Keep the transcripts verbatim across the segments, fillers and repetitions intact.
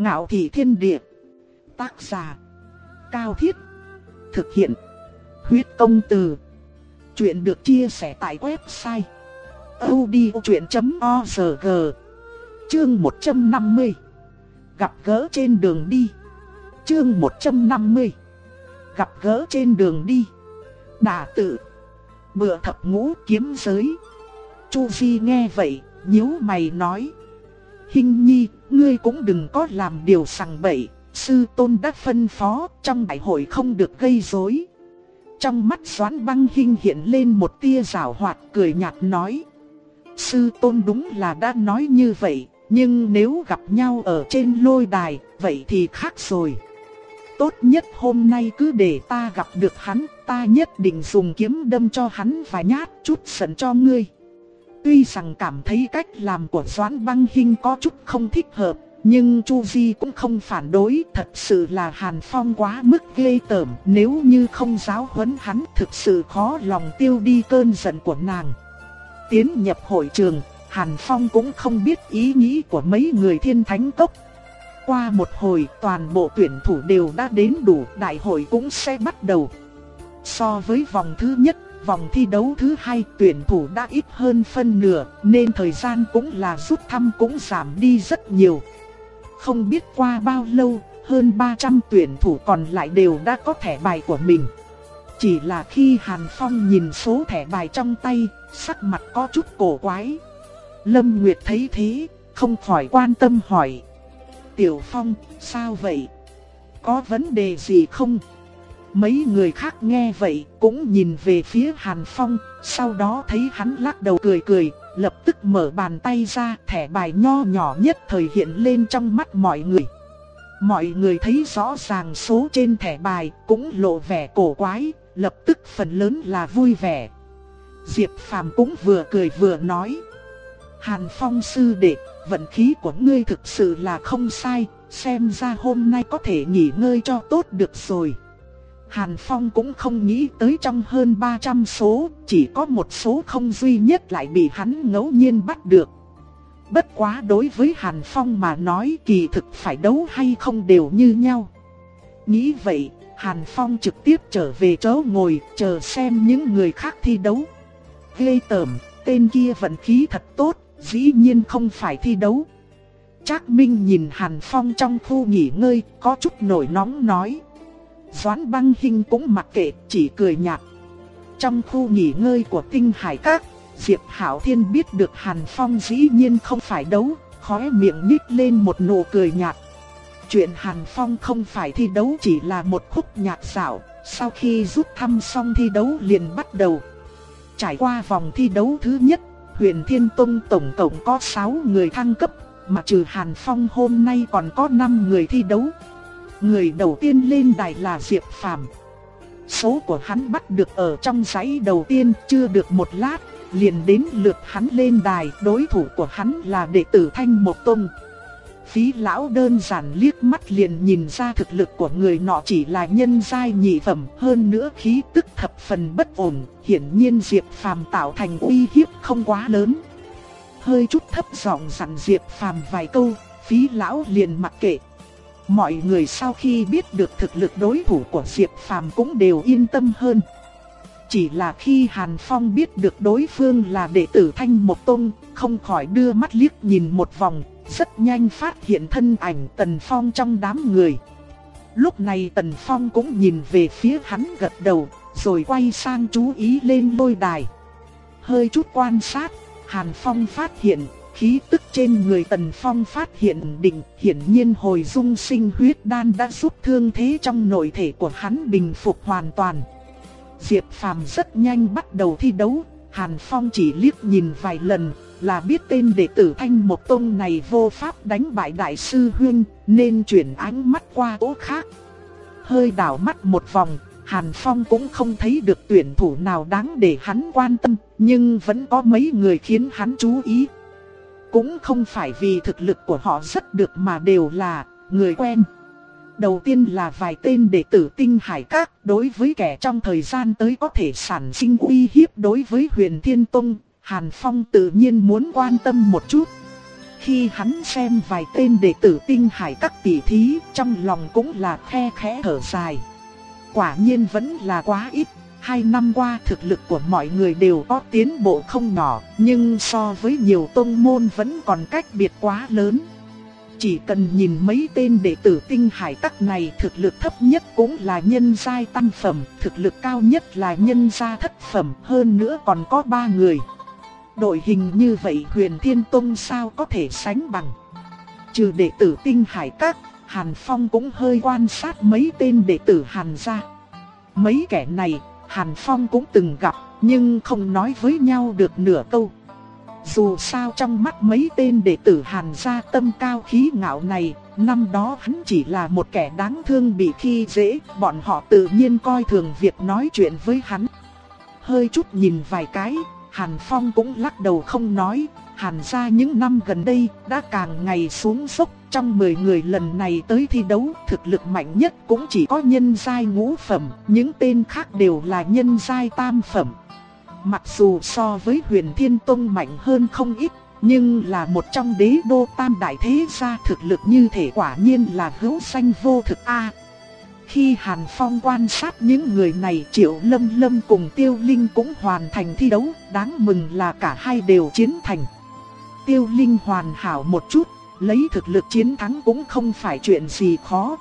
Ngạo Thị Thiên Địa. Tác giả Cao Thiết. Thực hiện Huyết Công Từ. Chuyện được chia sẻ tại website audiochuyện chấm org. Chương một trăm năm mươi. Gặp gỡ trên đường đi. Chương một trăm năm mươi. Gặp gỡ trên đường đi. Đả tự. Bựa thập ngũ kiếm giới. Chu Vi nghe vậy, nhíu mày nói: Hình nhi, ngươi cũng đừng có làm điều sằng bậy. Sư tôn đã phân phó trong đại hội không được gây rối. Trong mắt Doãn Băng Hinh hiện lên một tia giảo hoạt, cười nhạt nói: Sư tôn đúng là đã nói như vậy, nhưng nếu gặp nhau ở trên lôi đài, vậy thì khác rồi. Tốt nhất hôm nay cứ để ta gặp được hắn, ta nhất định dùng kiếm đâm cho hắn vài nhát, chút giận cho ngươi. Tuy rằng cảm thấy cách làm của Doãn Băng Hinh có chút không thích hợp, nhưng Chu Vi cũng không phản đối. Thật sự là Hàn Phong quá mức ghê tởm, nếu như không giáo huấn hắn thực sự khó lòng tiêu đi cơn giận của nàng. Tiến nhập hội trường, Hàn Phong cũng không biết ý nghĩ của mấy người Thiên Thánh Cốc. Qua một hồi toàn bộ tuyển thủ đều đã đến đủ, đại hội cũng sẽ bắt đầu. So với vòng thứ nhất, vòng thi đấu thứ hai tuyển thủ đã ít hơn phân nửa, nên thời gian cũng là rút thăm cũng giảm đi rất nhiều. Không biết qua bao lâu, hơn ba trăm tuyển thủ còn lại đều đã có thẻ bài của mình. Chỉ là khi Hàn Phong nhìn số thẻ bài trong tay, sắc mặt có chút cổ quái. Lâm Nguyệt thấy thế, không khỏi quan tâm hỏi: Tiểu Phong, sao vậy? Có vấn đề gì không? Mấy người khác nghe vậy cũng nhìn về phía Hàn Phong, sau đó thấy hắn lắc đầu cười cười, lập tức mở bàn tay ra, thẻ bài nho nhỏ nhất thời hiện lên trong mắt mọi người. Mọi người thấy rõ ràng số trên thẻ bài cũng lộ vẻ cổ quái, lập tức phần lớn là vui vẻ. Diệp Phàm cũng vừa cười vừa nói: Hàn Phong sư đệ, vận khí của ngươi thực sự là không sai, xem ra hôm nay có thể nghỉ ngơi cho tốt được rồi. Hàn Phong cũng không nghĩ tới trong hơn ba trăm số, chỉ có một số không duy nhất lại bị hắn ngẫu nhiên bắt được. Bất quá đối với Hàn Phong mà nói, kỳ thực phải đấu hay không đều như nhau. Nghĩ vậy, Hàn Phong trực tiếp trở về chỗ ngồi, chờ xem những người khác thi đấu. Ghê tởm, tên kia vận khí thật tốt, dĩ nhiên không phải thi đấu. Trác Minh nhìn Hàn Phong trong khu nghỉ ngơi, có chút nổi nóng nói. Doãn Băng Hinh cũng mặc kệ, chỉ cười nhạt. Trong khu nghỉ ngơi của Tinh Hải Các, Diệp Hạo Thiên biết được Hàn Phong dĩ nhiên không phải đấu, khóe miệng nhếch lên một nụ cười nhạt. Chuyện Hàn Phong không phải thi đấu chỉ là một khúc nhạc dạo, sau khi rút thăm xong thi đấu liền bắt đầu. Trải qua vòng thi đấu thứ nhất, Huyền Thiên Tông tổng cộng có sáu người thăng cấp, mà trừ Hàn Phong hôm nay còn có năm người thi đấu. Người đầu tiên lên đài là Diệp Phàm. Số của hắn bắt được ở trong dãy đầu tiên, chưa được một lát, liền đến lượt hắn lên đài. Đối thủ của hắn là đệ tử Thanh Mộc Tông. Phí lão đơn giản liếc mắt liền nhìn ra thực lực của người nọ chỉ là nhân giai nhị phẩm, hơn nữa khí tức thập phần bất ổn, hiển nhiên Diệp Phàm tạo thành uy hiếp không quá lớn. Hơi chút thấp giọng dặn Diệp Phàm vài câu, Phí lão liền mặc kệ. Mọi người sau khi biết được thực lực đối thủ của Diệp Phàm cũng đều yên tâm hơn. Chỉ là khi Hàn Phong biết được đối phương là đệ tử Thanh Mộc Tông, không khỏi đưa mắt liếc nhìn một vòng, rất nhanh phát hiện thân ảnh Tần Phong trong đám người. Lúc này Tần Phong cũng nhìn về phía hắn gật đầu, rồi quay sang chú ý lên lôi đài. Hơi chút quan sát, Hàn Phong phát hiện khí tức trên người Tần Phong phát hiện định, hiển nhiên hồi dung sinh huyết đan đã giúp thương thế trong nội thể của hắn bình phục hoàn toàn. Diệp Phàm rất nhanh bắt đầu thi đấu, Hàn Phong chỉ liếc nhìn vài lần là biết tên đệ tử Thanh Mộc Tông này vô pháp đánh bại đại sư huynh, nên chuyển ánh mắt qua chỗ khác. Hơi đảo mắt một vòng, Hàn Phong cũng không thấy được tuyển thủ nào đáng để hắn quan tâm, nhưng vẫn có mấy người khiến hắn chú ý. Cũng không phải vì thực lực của họ rất được mà đều là người quen. Đầu tiên là vài tên đệ tử Tinh Hải Các, đối với kẻ trong thời gian tới có thể sản sinh uy hiếp đối với Huyền Thiên Tông, Hàn Phong tự nhiên muốn quan tâm một chút. Khi hắn xem vài tên đệ tử Tinh Hải các tỷ thí, trong lòng cũng là khe khẽ thở dài. Quả nhiên vẫn là quá ít. Hai năm qua thực lực của mọi người đều có tiến bộ không nhỏ, nhưng so với nhiều tông môn vẫn còn cách biệt quá lớn. Chỉ cần nhìn mấy tên đệ tử Tinh Hải các này, thực lực thấp nhất cũng là nhân giai tam phẩm, thực lực cao nhất là nhân gia thất phẩm, hơn nữa còn có ba người. Đội hình như vậy Huyền Thiên Tông sao có thể sánh bằng. Trừ đệ tử Tinh Hải các, Hàn Phong cũng hơi quan sát mấy tên đệ tử Hàn gia. Mấy kẻ này Hàn Phong cũng từng gặp, nhưng không nói với nhau được nửa câu. Dù sao trong mắt mấy tên đệ tử Hàn gia tâm cao khí ngạo này, năm đó hắn chỉ là một kẻ đáng thương bị khi dễ, bọn họ tự nhiên coi thường việc nói chuyện với hắn. Hơi chút nhìn vài cái, Hàn Phong cũng lắc đầu không nói. Hàn gia những năm gần đây đã càng ngày xuống dốc, trong mười người lần này tới thi đấu, thực lực mạnh nhất cũng chỉ có nhân giai ngũ phẩm, những tên khác đều là nhân giai tam phẩm. Mặc dù so với Huyền Thiên Tông mạnh hơn không ít, nhưng là một trong đế đô tam đại thế gia, thực lực như thể quả nhiên là hữu danh vô thực a. Khi Hàn Phong quan sát những người này, Triệu Lâm Lâm cùng Tiêu Linh cũng hoàn thành thi đấu, đáng mừng là cả hai đều chiến thành. Tiêu Linh hoàn hảo một chút, lấy thực lực chiến thắng cũng không phải chuyện gì khó.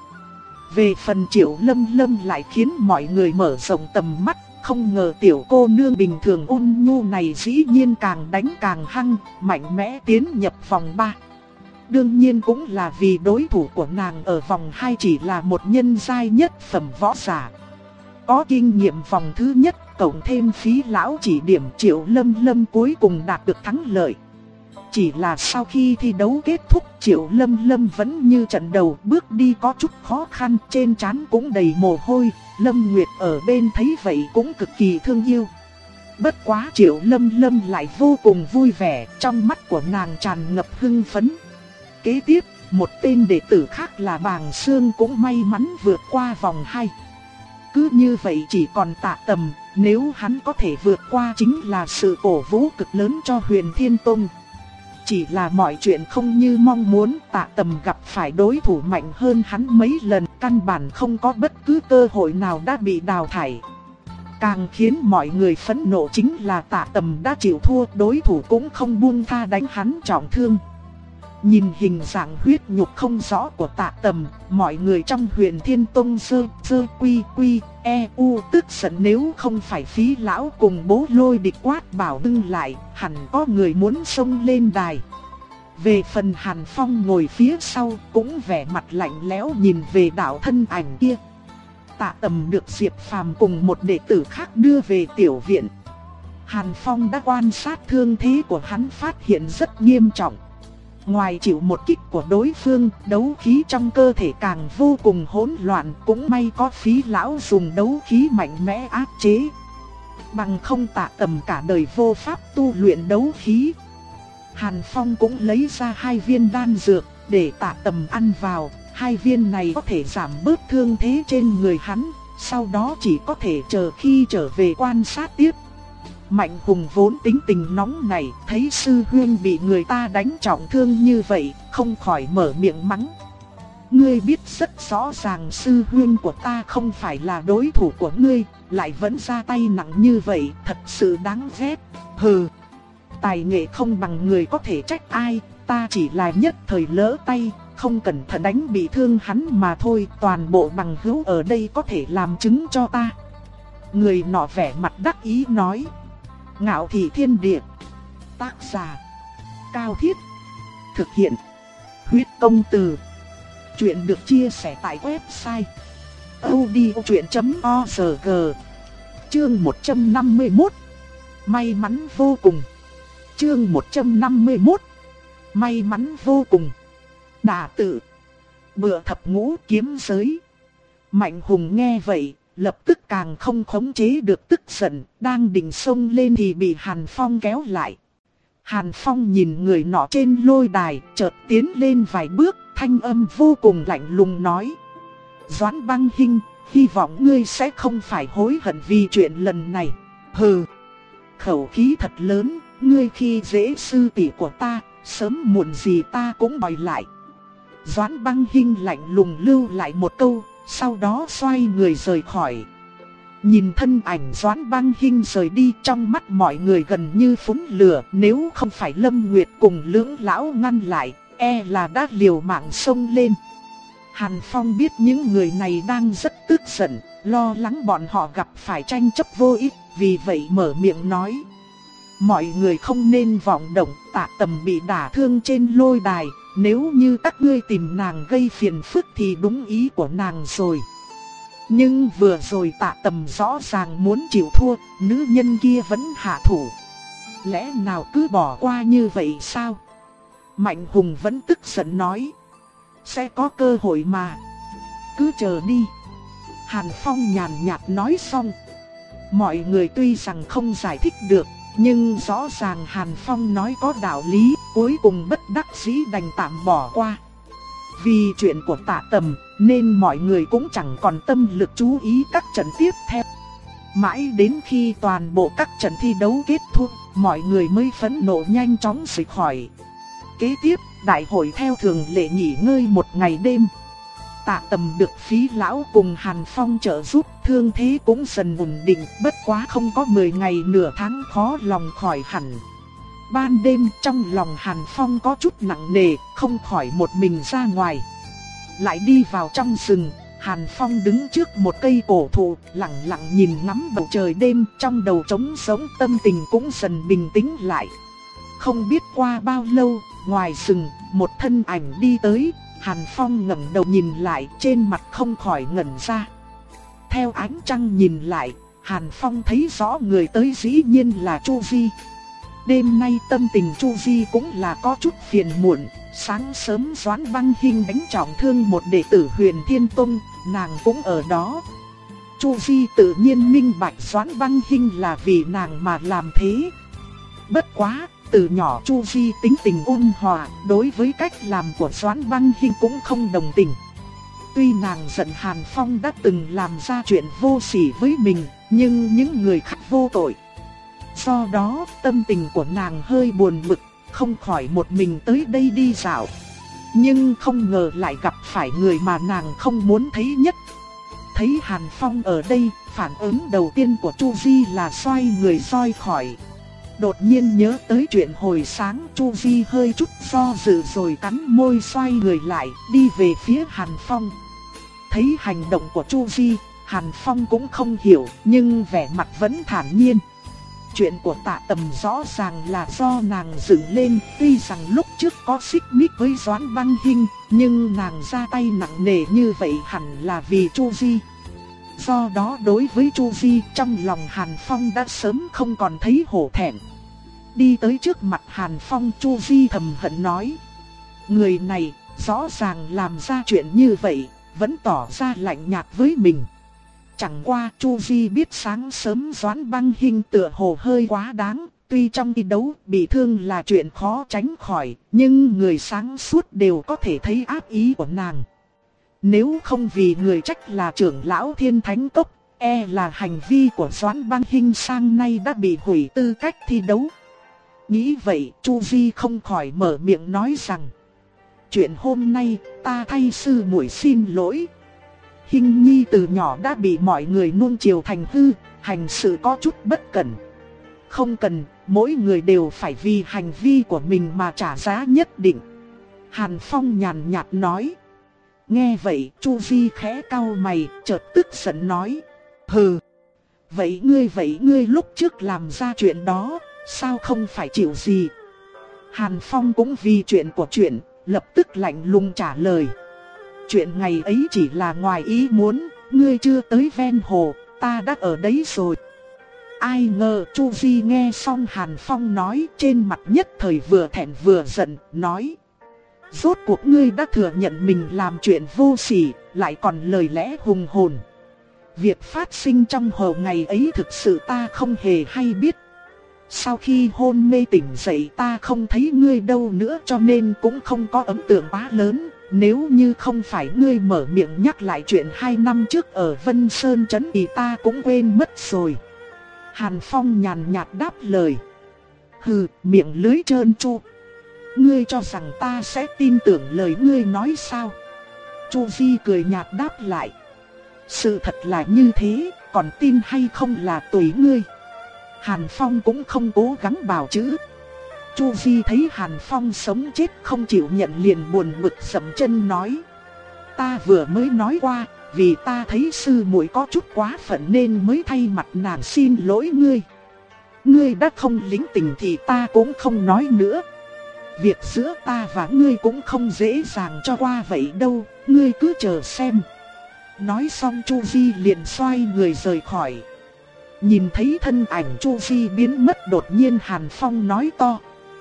Về phần Triệu Lâm Lâm lại khiến mọi người mở rộng tầm mắt, không ngờ tiểu cô nương bình thường ôn nhu này dĩ nhiên càng đánh càng hăng, mạnh mẽ tiến nhập vòng ba. Đương nhiên cũng là vì đối thủ của nàng ở vòng hai chỉ là một nhân giai nhất phẩm võ giả. Có kinh nghiệm vòng thứ nhất, cộng thêm phí lão chỉ điểm, Triệu Lâm Lâm cuối cùng đạt được thắng lợi. Chỉ là sau khi thi đấu kết thúc, Triệu Lâm Lâm vẫn như trận đầu, bước đi có chút khó khăn, trên trán cũng đầy mồ hôi. Lâm Nguyệt ở bên thấy vậy cũng cực kỳ thương yêu. Bất quá Triệu Lâm Lâm lại vô cùng vui vẻ, trong mắt của nàng tràn ngập hưng phấn. Kế tiếp, một tên đệ tử khác là Bàng Sương cũng may mắn vượt qua vòng hai. Cứ như vậy chỉ còn Tạ Tầm, nếu hắn có thể vượt qua chính là sự cổ vũ cực lớn cho Huyền Thiên Tông. Chỉ là mọi chuyện không như mong muốn, Tạ Tầm gặp phải đối thủ mạnh hơn hắn mấy lần, căn bản không có bất cứ cơ hội nào đã bị đào thải. Càng khiến mọi người phẫn nộ chính là Tạ Tầm đã chịu thua, đối thủ cũng không buông tha đánh hắn trọng thương. Nhìn hình dạng huyết nhục không rõ của Tạ Tầm, mọi người trong Huyền Thiên Tông sơ sơ quy quy e u tức giận, nếu không phải phí lão cùng bố lôi địch quát bảo ngưng lại, hẳn có người muốn xông lên đài. Về phần Hàn Phong ngồi phía sau cũng vẻ mặt lạnh lẽo nhìn về đạo thân ảnh kia. Tạ Tầm được Diệp Phàm cùng một đệ tử khác đưa về tiểu viện. Hàn Phong đã quan sát thương thế của hắn, phát hiện rất nghiêm trọng. Ngoài chịu một kích của đối phương, đấu khí trong cơ thể càng vô cùng hỗn loạn, cũng may có phí lão dùng đấu khí mạnh mẽ áp chế. Bằng không Tạ Tầm cả đời vô pháp tu luyện đấu khí. Hàn Phong cũng lấy ra hai viên đan dược để Tạ Tầm ăn vào, hai viên này có thể giảm bớt thương thế trên người hắn, sau đó chỉ có thể chờ khi trở về quan sát tiếp. Mạnh Hùng vốn tính tình nóng này, thấy sư huynh bị người ta đánh trọng thương như vậy, không khỏi mở miệng mắng. Ngươi biết rất rõ ràng sư huynh của ta không phải là đối thủ của ngươi, lại vẫn ra tay nặng như vậy, thật sự đáng ghét. Hừ, tài nghệ không bằng người có thể trách ai, ta chỉ là nhất thời lỡ tay, không cẩn thận đánh bị thương hắn mà thôi, toàn bộ bằng hữu ở đây có thể làm chứng cho ta. Người nọ vẻ mặt đắc ý nói. Ngạo Thị Thiên Địa. Tác giả Cao Thiết. Thực hiện Huyết Công Từ. Chuyện được chia sẻ tại website audiochuyện chấm org. Chương một trăm năm mươi mốt. May mắn vô cùng. Chương một trăm năm mươi mốt. May mắn vô cùng. Đả tự. Bựa thập ngũ kiếm giới. Mạnh Hùng nghe vậy, lập tức càng không khống chế được tức giận, đang định xông lên thì bị Hàn Phong kéo lại. Hàn Phong nhìn người nọ trên lôi đài, chợt tiến lên vài bước, thanh âm vô cùng lạnh lùng nói. Doãn Băng Hinh, hy vọng ngươi sẽ không phải hối hận vì chuyện lần này. Hừ, khẩu khí thật lớn, ngươi khi dễ sư tỷ của ta, sớm muộn gì ta cũng đòi lại. Doãn Băng Hinh lạnh lùng lưu lại một câu, sau đó xoay người rời khỏi. Nhìn thân ảnh Doãn Băng Hinh rời đi, trong mắt mọi người gần như phun lửa. Nếu không phải Lâm Nguyệt cùng Lưỡng lão ngăn lại, e là đã liều mạng xông lên. Hàn Phong biết những người này đang rất tức giận, lo lắng bọn họ gặp phải tranh chấp vô ích, vì vậy mở miệng nói: mọi người không nên vọng động, Tạ Tầm bị đả thương trên lôi đài, nếu như các ngươi tìm nàng gây phiền phức thì đúng ý của nàng rồi. Nhưng vừa rồi Tạ Tầm rõ ràng muốn chịu thua, nữ nhân kia vẫn hạ thủ. Lẽ nào cứ bỏ qua như vậy sao? Mạnh Hùng vẫn tức giận nói: sẽ có cơ hội mà, cứ chờ đi. Hàn Phong nhàn nhạt nói xong. Mọi người tuy rằng không giải thích được, nhưng rõ ràng Hàn Phong nói có đạo lý, cuối cùng bất đắc dĩ đành tạm bỏ qua. Vì chuyện của Tạ Tầm, nên mọi người cũng chẳng còn tâm lực chú ý các trận tiếp theo. Mãi đến khi toàn bộ các trận thi đấu kết thúc, mọi người mới phẫn nộ nhanh chóng rời khỏi. Kế tiếp, đại hội theo thường lệ nghỉ ngơi một ngày đêm. Tạ Tầm được Phí lão cùng Hàn Phong trợ giúp, thương thế cũng dần ổn định, bất quá không có mười ngày nửa tháng khó lòng khỏi hẳn. Ban đêm trong lòng Hàn Phong có chút nặng nề, không khỏi một mình ra ngoài. Lại đi vào trong rừng, Hàn Phong đứng trước một cây cổ thụ, lặng lặng nhìn ngắm bầu trời đêm, trong đầu trống sống, tâm tình cũng dần bình tĩnh lại. Không biết qua bao lâu, ngoài rừng, một thân ảnh đi tới. Hàn Phong ngẩng đầu nhìn lại, trên mặt không khỏi ngẩn ra. Theo ánh trăng nhìn lại, Hàn Phong thấy rõ người tới dĩ nhiên là Chu Di. Đêm nay tâm tình Chu Di cũng là có chút phiền muộn. Sáng sớm Doãn Băng Hinh đánh trọng thương một đệ tử Huyền Thiên Tông, nàng cũng ở đó. Chu Di tự nhiên minh bạch Doãn Băng Hinh là vì nàng mà làm thế. Bất quá, từ nhỏ Chu Di tính tình ôn hòa, đối với cách làm của Doãn Băng Hinh cũng không đồng tình. Tuy nàng giận Hàn Phong đã từng làm ra chuyện vô sỉ với mình, nhưng những người khác vô tội. Do đó, tâm tình của nàng hơi buồn bực, không khỏi một mình tới đây đi dạo. Nhưng không ngờ lại gặp phải người mà nàng không muốn thấy nhất. Thấy Hàn Phong ở đây, phản ứng đầu tiên của Chu Di là xoay người roi khỏi. Đột nhiên nhớ tới chuyện hồi sáng, Chu Di hơi chút do dự rồi cắn môi xoay người lại, đi về phía Hàn Phong. Thấy hành động của Chu Di, Hàn Phong cũng không hiểu, nhưng vẻ mặt vẫn thản nhiên. Chuyện của Tạ Tầm rõ ràng là do nàng dựng lên, tuy rằng lúc trước có xích mích với Doãn Băng Hinh, nhưng nàng ra tay nặng nề như vậy hẳn là vì Chu Di. Do đó đối với Chu Di, trong lòng Hàn Phong đã sớm không còn thấy hổ thẹn. Đi tới trước mặt Hàn Phong, Chu Di thầm hận nói: người này rõ ràng làm ra chuyện như vậy, vẫn tỏ ra lạnh nhạt với mình. Chẳng qua Chu Di biết sáng sớm Doãn Băng Hinh tựa hồ hơi quá đáng, tuy trong thi đấu bị thương là chuyện khó tránh khỏi, nhưng người sáng suốt đều có thể thấy ác ý của nàng. Nếu không vì người trách là trưởng lão Thiên Thánh Cốc, e là hành vi của Doãn Băng Hinh sang nay đã bị hủy tư cách thi đấu. Nghĩ vậy, Chu Di không khỏi mở miệng nói rằng: chuyện hôm nay, ta thay sư muội xin lỗi. Hinh nhi từ nhỏ đã bị mọi người nuông chiều thành hư, hành sự có chút bất cẩn. Không cần, mỗi người đều phải vì hành vi của mình mà trả giá nhất định. Hàn Phong nhàn nhạt nói. Nghe vậy, Chu Di khẽ cau mày, chợt tức giận nói: hừ, vậy ngươi vậy ngươi lúc trước làm ra chuyện đó, sao không phải chịu gì? Hàn Phong cũng vì chuyện của chuyện, lập tức lạnh lùng trả lời: chuyện ngày ấy chỉ là ngoài ý muốn, ngươi chưa tới ven hồ, ta đã ở đấy rồi. Ai ngờ Chu Di nghe xong Hàn Phong nói, trên mặt nhất thời vừa thẹn vừa giận, nói: rốt cuộc ngươi đã thừa nhận mình làm chuyện vô sỉ, lại còn lời lẽ hùng hồn. Việc phát sinh trong hồ ngày ấy thực sự ta không hề hay biết. Sau khi hôn mê tỉnh dậy ta không thấy ngươi đâu nữa, cho nên cũng không có ấn tượng quá lớn. Nếu như không phải ngươi mở miệng nhắc lại chuyện hai năm trước ở Vân Sơn Trấn thì ta cũng quên mất rồi. Hàn Phong nhàn nhạt đáp lời: hừ, miệng lưới trơn tru. ngươi cho rằng ta sẽ tin tưởng lời ngươi nói sao? Chu Di cười nhạt đáp lại. Sự thật là như thế, còn tin hay không là tùy ngươi. Hàn Phong cũng không cố gắng bào chữa. Chu Di thấy Hàn Phong sống chết không chịu nhận liền buồn bực dậm chân nói. Ta vừa mới nói qua, vì ta thấy sư muội có chút quá phận nên mới thay mặt nàng xin lỗi ngươi. Ngươi đã không lĩnh tình thì ta cũng không nói nữa. Việc giữa ta và ngươi cũng không dễ dàng cho qua vậy đâu, ngươi cứ chờ xem. Nói xong Chu Di liền xoay người rời khỏi. Nhìn thấy thân ảnh Chu Di biến mất, đột nhiên Hàn Phong nói to.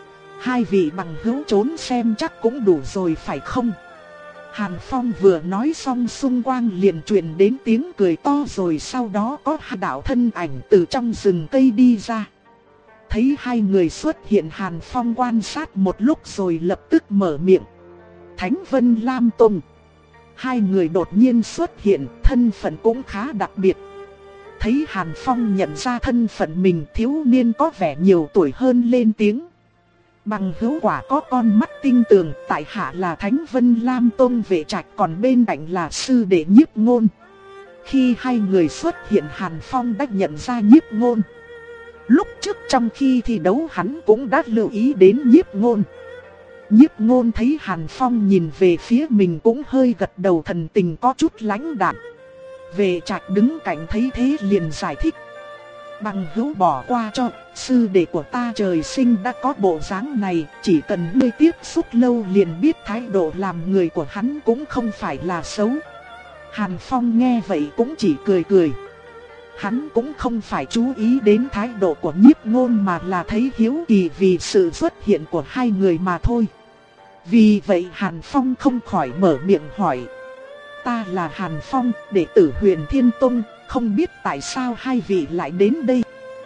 Hai vị bằng hữu trốn xem chắc cũng đủ rồi phải không? Hàn Phong vừa nói xong xung quanh liền truyền đến tiếng cười to, rồi sau đó có hai đạo thân ảnh từ trong rừng cây đi ra. Thấy hai người xuất hiện, Hàn Phong quan sát một lúc rồi lập tức mở miệng. Thánh Vân Lam Tông. Hai người đột nhiên xuất hiện, thân phận cũng khá đặc biệt. Thấy Hàn Phong nhận ra thân phận mình, thiếu niên có vẻ nhiều tuổi hơn lên tiếng. Bằng hữu quả có con mắt tinh tường, tại hạ là Thánh Vân Lam Tông Vệ Trạch, còn bên cạnh là sư đệ Nhiếp Ngôn. Khi hai người xuất hiện, Hàn Phong đã nhận ra Nhiếp Ngôn. Lúc trước trong khi thi đấu hắn cũng đã lưu ý đến Nhiếp Ngôn. Nhiếp Ngôn thấy Hàn Phong nhìn về phía mình cũng hơi gật đầu, thần tình có chút lãnh đạm. Vệ Trạch đứng cạnh thấy thế liền giải thích. Bằng hữu bỏ qua cho, sư đệ của ta trời sinh đã có bộ dáng này, chỉ cần ngươi tiếp xúc lâu liền biết thái độ làm người của hắn cũng không phải là xấu. Hàn Phong nghe vậy cũng chỉ cười cười. Hắn cũng không phải chú ý đến thái độ của Nhiếp Ngôn mà là thấy hiếu kỳ vì sự xuất hiện của hai người mà thôi. Vì vậy Hàn Phong không khỏi mở miệng hỏi. Ta là Hàn Phong, đệ tử Huyền Thiên Tông, không biết tại sao hai vị lại đến đây.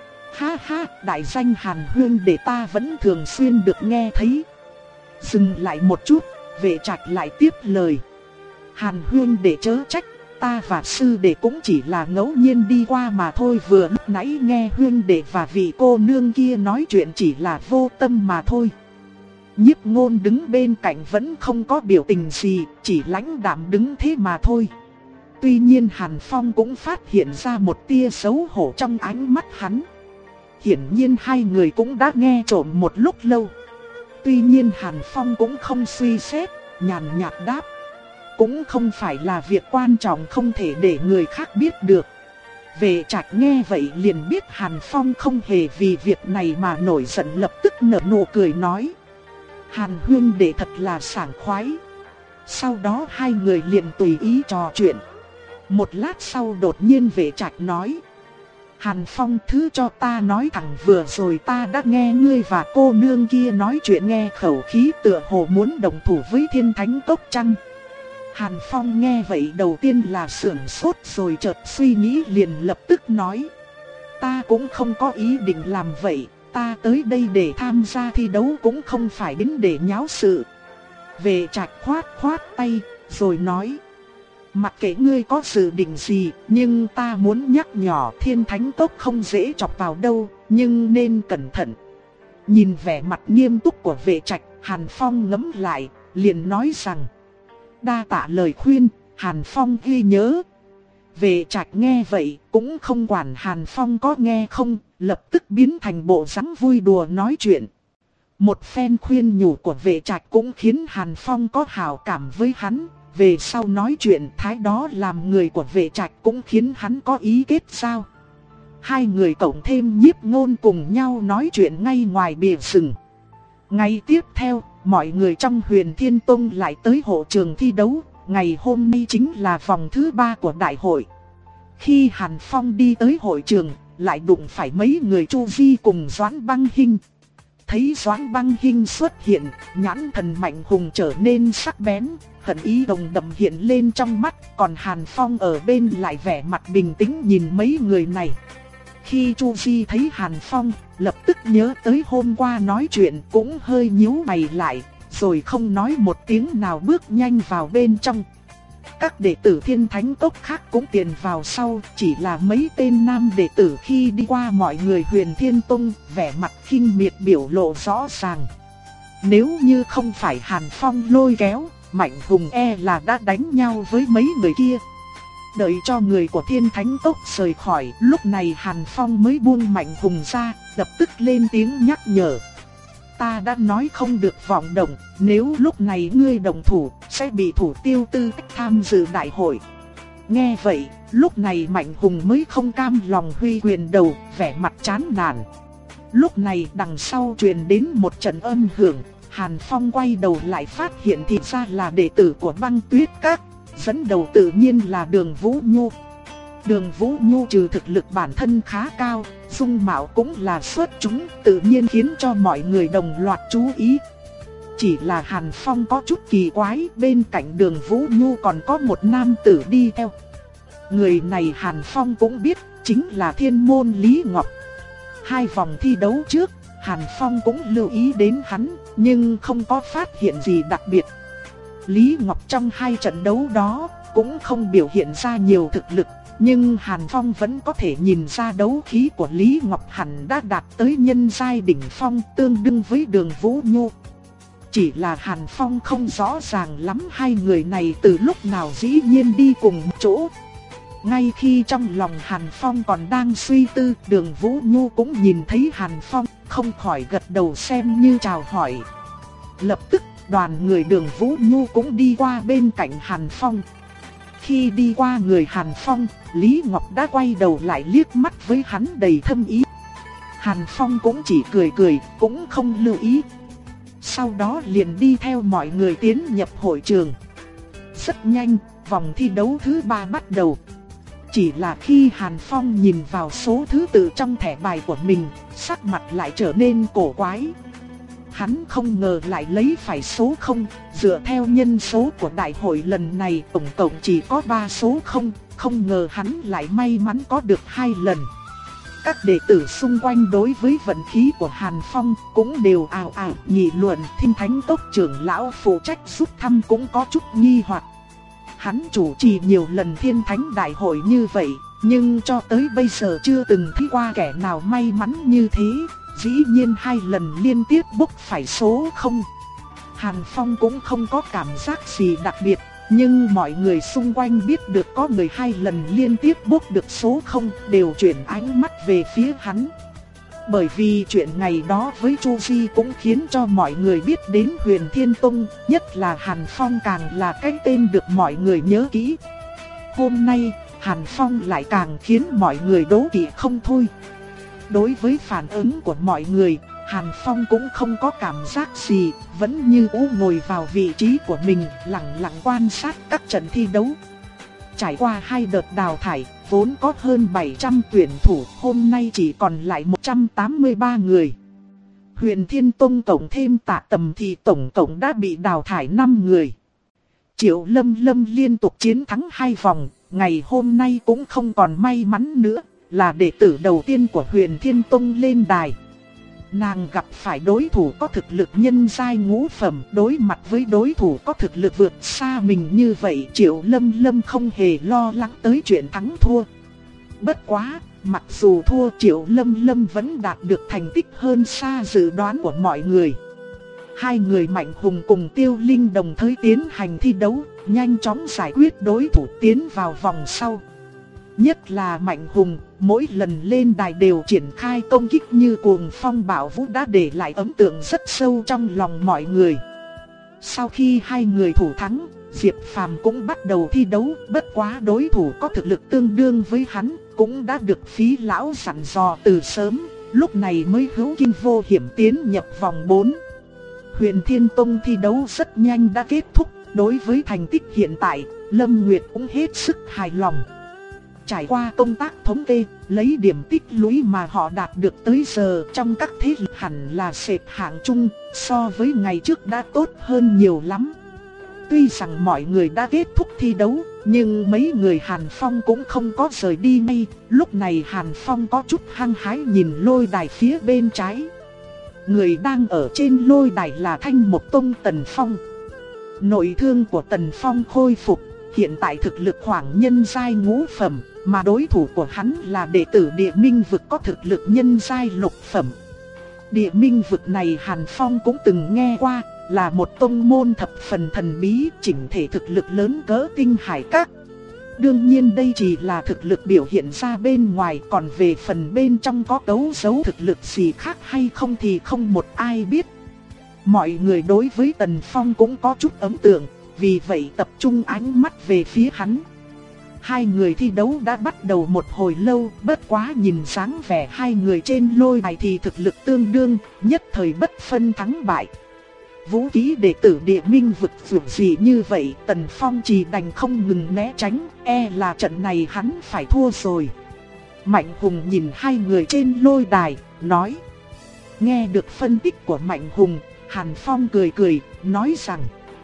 Ha ha, đại danh Hàn Huyên để ta vẫn thường xuyên được nghe thấy. Dừng lại một chút, Vệ Trạch lại tiếp lời. Hàn Huyên để chớ trách, ta và sư đệ cũng chỉ là ngẫu nhiên đi qua mà thôi. Vừa lúc nãy nghe Huyên đệ và vị cô nương kia nói chuyện chỉ là vô tâm mà thôi. Nhiếp Ngôn đứng bên cạnh vẫn không có biểu tình gì, chỉ lãnh đạm đứng thế mà thôi. Tuy nhiên Hàn Phong cũng phát hiện ra một tia xấu hổ trong ánh mắt hắn. Hiển nhiên hai người cũng đã nghe trộm một lúc lâu. Tuy nhiên Hàn Phong cũng không suy xét, nhàn nhạt đáp. Cũng không phải là việc quan trọng không thể để người khác biết được. Vệ Trạch nghe vậy liền biết Hàn Phong không hề vì việc này mà nổi giận, lập tức nở nụ cười nói. Hàn Huyên đệ thật là sảng khoái. Sau đó hai người liền tùy ý trò chuyện. Một lát sau đột nhiên Vệ Trạch nói. Hàn Phong, thứ cho ta nói thẳng, vừa rồi ta đã nghe ngươi và cô nương kia nói chuyện, nghe khẩu khí tựa hồ muốn đồng thủ với Thiên Thánh Cốc chăng? Hàn Phong nghe vậy đầu tiên là sửng sốt rồi chợt suy nghĩ liền lập tức nói. Ta cũng không có ý định làm vậy, ta tới đây để tham gia thi đấu cũng không phải đến để nháo sự. Vệ Trạch khoát khoát tay rồi nói. Mặc kệ ngươi có dự định gì, nhưng ta muốn nhắc nhở Thiên Thánh Cốc không dễ chọc vào đâu, nhưng nên cẩn thận. Nhìn vẻ mặt nghiêm túc của Vệ Trạch, Hàn Phong ngẫm lại, liền nói rằng. Đa tạ lời khuyên, Hàn Phong ghi nhớ. Vệ Trạch nghe vậy cũng không quản Hàn Phong có nghe không, lập tức biến thành bộ dáng vui đùa nói chuyện. Một phen khuyên nhủ của Vệ Trạch cũng khiến Hàn Phong có hảo cảm với hắn. Về sau nói chuyện thái đó làm người của Vệ Trạch cũng khiến hắn có ý kết giao. Hai người cộng thêm Nhiếp Ngôn cùng nhau nói chuyện ngay ngoài bìa rừng. Ngày tiếp theo, mọi người trong Huyền Thiên Tông lại tới hội trường thi đấu. Ngày hôm nay chính là vòng thứ ba của đại hội. Khi Hàn Phong đi tới hội trường, lại đụng phải mấy người Chu Di cùng Doãn Băng Hinh. Thấy Doãn Băng Hinh xuất hiện, nhãn thần mạnh hùng trở nên sắc bén, hận ý đồng đậm hiện lên trong mắt. Còn Hàn Phong ở bên lại vẻ mặt bình tĩnh nhìn mấy người này. Khi Chu Di thấy Hàn Phong, lập tức nhớ tới hôm qua nói chuyện cũng hơi nhíu mày lại, rồi không nói một tiếng nào bước nhanh vào bên trong. Các đệ tử Thiên Thánh Cốc khác cũng tiền vào sau, chỉ là mấy tên nam đệ tử khi đi qua mọi người Huyền Thiên Tông, vẻ mặt khinh miệt biểu lộ rõ ràng. Nếu như không phải Hàn Phong lôi kéo, Mạnh Hùng e là đã đánh nhau với mấy người kia. Đợi cho người của Thiên Thánh Tốc rời khỏi, lúc này Hàn Phong mới buông Mạnh Hùng ra, lập tức lên tiếng nhắc nhở. Ta đã nói không được vọng động, nếu lúc này ngươi động thủ, sẽ bị thủ tiêu tư cách tham dự đại hội. Nghe vậy, lúc này Mạnh Hùng mới không cam lòng huy quyền đầu, vẻ mặt chán nản. Lúc này đằng sau truyền đến một trận âm hưởng, Hàn Phong quay đầu lại phát hiện thì ra là đệ tử của Băng Tuyết Các, dẫn đầu tự nhiên là Đường Vũ Nhu. Đường Vũ Nhu trừ thực lực bản thân khá cao, dung mạo cũng là xuất chúng, tự nhiên khiến cho mọi người đồng loạt chú ý. Chỉ là Hàn Phong có chút kỳ quái, bên cạnh Đường Vũ Nhu còn có một nam tử đi theo. Người này Hàn Phong cũng biết, chính là Thiên Môn Lý Ngọc. Hai vòng thi đấu trước, Hàn Phong cũng lưu ý đến hắn, nhưng không có phát hiện gì đặc biệt. Lý Ngọc trong hai trận đấu đó cũng không biểu hiện ra nhiều thực lực, nhưng Hàn Phong vẫn có thể nhìn ra đấu khí của Lý Ngọc hẳn đã đạt tới nhân giai đỉnh phong, tương đương với Đường Vũ Nhu. Chỉ là Hàn Phong không rõ ràng lắm hai người này từ lúc nào dĩ nhiên đi cùng một chỗ. Ngay khi trong lòng Hàn Phong còn đang suy tư, Đường Vũ Nhu cũng nhìn thấy Hàn Phong, không khỏi gật đầu xem như chào hỏi. Lập tức đoàn người Đường Vũ Nhu cũng đi qua bên cạnh Hàn Phong. Khi đi qua người Hàn Phong, Lý Ngọc đã quay đầu lại liếc mắt với hắn đầy thâm ý. Hàn Phong cũng chỉ cười cười, cũng không lưu ý. Sau đó liền đi theo mọi người tiến nhập hội trường. Rất nhanh, vòng thi đấu thứ ba bắt đầu. Chỉ là khi Hàn Phong nhìn vào số thứ tự trong thẻ bài của mình, sắc mặt lại trở nên cổ quái. Hắn không ngờ lại lấy phải số không, dựa theo nhân số của đại hội lần này tổng cộng chỉ có ba số không, không ngờ hắn lại may mắn có được hai lần. Các đệ tử xung quanh đối với vận khí của Hàn Phong cũng đều ào ào nghị luận. Thiên Thánh Tốc trưởng lão phụ trách giúp thăm cũng có chút nghi hoặc. Hắn chủ trì nhiều lần Thiên Thánh đại hội như vậy, nhưng cho tới bây giờ chưa từng thấy qua kẻ nào may mắn như thế. Dĩ nhiên hai lần liên tiếp bốc phải số không. Hàn Phong cũng không có cảm giác gì đặc biệt, nhưng mọi người xung quanh biết được có người hai lần liên tiếp bốc được số không đều chuyển ánh mắt về phía hắn. Bởi vì chuyện ngày đó với Chu Di cũng khiến cho mọi người biết đến Huyền Thiên Tông, nhất là Hàn Phong càng là cái tên được mọi người nhớ kỹ. Hôm nay, Hàn Phong lại càng khiến mọi người đố kỵ không thôi. Đối với phản ứng của mọi người, Hàn Phong cũng không có cảm giác gì, vẫn như cũ ngồi vào vị trí của mình, lặng lặng quan sát các trận thi đấu. Trải qua hai đợt đào thải, vốn có hơn bảy trăm tuyển thủ, hôm nay chỉ còn lại một trăm tám mươi ba người. Huyền Thiên Tông tổng thêm Tạ Tầm thì tổng cộng đã bị đào thải năm người. Triệu Lâm Lâm liên tục chiến thắng hai vòng, ngày hôm nay cũng không còn may mắn nữa, là đệ tử đầu tiên của Huyền Thiên Tông lên đài. Nàng gặp phải đối thủ có thực lực nhân giai ngũ phẩm, đối mặt với đối thủ có thực lực vượt xa mình như vậy, Triệu Lâm Lâm không hề lo lắng tới chuyện thắng thua. Bất quá, mặc dù thua, Triệu Lâm Lâm vẫn đạt được thành tích hơn xa dự đoán của mọi người. Hai người Mạnh Hùng cùng Tiêu Linh đồng thời tiến hành thi đấu, nhanh chóng giải quyết đối thủ tiến vào vòng sau. Nhất là Mạnh Hùng, mỗi lần lên đài đều triển khai công kích như cuồng phong bạo vũ, đã để lại ấn tượng rất sâu trong lòng mọi người. Sau khi hai người thủ thắng, Diệp Phàm cũng bắt đầu thi đấu, bất quá đối thủ có thực lực tương đương với hắn, cũng đã được Phí lão dặn dò từ sớm, lúc này mới hữu kinh vô hiểm tiến nhập vòng bốn. Huyền Thiên Tông thi đấu rất nhanh đã kết thúc, đối với thành tích hiện tại, Lâm Nguyệt cũng hết sức hài lòng. Trải qua công tác thống kê, lấy điểm tích lũy mà họ đạt được tới giờ trong các thế lực hẳn là xếp hạng chung, so với ngày trước đã tốt hơn nhiều lắm. Tuy rằng mọi người đã kết thúc thi đấu, nhưng mấy người Hàn Phong cũng không có rời đi ngay. Lúc này Hàn Phong có chút hăng hái nhìn lôi đài phía bên trái. Người đang ở trên lôi đài là Thanh Một Tông Tần Phong. Nội thương của Tần Phong khôi phục, hiện tại thực lực khoảng nhân giai ngũ phẩm, mà đối thủ của hắn là đệ tử Địa Minh vực có thực lực nhân giai lục phẩm. Địa Minh vực này Hàn Phong cũng từng nghe qua, là một tông môn thập phần thần bí, chỉnh thể thực lực lớn cỡ Tinh Hải Các. Đương nhiên đây chỉ là thực lực biểu hiện ra bên ngoài, còn về phần bên trong có cấu giấu thực lực gì khác hay không thì không một ai biết. Mọi người đối với Tần Phong cũng có chút ấn tượng, vì vậy tập trung ánh mắt về phía hắn. Hai người thi đấu đã bắt đầu một hồi lâu, bất quá nhìn dáng vẻ hai người trên lôi đài thì thực lực tương đương, nhất thời bất phân thắng bại. Vũ khí đệ tử Địa Minh vực dù gì như vậy, Tần Phong chỉ đành không ngừng né tránh, e là trận này hắn phải thua rồi. Mạnh Hùng nhìn hai người trên lôi đài, nói. Nghe được phân tích của Mạnh Hùng, Hàn Phong cười cười, nói rằng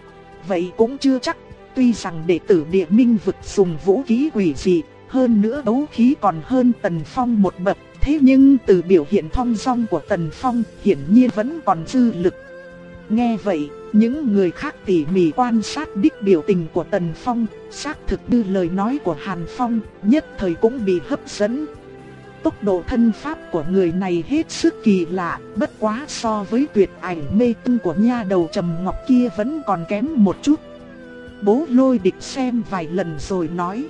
vậy cũng chưa chắc, tuy rằng đệ tử Địa Minh vực dùng vũ khí quỷ dị, hơn nữa đấu khí còn hơn Tần Phong một bậc, thế nhưng từ biểu hiện thong dong của Tần Phong hiển nhiên vẫn còn dư lực. Nghe vậy, những người khác tỉ mỉ quan sát đích biểu tình của Tần Phong, xác thực như lời nói của Hàn Phong, nhất thời cũng bị hấp dẫn. Tốc độ thân pháp của người này hết sức kỳ lạ, bất quá so với tuyệt ảnh mê tung của nha đầu Trầm Ngọc kia vẫn còn kém một chút. Bố Lôi Địch xem vài lần rồi nói.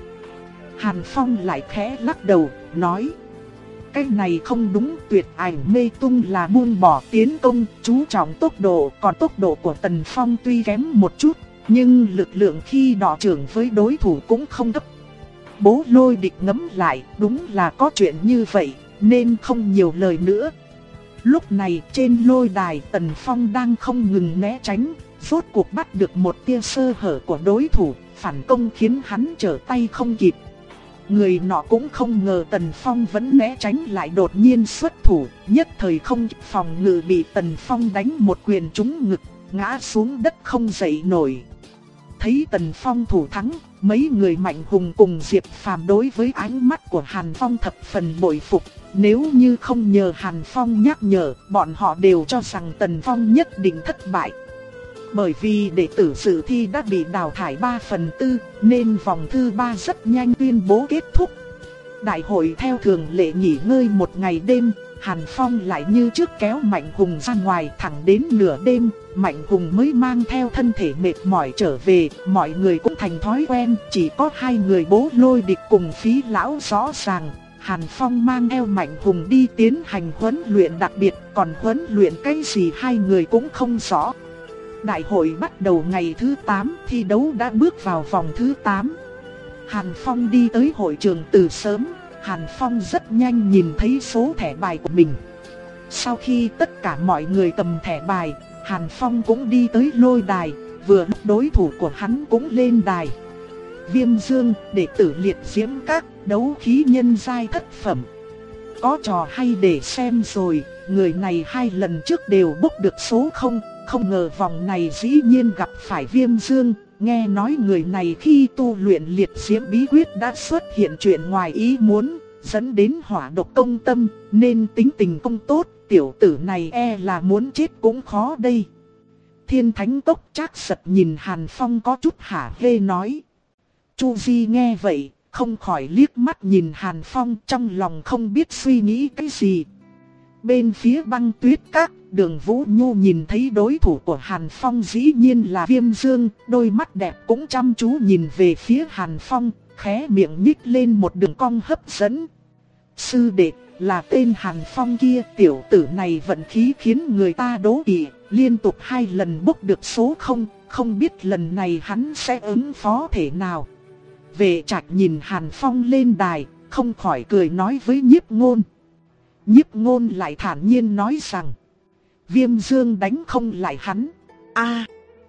Hàn Phong lại khẽ lắc đầu, nói. Cái này không đúng, tuyệt ảnh mê tung là buông bỏ tiến công, chú trọng tốc độ, còn tốc độ của Tần Phong tuy kém một chút, nhưng lực lượng khi đọ trưởng với đối thủ cũng không thấp. Bố Lôi Địch ngẫm lại, đúng là có chuyện như vậy, nên không nhiều lời nữa. Lúc này trên lôi đài Tần Phong đang không ngừng né tránh, rốt cuộc bắt được một tia sơ hở của đối thủ, phản công khiến hắn trở tay không kịp. Người nọ cũng không ngờ Tần Phong vẫn né tránh lại đột nhiên xuất thủ, nhất thời không kịp phòng ngự bị Tần Phong đánh một quyền trúng ngực, ngã xuống đất không dậy nổi. Thấy Tần Phong thủ thắng, mấy người Mạnh Hùng cùng Diệp Phàm đối với ánh mắt của Hàn Phong thập phần bội phục. Nếu như không nhờ Hàn Phong nhắc nhở, bọn họ đều cho rằng Tần Phong nhất định thất bại. Bởi vì đệ tử dự thi đã bị đào thải ba phần tư, nên vòng thứ ba rất nhanh tuyên bố kết thúc. Đại hội theo thường lệ nghỉ ngơi một ngày đêm, Hàn Phong lại như trước kéo Mạnh Hùng ra ngoài, thẳng đến nửa đêm, Mạnh Hùng mới mang theo thân thể mệt mỏi trở về. Mọi người cũng thành thói quen, chỉ có hai người Bố Lôi Địch cùng Phí Lão rõ ràng. Hàn Phong mang theo Mạnh Hùng đi tiến hành huấn luyện đặc biệt, còn huấn luyện cái gì hai người cũng không rõ. Đại hội bắt đầu ngày thứ tám, thi đấu đã bước vào vòng thứ tám. Hàn Phong đi tới hội trường từ sớm, Hàn Phong rất nhanh nhìn thấy số thẻ bài của mình. Sau khi tất cả mọi người cầm thẻ bài, Hàn Phong cũng đi tới lôi đài, vừa lúc đối thủ của hắn cũng lên đài. Viêm Dương, đệ tử Liệt Diễm Các, đấu khí nhân giai thất phẩm. Có trò hay để xem rồi, người này hai lần trước đều bốc được số không, không ngờ vòng này dĩ nhiên gặp phải Viêm Dương. Nghe nói người này khi tu luyện Liệt Diễm bí quyết đã xuất hiện chuyện ngoài ý muốn, dẫn đến hỏa độc công tâm, nên tính tình không tốt, tiểu tử này e là muốn chết cũng khó đây. Thiên Thánh Tốc Trác Giật nhìn Hàn Phong có chút hả hê nói. Chu Di nghe vậy, không khỏi liếc mắt nhìn Hàn Phong, trong lòng không biết suy nghĩ cái gì. Bên phía Băng Tuyết Các, Đường Vũ Nhu nhìn thấy đối thủ của Hàn Phong dĩ nhiên là Viêm Dương, đôi mắt đẹp cũng chăm chú nhìn về phía Hàn Phong, khóe miệng nhích lên một đường cong hấp dẫn. Sư đệ, là tên Hàn Phong kia, tiểu tử này vận khí khiến người ta đố kỵ, liên tục hai lần bốc được số không, không biết lần này hắn sẽ ứng phó thế nào. Vệ Trạch nhìn Hàn Phong lên đài, không khỏi cười nói với Nhiếp Ngôn. Nhiếp Ngôn lại thản nhiên nói rằng, Viêm Dương đánh không lại hắn. A,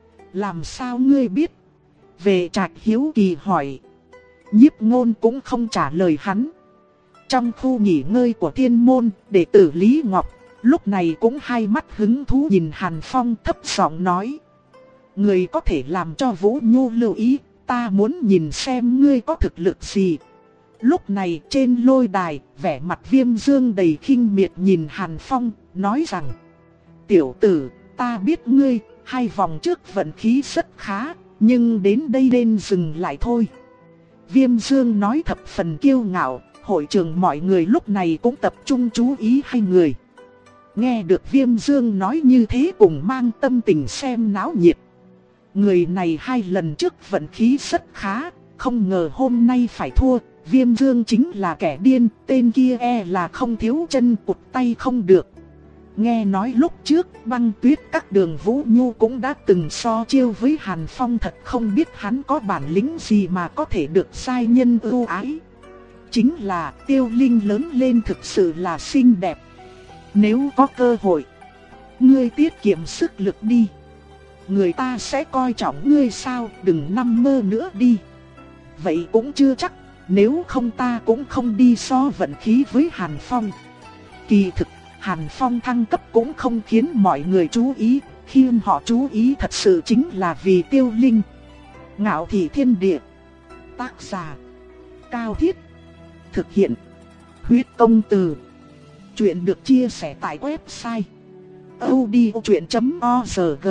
làm sao ngươi biết? Vệ Trạch hiếu kỳ hỏi. Nhiếp Ngôn cũng không trả lời hắn. Trong khu nghỉ ngơi của Thiên Môn, đệ tử Lý Ngọc lúc này cũng hai mắt hứng thú nhìn Hàn Phong, thấp giọng nói. Ngươi có thể làm cho Vũ Nhu lưu ý, ta muốn nhìn xem ngươi có thực lực gì. Lúc này trên lôi đài, vẻ mặt Viêm Dương đầy khinh miệt nhìn Hàn Phong, nói rằng, tiểu tử, ta biết ngươi, hai vòng trước vận khí rất khá, nhưng đến đây nên dừng lại thôi. Viêm Dương nói thập phần kiêu ngạo, hội trường mọi người lúc này cũng tập trung chú ý hai người. Nghe được Viêm Dương nói như thế cùng mang tâm tình xem náo nhiệt. Người này hai lần trước vận khí rất khá, không ngờ hôm nay phải thua. Viêm Dương chính là kẻ điên, tên kia e là không thiếu chân cụt tay không được. Nghe nói lúc trước Băng Tuyết các Đường Vũ Nhu cũng đã từng so chiêu với Hàn Phong, thật không biết hắn có bản lĩnh gì mà có thể được giai nhân ưu ái. Chính là Tiêu Linh lớn lên thực sự là xinh đẹp. Nếu có cơ hội, ngươi tiết kiệm sức lực đi. Người ta sẽ coi trọng ngươi sao, đừng nằm mơ nữa đi. Vậy cũng chưa chắc, nếu không ta cũng không đi so vận khí với Hàn Phong. Kỳ thực, Hàn Phong thăng cấp cũng không khiến mọi người chú ý, khi họ chú ý thật sự chính là vì Tiêu Linh. Ngạo Thị Thiên Địa. Tác giả: Cao Thiết. Thực hiện: Huyết Công Từ. Chuyện được chia sẻ tại website audiochuyện chấm org.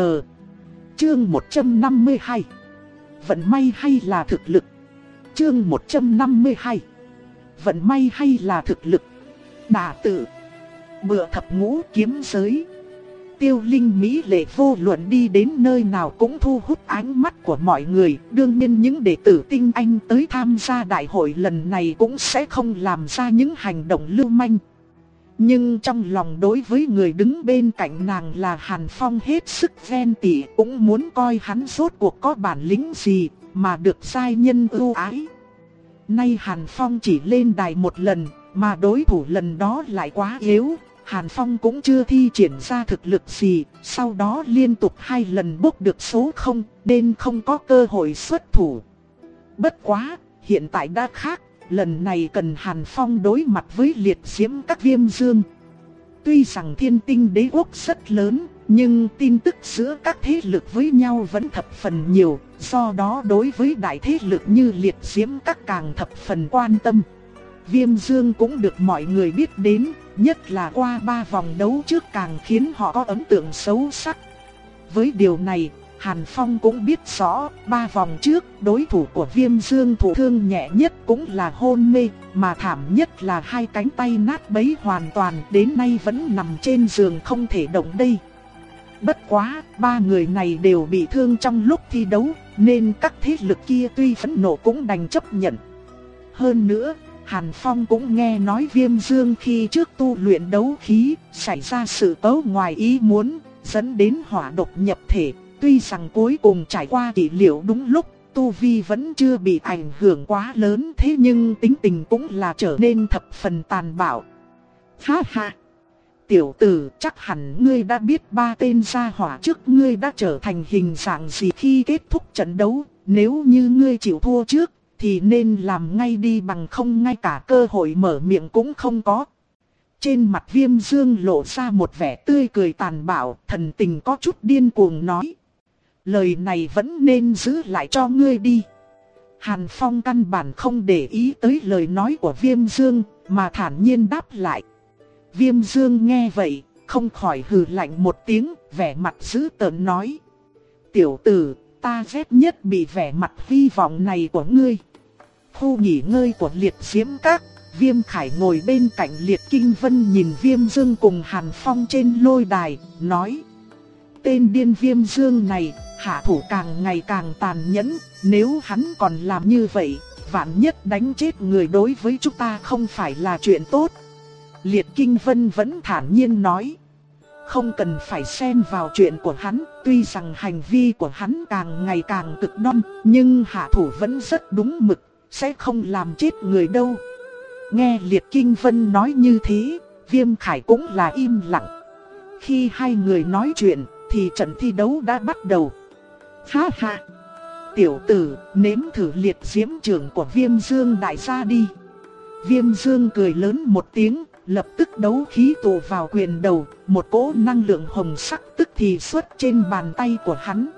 Chương một trăm năm mươi hai. Vận may hay là thực lực? Chương một trăm năm mươi hai. Vận may hay là thực lực? Đả tự. Bựa thập ngũ kiếm giới. Tiêu Linh mỹ lệ vô luận đi đến nơi nào cũng thu hút ánh mắt của mọi người. Đương nhiên những đệ tử tinh anh tới tham gia đại hội lần này cũng sẽ không làm ra những hành động lưu manh. Nhưng trong lòng đối với người đứng bên cạnh nàng là Hàn Phong hết sức ghen tị, cũng muốn coi hắn rốt cuộc có bản lĩnh gì mà được giai nhân ưu ái. Nay Hàn Phong chỉ lên đài một lần, mà đối thủ lần đó lại quá yếu. Hàn Phong cũng chưa thi triển ra thực lực gì, sau đó liên tục hai lần bốc được số không, nên không có cơ hội xuất thủ. Bất quá, hiện tại đã khác, lần này cần Hàn Phong đối mặt với liệt diễm các Viêm Dương. Tuy rằng Thiên Tinh Đế quốc rất lớn, nhưng tin tức giữa các thế lực với nhau vẫn thập phần nhiều, do đó đối với đại thế lực như liệt diễm các càng thập phần quan tâm. Viêm Dương cũng được mọi người biết đến, nhất là qua ba vòng đấu trước càng khiến họ có ấn tượng xấu sắc. Với điều này, Hàn Phong cũng biết rõ, ba vòng trước, đối thủ của Viêm Dương thụ thương nhẹ nhất cũng là hôn mê, mà thảm nhất là hai cánh tay nát bấy hoàn toàn, đến nay vẫn nằm trên giường không thể động đậy. Bất quá, ba người này đều bị thương trong lúc thi đấu, nên các thế lực kia tuy phẫn nộ cũng đành chấp nhận. Hơn nữa, Hàn Phong cũng nghe nói Viêm Dương khi trước tu luyện đấu khí, xảy ra sự cố ngoài ý muốn, dẫn đến hỏa độc nhập thể. Tuy rằng cuối cùng trải qua trị liệu đúng lúc, tu vi vẫn chưa bị ảnh hưởng quá lớn, thế nhưng tính tình cũng là trở nên thập phần tàn bạo. Ha ha! Tiểu tử, chắc hẳn ngươi đã biết ba tên gia hỏa trước ngươi đã trở thành hình dạng gì khi kết thúc trận đấu. Nếu như ngươi chịu thua trước, thì nên làm ngay đi, bằng không ngay cả cơ hội mở miệng cũng không có. Trên mặt Viêm Dương lộ ra một vẻ tươi cười tàn bạo, thần tình có chút điên cuồng nói. Lời này vẫn nên giữ lại cho ngươi đi. Hàn Phong căn bản không để ý tới lời nói của Viêm Dương, mà thản nhiên đáp lại. Viêm Dương nghe vậy, không khỏi hừ lạnh một tiếng, vẻ mặt dữ tợn nói. Tiểu tử, ta ghét nhất bị vẻ mặt hy vọng này của ngươi. Khu nghỉ ngơi của liệt diễm các, Viêm Khải ngồi bên cạnh Liệt Kinh Vân nhìn Viêm Dương cùng Hàn Phong trên lôi đài, nói. Tên điên Viêm Dương này, hạ thủ càng ngày càng tàn nhẫn, nếu hắn còn làm như vậy, vạn nhất đánh chết người đối với chúng ta không phải là chuyện tốt. Liệt Kinh Vân vẫn thản nhiên nói. Không cần phải xen vào chuyện của hắn, tuy rằng hành vi của hắn càng ngày càng cực đoan, nhưng hạ thủ vẫn rất đúng mực, sẽ không làm chết người đâu. Nghe Liệt Kinh Vân nói như thế, Viêm Khải cũng là im lặng. Khi hai người nói chuyện, thì trận thi đấu đã bắt đầu. Ha ha! Tiểu tử, nếm thử liệt diễm trưởng của Viêm Dương đại gia đi. Viêm Dương cười lớn một tiếng, lập tức đấu khí tụ vào quyền đầu, một cỗ năng lượng hồng sắc tức thì xuất trên bàn tay của hắn.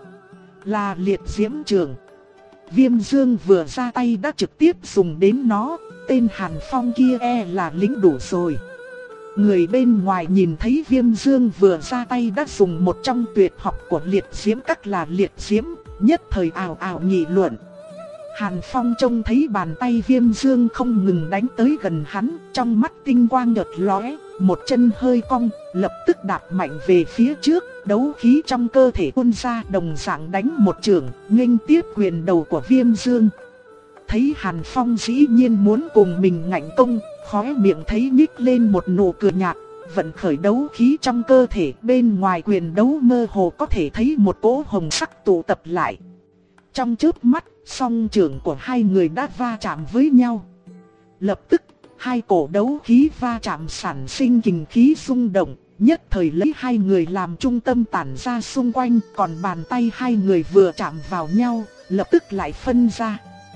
Là liệt diễm trưởng. Viêm Dương vừa ra tay đã trực tiếp dùng đến nó, tên Hàn Phong kia e là lính đủ rồi. Người bên ngoài nhìn thấy Viêm Dương vừa ra tay đã dùng một trong tuyệt học của liệt diễm các là liệt diễm, nhất thời ào ào nghị luận. Hàn Phong trông thấy bàn tay Viêm Dương không ngừng đánh tới gần hắn, trong mắt tinh quang chợt lóe, một chân hơi cong, lập tức đạp mạnh về phía trước, đấu khí trong cơ thể tuôn ra đồng dạng đánh một chưởng, nghênh tiếp quyền đầu của Viêm Dương. Thấy Hàn Phong dĩ nhiên muốn cùng mình ngạnh công, khóe miệng thấy nhích lên một nụ cười nhạt, vận khởi đấu khí trong cơ thể, bên ngoài quyền đấu mơ hồ có thể thấy một cỗ hồng sắc tụ tập lại. Trong chớp mắt, song trưởng của hai người đã va chạm với nhau. Lập tức, hai cổ đấu khí va chạm sản sinh kình khí xung động, nhất thời lấy hai người làm trung tâm tản ra xung quanh, còn bàn tay hai người vừa chạm vào nhau, lập tức lại phân ra.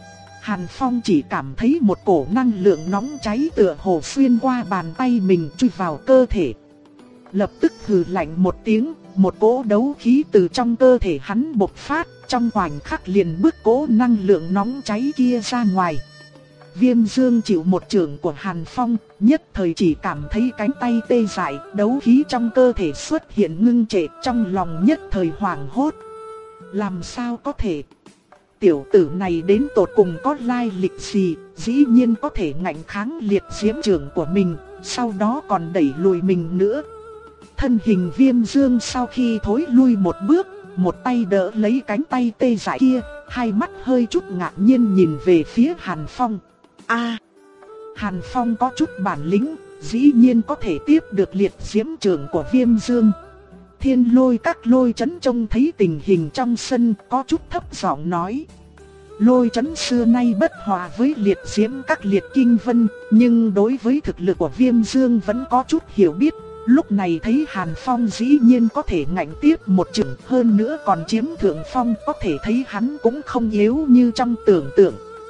Hàn Phong chỉ cảm thấy một cổ năng lượng nóng cháy tựa hồ xuyên qua bàn tay mình chui vào cơ thể. Lập tức hừ lạnh một tiếng, một cỗ đấu khí từ trong cơ thể hắn bộc phát, trong khoảnh khắc liền bức cỗ năng lượng nóng cháy kia ra ngoài. Viêm Dương chịu một chưởng của Hàn Phong, nhất thời chỉ cảm thấy cánh tay tê dại, đấu khí trong cơ thể xuất hiện ngưng trệ, trong lòng nhất thời hoảng hốt. Làm sao có thể? Tiểu tử này đến tột cùng có lai lịch gì, dĩ nhiên có thể ngạnh kháng liệt diễm chưởng của mình, sau đó còn đẩy lùi mình nữa. Thân hình Viêm Dương sau khi thối lui một bước, một tay đỡ lấy cánh tay tê dại kia, hai mắt hơi chút ngạc nhiên nhìn về phía Hàn Phong. A, Hàn Phong có chút bản lĩnh, dĩ nhiên có thể tiếp được liệt diễm chưởng của Viêm Dương. Thiên Lôi Các Lôi Chấn trông thấy tình hình trong sân, có chút thấp giọng nói: Lôi Chấn xưa nay bất hòa với liệt diễm các liệt kinh vân, nhưng đối với thực lực của Viêm Dương vẫn có chút hiểu biết. Lúc này thấy Hàn Phong dĩ nhiên có thể ngạnh tiếp một chưởng, hơn nữa còn chiếm thượng phong, có thể thấy hắn cũng không yếu như trong tưởng tượng.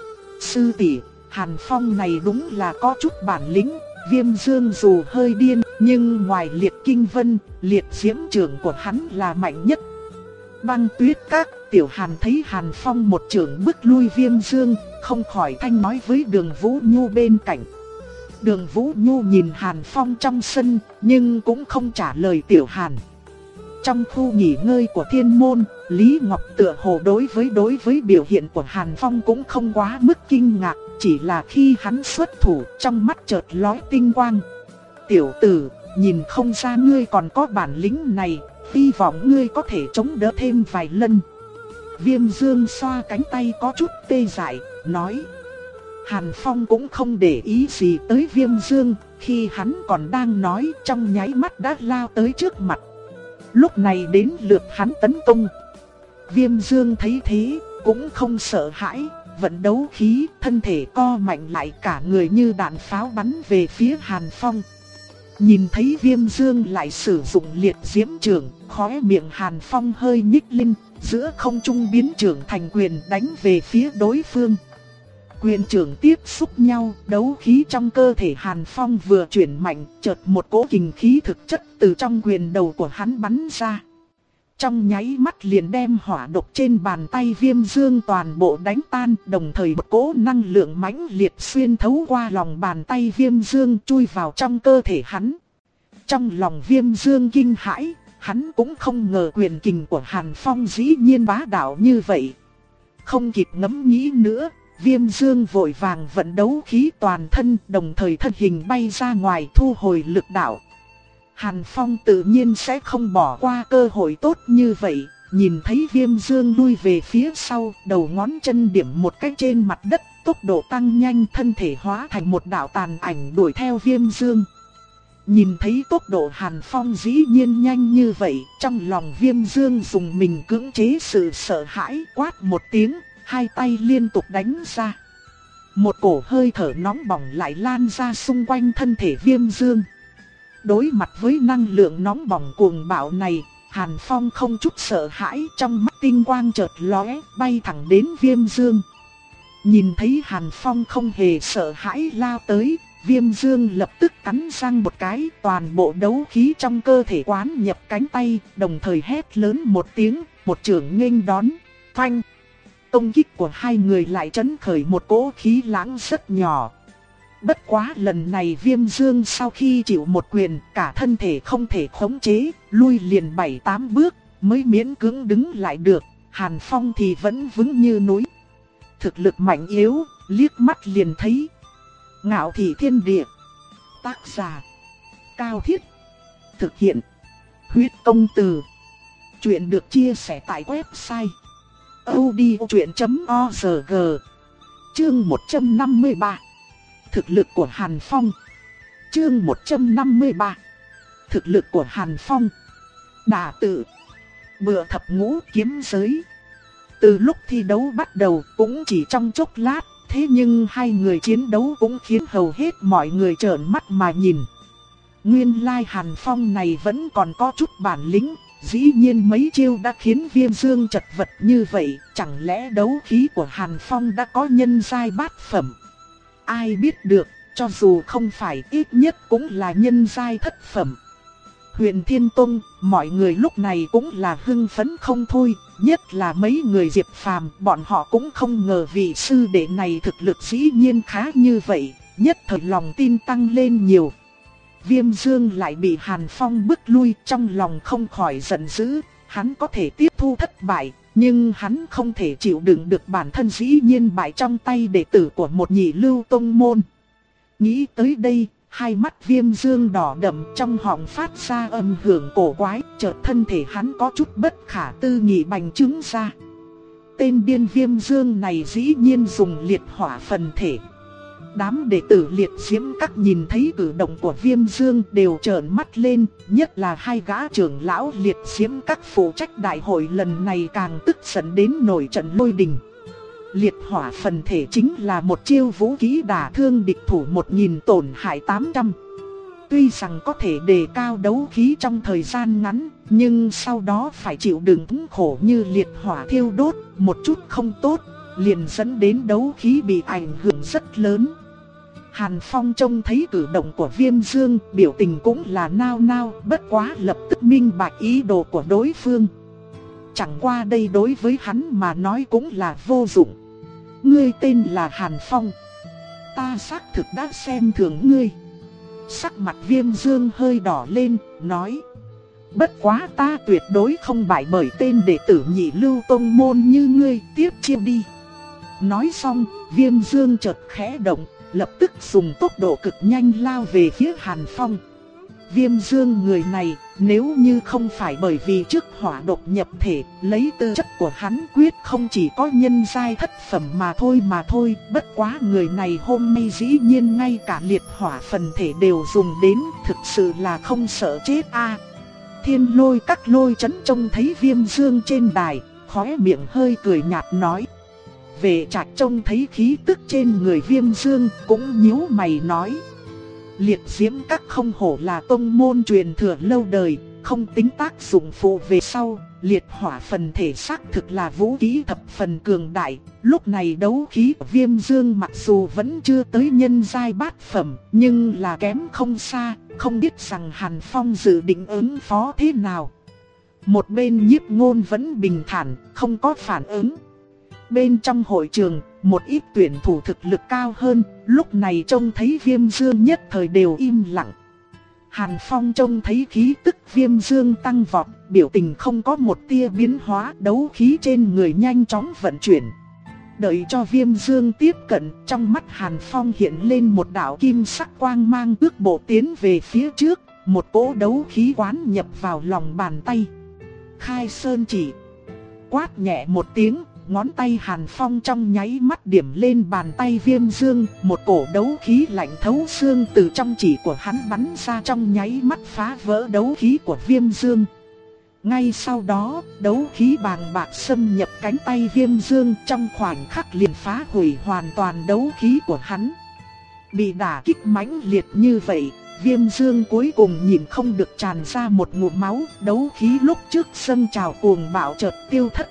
Sư tỷ, Hàn Phong này đúng là có chút bản lĩnh. Viêm Dương dù hơi điên, nhưng ngoài liệt kinh vân, liệt diễm chưởng của hắn là mạnh nhất. Băng Tuyết Các, Tiểu Hàn thấy Hàn Phong một chưởng bức lui Viêm Dương, không khỏi thanh nói với Đường Vũ Nhu bên cạnh. Đường Vũ Nhu nhìn Hàn Phong trong sân, nhưng cũng không trả lời Tiểu Hàn. Trong khu nghỉ ngơi của Thiên Môn, Lý Ngọc tựa hồ đối với đối với biểu hiện của Hàn Phong cũng không quá mức kinh ngạc, chỉ là khi hắn xuất thủ, trong mắt chợt lóe tinh quang. Tiểu tử, nhìn không ra ngươi còn có bản lĩnh này, hy vọng ngươi có thể chống đỡ thêm vài lần. Viêm Dương xoa cánh tay có chút tê dại, nói. Hàn Phong cũng không để ý gì tới Viêm Dương, khi hắn còn đang nói, trong nháy mắt đã lao tới trước mặt. Lúc này đến lượt hắn tấn công. Viêm Dương thấy thế, cũng không sợ hãi, vận đấu khí, thân thể co mạnh lại, cả người như đạn pháo bắn về phía Hàn Phong. Nhìn thấy Viêm Dương lại sử dụng liệt diễm chưởng, khóe miệng Hàn Phong hơi nhích lên, giữa không trung biến chưởng thành quyền đánh về phía đối phương. Quyền chưởng tiếp xúc nhau, đấu khí trong cơ thể Hàn Phong vừa chuyển mạnh, chợt một cỗ kình khí thực chất từ trong quyền đầu của hắn bắn ra. Trong nháy mắt liền đem hỏa độc trên bàn tay Viêm Dương toàn bộ đánh tan, đồng thời một cỗ năng lượng mãnh liệt xuyên thấu qua lòng bàn tay Viêm Dương chui vào trong cơ thể hắn. Trong lòng Viêm Dương kinh hãi, hắn cũng không ngờ quyền kình của Hàn Phong dĩ nhiên bá đạo như vậy. Không kịp ngẫm nghĩ nữa, Viêm Dương vội vàng vận đấu khí toàn thân, đồng thời thân hình bay ra ngoài thu hồi lực đạo. Hàn Phong tự nhiên sẽ không bỏ qua cơ hội tốt như vậy, nhìn thấy Viêm Dương lui về phía sau, đầu ngón chân điểm một cái trên mặt đất, tốc độ tăng nhanh, thân thể hóa thành một đạo tàn ảnh đuổi theo Viêm Dương. Nhìn thấy tốc độ Hàn Phong dĩ nhiên nhanh như vậy, trong lòng Viêm Dương dùng mình cưỡng chế sự sợ hãi, quát một tiếng, hai tay liên tục đánh ra. Một cổ hơi thở nóng bỏng lại lan ra xung quanh thân thể Viêm Dương. Đối mặt với năng lượng nóng bỏng cuồng bạo này, Hàn Phong không chút sợ hãi, trong mắt tinh quang chợt lóe, bay thẳng đến Viêm Dương. Nhìn thấy Hàn Phong không hề sợ hãi lao tới, Viêm Dương lập tức cắn răng một cái, toàn bộ đấu khí trong cơ thể quán nhập cánh tay, đồng thời hét lớn một tiếng, một chưởng nghênh đón, phanh. Công kích của hai người lại chấn khởi một cỗ khí lãng rất nhỏ. Bất quá lần này Viêm Dương sau khi chịu một quyền, cả thân thể không thể khống chế, lui liền bảy tám bước, mới miễn cưỡng đứng lại được. Hàn Phong thì vẫn vững như núi. thực lực mạnh yếu, liếc mắt liền thấy. Ngạo thị thiên địa. Tác giả Cao Thiết. Thực hiện Huyết Công Từ. Chuyện được chia sẻ tại website audiochuyện chấm org. Chương một trăm năm mươi ba. Thực lực của Hàn Phong. Chương một trăm năm mươi ba. Thực lực của Hàn Phong. Đả tự. Bựa thập ngũ kiếm giới. Từ lúc thi đấu bắt đầu cũng chỉ trong chốc lát, thế nhưng hai người chiến đấu cũng khiến hầu hết mọi người trợn mắt mà nhìn. Nguyên lai Hàn Phong này vẫn còn có chút bản lĩnh, dĩ nhiên mấy chiêu đã khiến Viêm Dương chật vật như vậy, chẳng lẽ đấu khí của Hàn Phong đã có nhân giai bát phẩm? Ai biết được, cho dù không phải ít nhất cũng là nhân giai thất phẩm. Huyền Thiên Tông, mọi người lúc này cũng là hưng phấn không thôi, nhất là mấy người Diệp Phàm, bọn họ cũng không ngờ vị sư đệ này thực lực dĩ nhiên khá như vậy, nhất thời lòng tin tăng lên nhiều. Viêm Dương lại bị Hàn Phong bức lui, trong lòng không khỏi giận dữ, hắn có thể tiếp thu thất bại, nhưng hắn không thể chịu đựng được bản thân dĩ nhiên bại trong tay đệ tử của một nhị lưu tông môn. Nghĩ tới đây, hai mắt Viêm Dương đỏ đậm, trong họng phát ra âm hưởng cổ quái, chợt thân thể hắn có chút bất khả tư nghị bành trướng ra. Tên điên Viêm Dương này dĩ nhiên dùng liệt hỏa phần thể. Đám đệ tử liệt diễm các nhìn thấy cử động của Viêm Dương đều trợn mắt lên, nhất là hai gã trưởng lão liệt diễm các phụ trách đại hội lần này càng tức giận đến nổi trận lôi đình. Liệt hỏa phần thể chính là một chiêu vũ khí đả thương địch thủ một nghìn tổn hại tám trăm. Tuy rằng có thể đề cao đấu khí trong thời gian ngắn, nhưng sau đó phải chịu đựng thống khổ như liệt hỏa thiêu đốt, một chút không tốt, liền dẫn đến đấu khí bị ảnh hưởng rất lớn. Hàn Phong trông thấy cử động của Viêm Dương, biểu tình cũng là nao nao, bất quá lập tức minh bạch ý đồ của đối phương. Chẳng qua đây đối với hắn mà nói cũng là vô dụng. Ngươi tên là Hàn Phong. Ta xác thực đã xem thường ngươi. Sắc mặt Viêm Dương hơi đỏ lên, nói. Bất quá ta tuyệt đối không bại bởi tên đệ tử nhị lưu tông môn như ngươi, tiếp chiêu đi. Nói xong, Viêm Dương chợt khẽ động, lập tức dùng tốc độ cực nhanh lao về phía Hàn Phong. Viêm Dương người này, nếu như không phải bởi vì trước hỏa độc nhập thể, lấy tư chất của hắn quyết không chỉ có nhân giai thất phẩm mà thôi mà thôi. Bất quá người này hôm nay dĩ nhiên ngay cả liệt hỏa phần thể đều dùng đến, thực sự là không sợ chết a. Thiên Lôi các lôi chấn trông thấy Viêm Dương trên đài, khóe miệng hơi cười nhạt nói. Về Trạch trông thấy khí tức trên người Viêm Dương cũng nhíu mày nói. Liệt diễm các không hổ là tông môn truyền thừa lâu đời, không tính tác dụng phụ về sau. Liệt hỏa phần thể xác thực là vũ khí thập phần cường đại. Lúc này đấu khí của Viêm Dương mặc dù vẫn chưa tới nhân giai bát phẩm, nhưng là kém không xa. Không biết rằng Hàn Phong dự định ứng phó thế nào. Một bên Nhiếp Ngôn vẫn bình thản, không có phản ứng. Bên trong hội trường, một ít tuyển thủ thực lực cao hơn, lúc này trông thấy Viêm Dương nhất thời đều im lặng. Hàn Phong trông thấy khí tức Viêm Dương tăng vọt, biểu tình không có một tia biến hóa, đấu khí trên người nhanh chóng vận chuyển. Đợi cho Viêm Dương tiếp cận, trong mắt Hàn Phong hiện lên một đạo kim sắc quang mang, bước bộ tiến về phía trước, một cỗ đấu khí quán nhập vào lòng bàn tay. Khai sơn chỉ. Quát nhẹ một tiếng, ngón tay Hàn Phong trong nháy mắt điểm lên bàn tay Viêm Dương, một cổ đấu khí lạnh thấu xương từ trong chỉ của hắn bắn ra, trong nháy mắt phá vỡ đấu khí của Viêm Dương. Ngay sau đó, đấu khí bàng bạc xâm nhập cánh tay Viêm Dương, trong khoảnh khắc liền phá hủy hoàn toàn đấu khí của hắn. Bị đả kích mãnh liệt như vậy, Viêm Dương cuối cùng nhìn không được tràn ra một ngụm máu, đấu khí lúc trước dâng trào cuồng bạo chợt tiêu thất.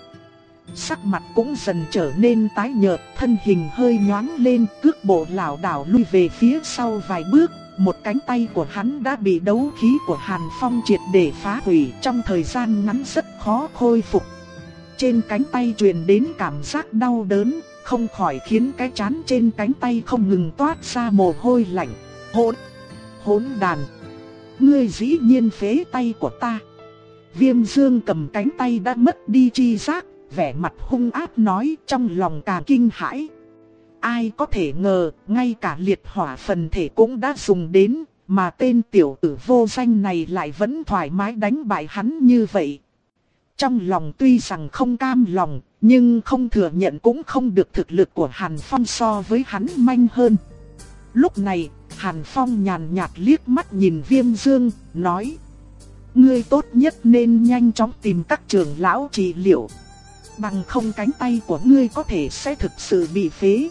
Sắc mặt cũng dần trở nên tái nhợt, thân hình hơi nhoáng lên, cước bộ lảo đảo lui về phía sau vài bước. Một cánh tay của hắn đã bị đấu khí của Hàn Phong triệt để phá hủy, trong thời gian ngắn rất khó khôi phục. Trên cánh tay truyền đến cảm giác đau đớn, không khỏi khiến cái trán trên cánh tay không ngừng toát ra mồ hôi lạnh. Hỗn, hỗn đàn, ngươi dĩ nhiên phế tay của ta. Viêm Dương cầm cánh tay đã mất đi chi giác, vẻ mặt hung ác nói, trong lòng càng kinh hãi. Ai có thể ngờ, ngay cả liệt hỏa phần thể cũng đã dùng đến, mà tên tiểu tử vô danh này lại vẫn thoải mái đánh bại hắn như vậy. Trong lòng tuy rằng không cam lòng, nhưng không thừa nhận cũng không được, thực lực của Hàn Phong so với hắn manh hơn. Lúc này, Hàn Phong nhàn nhạt liếc mắt nhìn Viêm Dương, nói: ngươi tốt nhất nên nhanh chóng tìm các trưởng lão trị liệu. Bằng không cánh tay của ngươi có thể sẽ thực sự bị phế.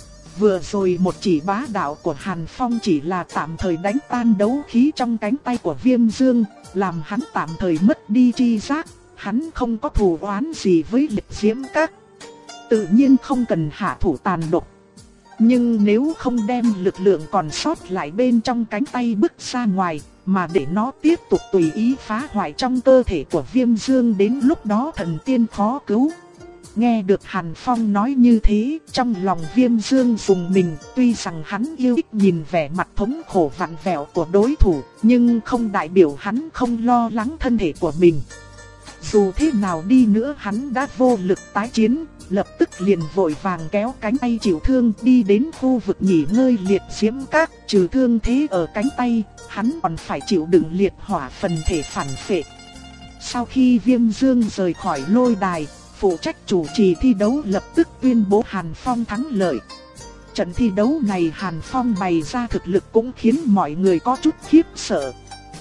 Vừa rồi một chỉ bá đạo của Hàn Phong chỉ là tạm thời đánh tan đấu khí trong cánh tay của Viêm Dương, làm hắn tạm thời mất đi tri giác. Hắn không có thù oán gì với Liệt Diễm Các, tự nhiên không cần hạ thủ tàn độc. Nhưng nếu không đem lực lượng còn sót lại bên trong cánh tay bứt ra ngoài, mà để nó tiếp tục tùy ý phá hoại trong cơ thể của Viêm Dương, đến lúc đó thần tiên khó cứu. Nghe được Hàn Phong nói như thế, trong lòng Viêm Dương rùng mình. Tuy rằng hắn yêu thích nhìn vẻ mặt thống khổ vặn vẹo của đối thủ, nhưng không đại biểu hắn không lo lắng thân thể của mình. Dù thế nào đi nữa hắn đã vô lực tái chiến, lập tức liền vội vàng kéo cánh tay chịu thương đi đến khu vực nghỉ ngơi Liệt Diễm Các. Trừ thương thế ở cánh tay, hắn còn phải chịu đựng liệt hỏa phần thể phản phệ. Sau khi Viêm Dương rời khỏi lôi đài, phụ trách chủ trì thi đấu lập tức tuyên bố Hàn Phong thắng lợi. Trận thi đấu này Hàn Phong bày ra thực lực cũng khiến mọi người có chút khiếp sợ.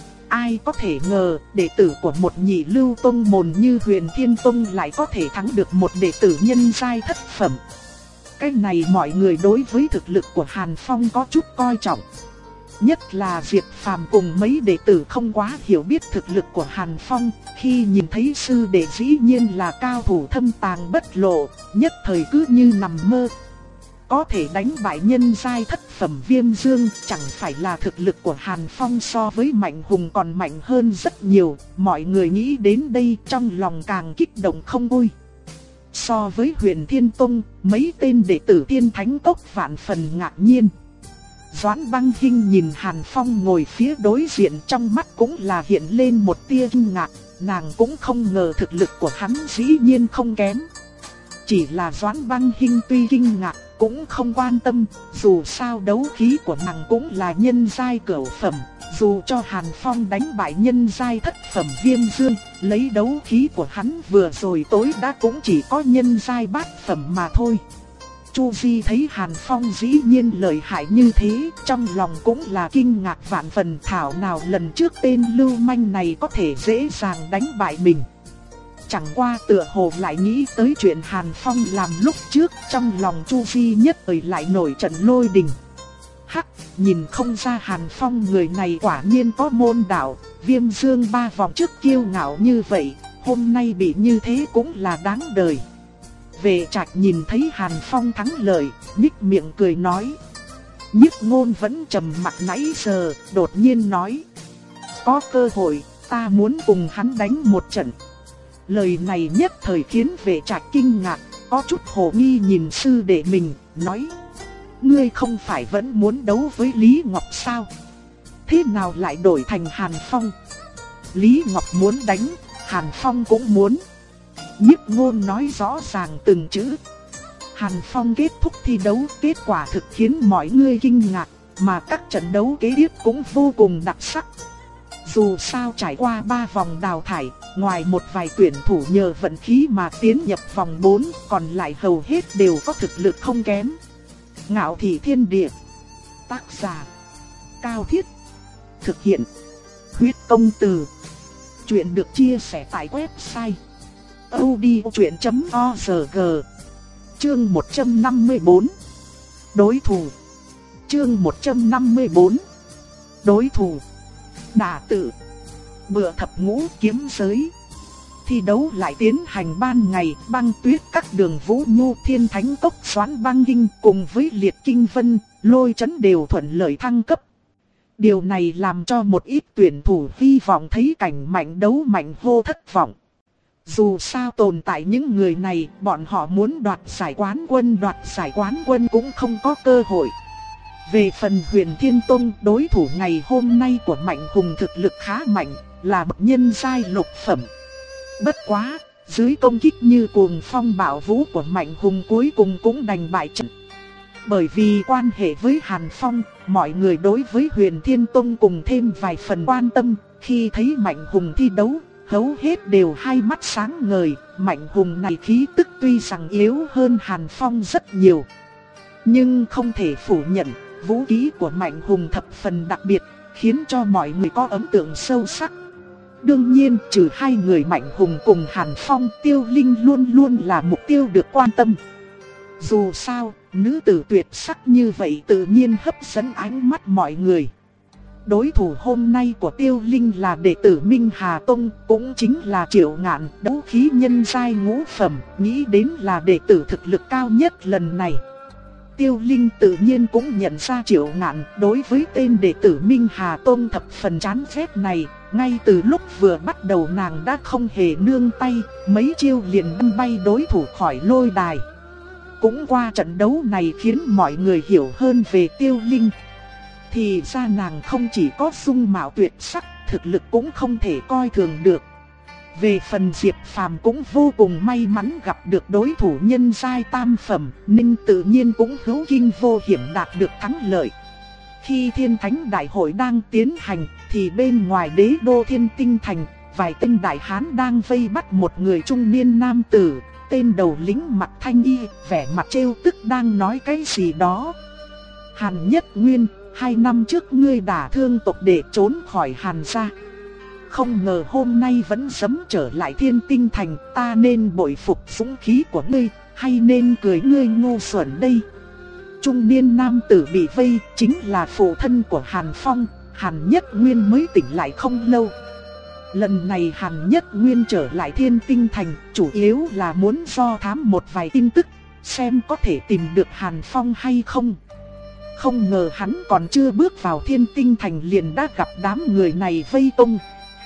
Ai có thể ngờ, đệ tử của một nhị lưu tông môn như Huyền Thiên Tông lại có thể thắng được một đệ tử nhân giai thất phẩm. Cái này mọi người đối với thực lực của Hàn Phong có chút coi trọng. Nhất là Diệp Phàm cùng mấy đệ tử không quá hiểu biết thực lực của Hàn Phong, khi nhìn thấy sư đệ dĩ nhiên là cao thủ thâm tàng bất lộ, nhất thời cứ như nằm mơ. Có thể đánh bại nhân giai thất phẩm Viêm Dương, chẳng phải là thực lực của Hàn Phong so với Mạnh Hùng còn mạnh hơn rất nhiều. Mọi người nghĩ đến đây trong lòng càng kích động không vui. So với Huyền Thiên Tông, mấy tên đệ tử Thiên Thánh Cốc vạn phần ngạc nhiên. Doãn Băng Hinh nhìn Hàn Phong ngồi phía đối diện, trong mắt cũng là hiện lên một tia kinh ngạc. Nàng cũng không ngờ thực lực của hắn dĩ nhiên không kém. Chỉ là Doãn Băng Hinh tuy kinh ngạc cũng không quan tâm, dù sao đấu khí của nàng cũng là nhân giai cửu phẩm. Dù cho Hàn Phong đánh bại nhân giai thất phẩm Viêm Dương, lấy đấu khí của hắn vừa rồi tối đa cũng chỉ có nhân giai bát phẩm mà thôi. Chu Di thấy Hàn Phong dĩ nhiên lợi hại như thế, trong lòng cũng là kinh ngạc vạn phần, thảo nào lần trước tên lưu manh này có thể dễ dàng đánh bại mình. Chẳng qua tựa hồ lại nghĩ tới chuyện Hàn Phong làm lúc trước, trong lòng Chu Di nhất thời lại nổi trận lôi đình. Hắc, nhìn không ra Hàn Phong người này quả nhiên có môn đạo. Viêm Dương ba vòng trước kiêu ngạo như vậy, hôm nay bị như thế cũng là đáng đời. Vệ Trạch nhìn thấy Hàn Phong thắng lợi, nhếch miệng cười nói. Nhiếp Ngôn vẫn trầm mặc nãy giờ, đột nhiên nói: có cơ hội, ta muốn cùng hắn đánh một trận. Lời này nhất thời khiến Vệ Trạch kinh ngạc, có chút hồ nghi nhìn sư đệ mình, nói: ngươi không phải vẫn muốn đấu với Lý Ngọc sao? Thế nào lại đổi thành Hàn Phong? Lý Ngọc muốn đánh, Hàn Phong cũng muốn. Nhiếp Ngôn nói rõ ràng từng chữ. Hàn Phong kết thúc thi đấu, kết quả thực khiến mọi người kinh ngạc, mà các trận đấu kế tiếp cũng vô cùng đặc sắc. Dù sao trải qua ba vòng đào thải, ngoài một vài tuyển thủ nhờ vận khí mà tiến nhập vòng bốn, còn lại hầu hết đều có thực lực không kém. Ngạo Thị Thiên Địa. Tác giả: Cao Thiết. Thực hiện: Huyết Công Từ. Chuyện được chia sẻ tại website audiochuyện chấm org. Chương một trăm năm mươi bốn. Đối thủ. Chương một trăm năm mươi bốn. Đối thủ. Đả Tự. Bựa Thập Ngũ Kiếm Giới. Thi đấu lại tiến hành ban ngày, Băng Tuyết các đường Vũ Nhu, Thiên Thánh Cốc, Doãn Băng Hinh cùng với Liệt Kinh Vân, Lôi Chấn đều thuận lợi thăng cấp. Điều này làm cho một ít tuyển thủ hy vọng thấy cảnh mạnh đấu mạnh hô thất vọng. Dù sao tồn tại những người này, bọn họ muốn đoạt giải quán quân đoạt giải quán quân cũng không có cơ hội. Về phần Huyền Thiên Tông, đối thủ ngày hôm nay của Mạnh Hùng thực lực khá mạnh, là bậc nhân giai lục phẩm. Bất quá, dưới công kích như cuồng phong bạo vũ của Mạnh Hùng cuối cùng cũng đành bại trận. Bởi vì quan hệ với Hàn Phong, mọi người đối với Huyền Thiên Tông cùng thêm vài phần quan tâm. Khi thấy Mạnh Hùng thi đấu, hầu hết đều hai mắt sáng ngời. Mạnh Hùng này khí tức tuy rằng yếu hơn Hàn Phong rất nhiều, nhưng không thể phủ nhận, vũ khí của Mạnh Hùng thập phần đặc biệt, khiến cho mọi người có ấn tượng sâu sắc. Đương nhiên, trừ hai người Mạnh Hùng cùng Hàn Phong, Tiêu Linh luôn luôn là mục tiêu được quan tâm. Dù sao, nữ tử tuyệt sắc như vậy tự nhiên hấp dẫn ánh mắt mọi người. Đối thủ hôm nay của Tiêu Linh là đệ tử Minh Hà Tông, cũng chính là Triệu Ngạn, đấu khí nhân giai ngũ phẩm, nghĩ đến là đệ tử thực lực cao nhất lần này. Tiêu Linh tự nhiên cũng nhận ra Triệu Ngạn, đối với tên đệ tử Minh Hà Tông thập phần chán ghét này, ngay từ lúc vừa bắt đầu nàng đã không hề nương tay, mấy chiêu liền đâm bay đối thủ khỏi lôi đài. Cũng qua trận đấu này khiến mọi người hiểu hơn về Tiêu Linh. Thì ra nàng không chỉ có dung mạo tuyệt sắc, thực lực cũng không thể coi thường được. Về phần Diệp Phàm cũng vô cùng may mắn gặp được đối thủ nhân giai tam phẩm, nên tự nhiên cũng hữu kinh vô hiểm đạt được thắng lợi. Khi Thiên Thánh Đại hội đang tiến hành, thì bên ngoài đế đô Thiên Tinh Thành, vài tên đại hán đang vây bắt một người trung niên nam tử. Tên đầu lính mặt thanh y, vẻ mặt trêu tức đang nói cái gì đó. Hàn Nhất Nguyên, hai năm trước ngươi đả thương tộc để trốn khỏi Hàn gia, không ngờ hôm nay vẫn dám trở lại Thiên Tinh Thành, ta nên bội phục dũng khí của ngươi, hay nên cười ngươi ngu xuẩn đây? Trung niên nam tử bị vây chính là phụ thân của Hàn Phong, Hàn Nhất Nguyên mới tỉnh lại không lâu. Lần này Hàn Nhất Nguyên trở lại Thiên Tinh Thành, chủ yếu là muốn do thám một vài tin tức, xem có thể tìm được Hàn Phong hay không. Không ngờ hắn còn chưa bước vào Thiên Tinh Thành liền đã gặp đám người này vây công.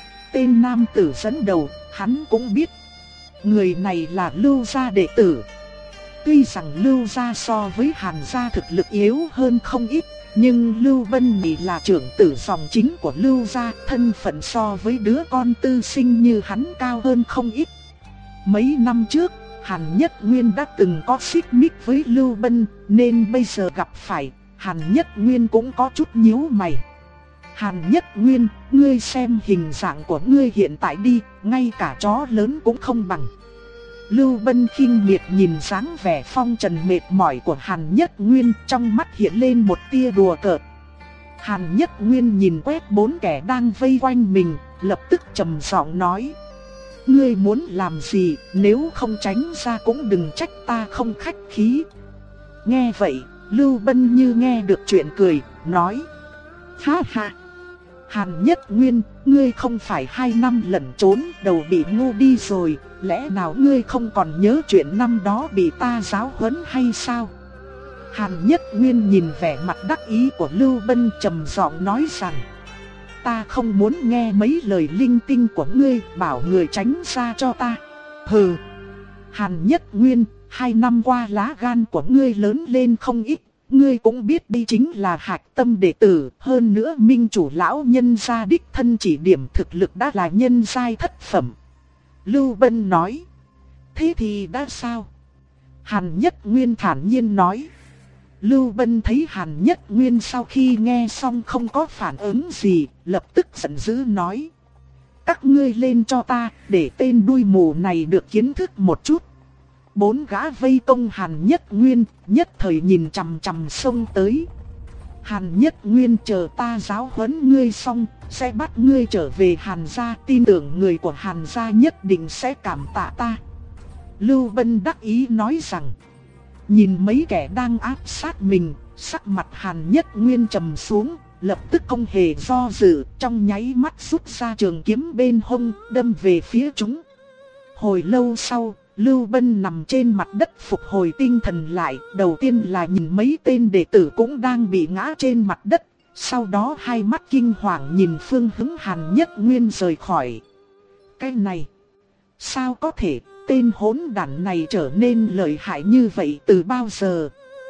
Tên nam tử dẫn đầu, hắn cũng biết, người này là Lưu gia đệ tử. Tuy rằng Lưu gia so với Hàn gia thực lực yếu hơn không ít, nhưng Lưu Bân Mị là trưởng tử dòng chính của Lưu gia, thân phận so với đứa con tư sinh như hắn cao hơn không ít. Mấy năm trước, Hàn Nhất Nguyên đã từng có xích mích với Lưu Bân, nên bây giờ gặp phải, Hàn Nhất Nguyên cũng có chút nhíu mày. Hàn Nhất Nguyên, ngươi xem hình dạng của ngươi hiện tại đi, ngay cả chó lớn cũng không bằng. Lưu Bân khinh miệt nhìn dáng vẻ phong trần mệt mỏi của Hàn Nhất Nguyên, trong mắt hiện lên một tia đùa cợt. Hàn Nhất Nguyên nhìn quét bốn kẻ đang vây quanh mình, lập tức trầm giọng nói: ngươi muốn làm gì, nếu không tránh ra cũng đừng trách ta không khách khí. Nghe vậy, Lưu Bân như nghe được chuyện cười, nói: ha ha, Hàn Nhất Nguyên, ngươi không phải hai năm lẩn trốn đầu bị ngu đi rồi, lẽ nào ngươi không còn nhớ chuyện năm đó bị ta giáo huấn hay sao? Hàn Nhất Nguyên nhìn vẻ mặt đắc ý của Lưu Bân trầm giọng nói rằng: ta không muốn nghe mấy lời linh tinh của ngươi, bảo người tránh ra cho ta. Hừ. Hàn Nhất Nguyên, hai năm qua lá gan của ngươi lớn lên không ít. Ngươi cũng biết đây chính là hạch tâm đệ tử, hơn nữa minh chủ lão nhân gia đích thân chỉ điểm, thực lực đã là nhân giai thất phẩm. Lưu Bân nói: thế thì đã sao? Hàn Nhất Nguyên thản nhiên nói. Lưu Bân thấy Hàn Nhất Nguyên sau khi nghe xong không có phản ứng gì, lập tức giận dữ nói: các ngươi lên cho ta, để tên đuôi mù này được kiến thức một chút. Bốn gã vây công Hàn Nhất Nguyên, nhất thời nhìn chằm chằm xông tới. Hàn Nhất Nguyên, chờ ta giáo huấn ngươi xong, sẽ bắt ngươi trở về Hàn gia, tin tưởng người của Hàn gia nhất định sẽ cảm tạ ta. Lưu Bân đắc ý nói rằng. Nhìn mấy kẻ đang áp sát mình, sắc mặt Hàn Nhất Nguyên trầm xuống, lập tức không hề do dự, trong nháy mắt rút ra trường kiếm bên hông, đâm về phía chúng. Hồi lâu sau, Lưu Bân nằm trên mặt đất phục hồi tinh thần lại, đầu tiên là nhìn mấy tên đệ tử cũng đang bị ngã trên mặt đất, sau đó hai mắt kinh hoàng nhìn phương hướng Hàn Nhất Nguyên rời khỏi. Cái này, sao có thể, tên hỗn đản này trở nên lợi hại như vậy từ bao giờ?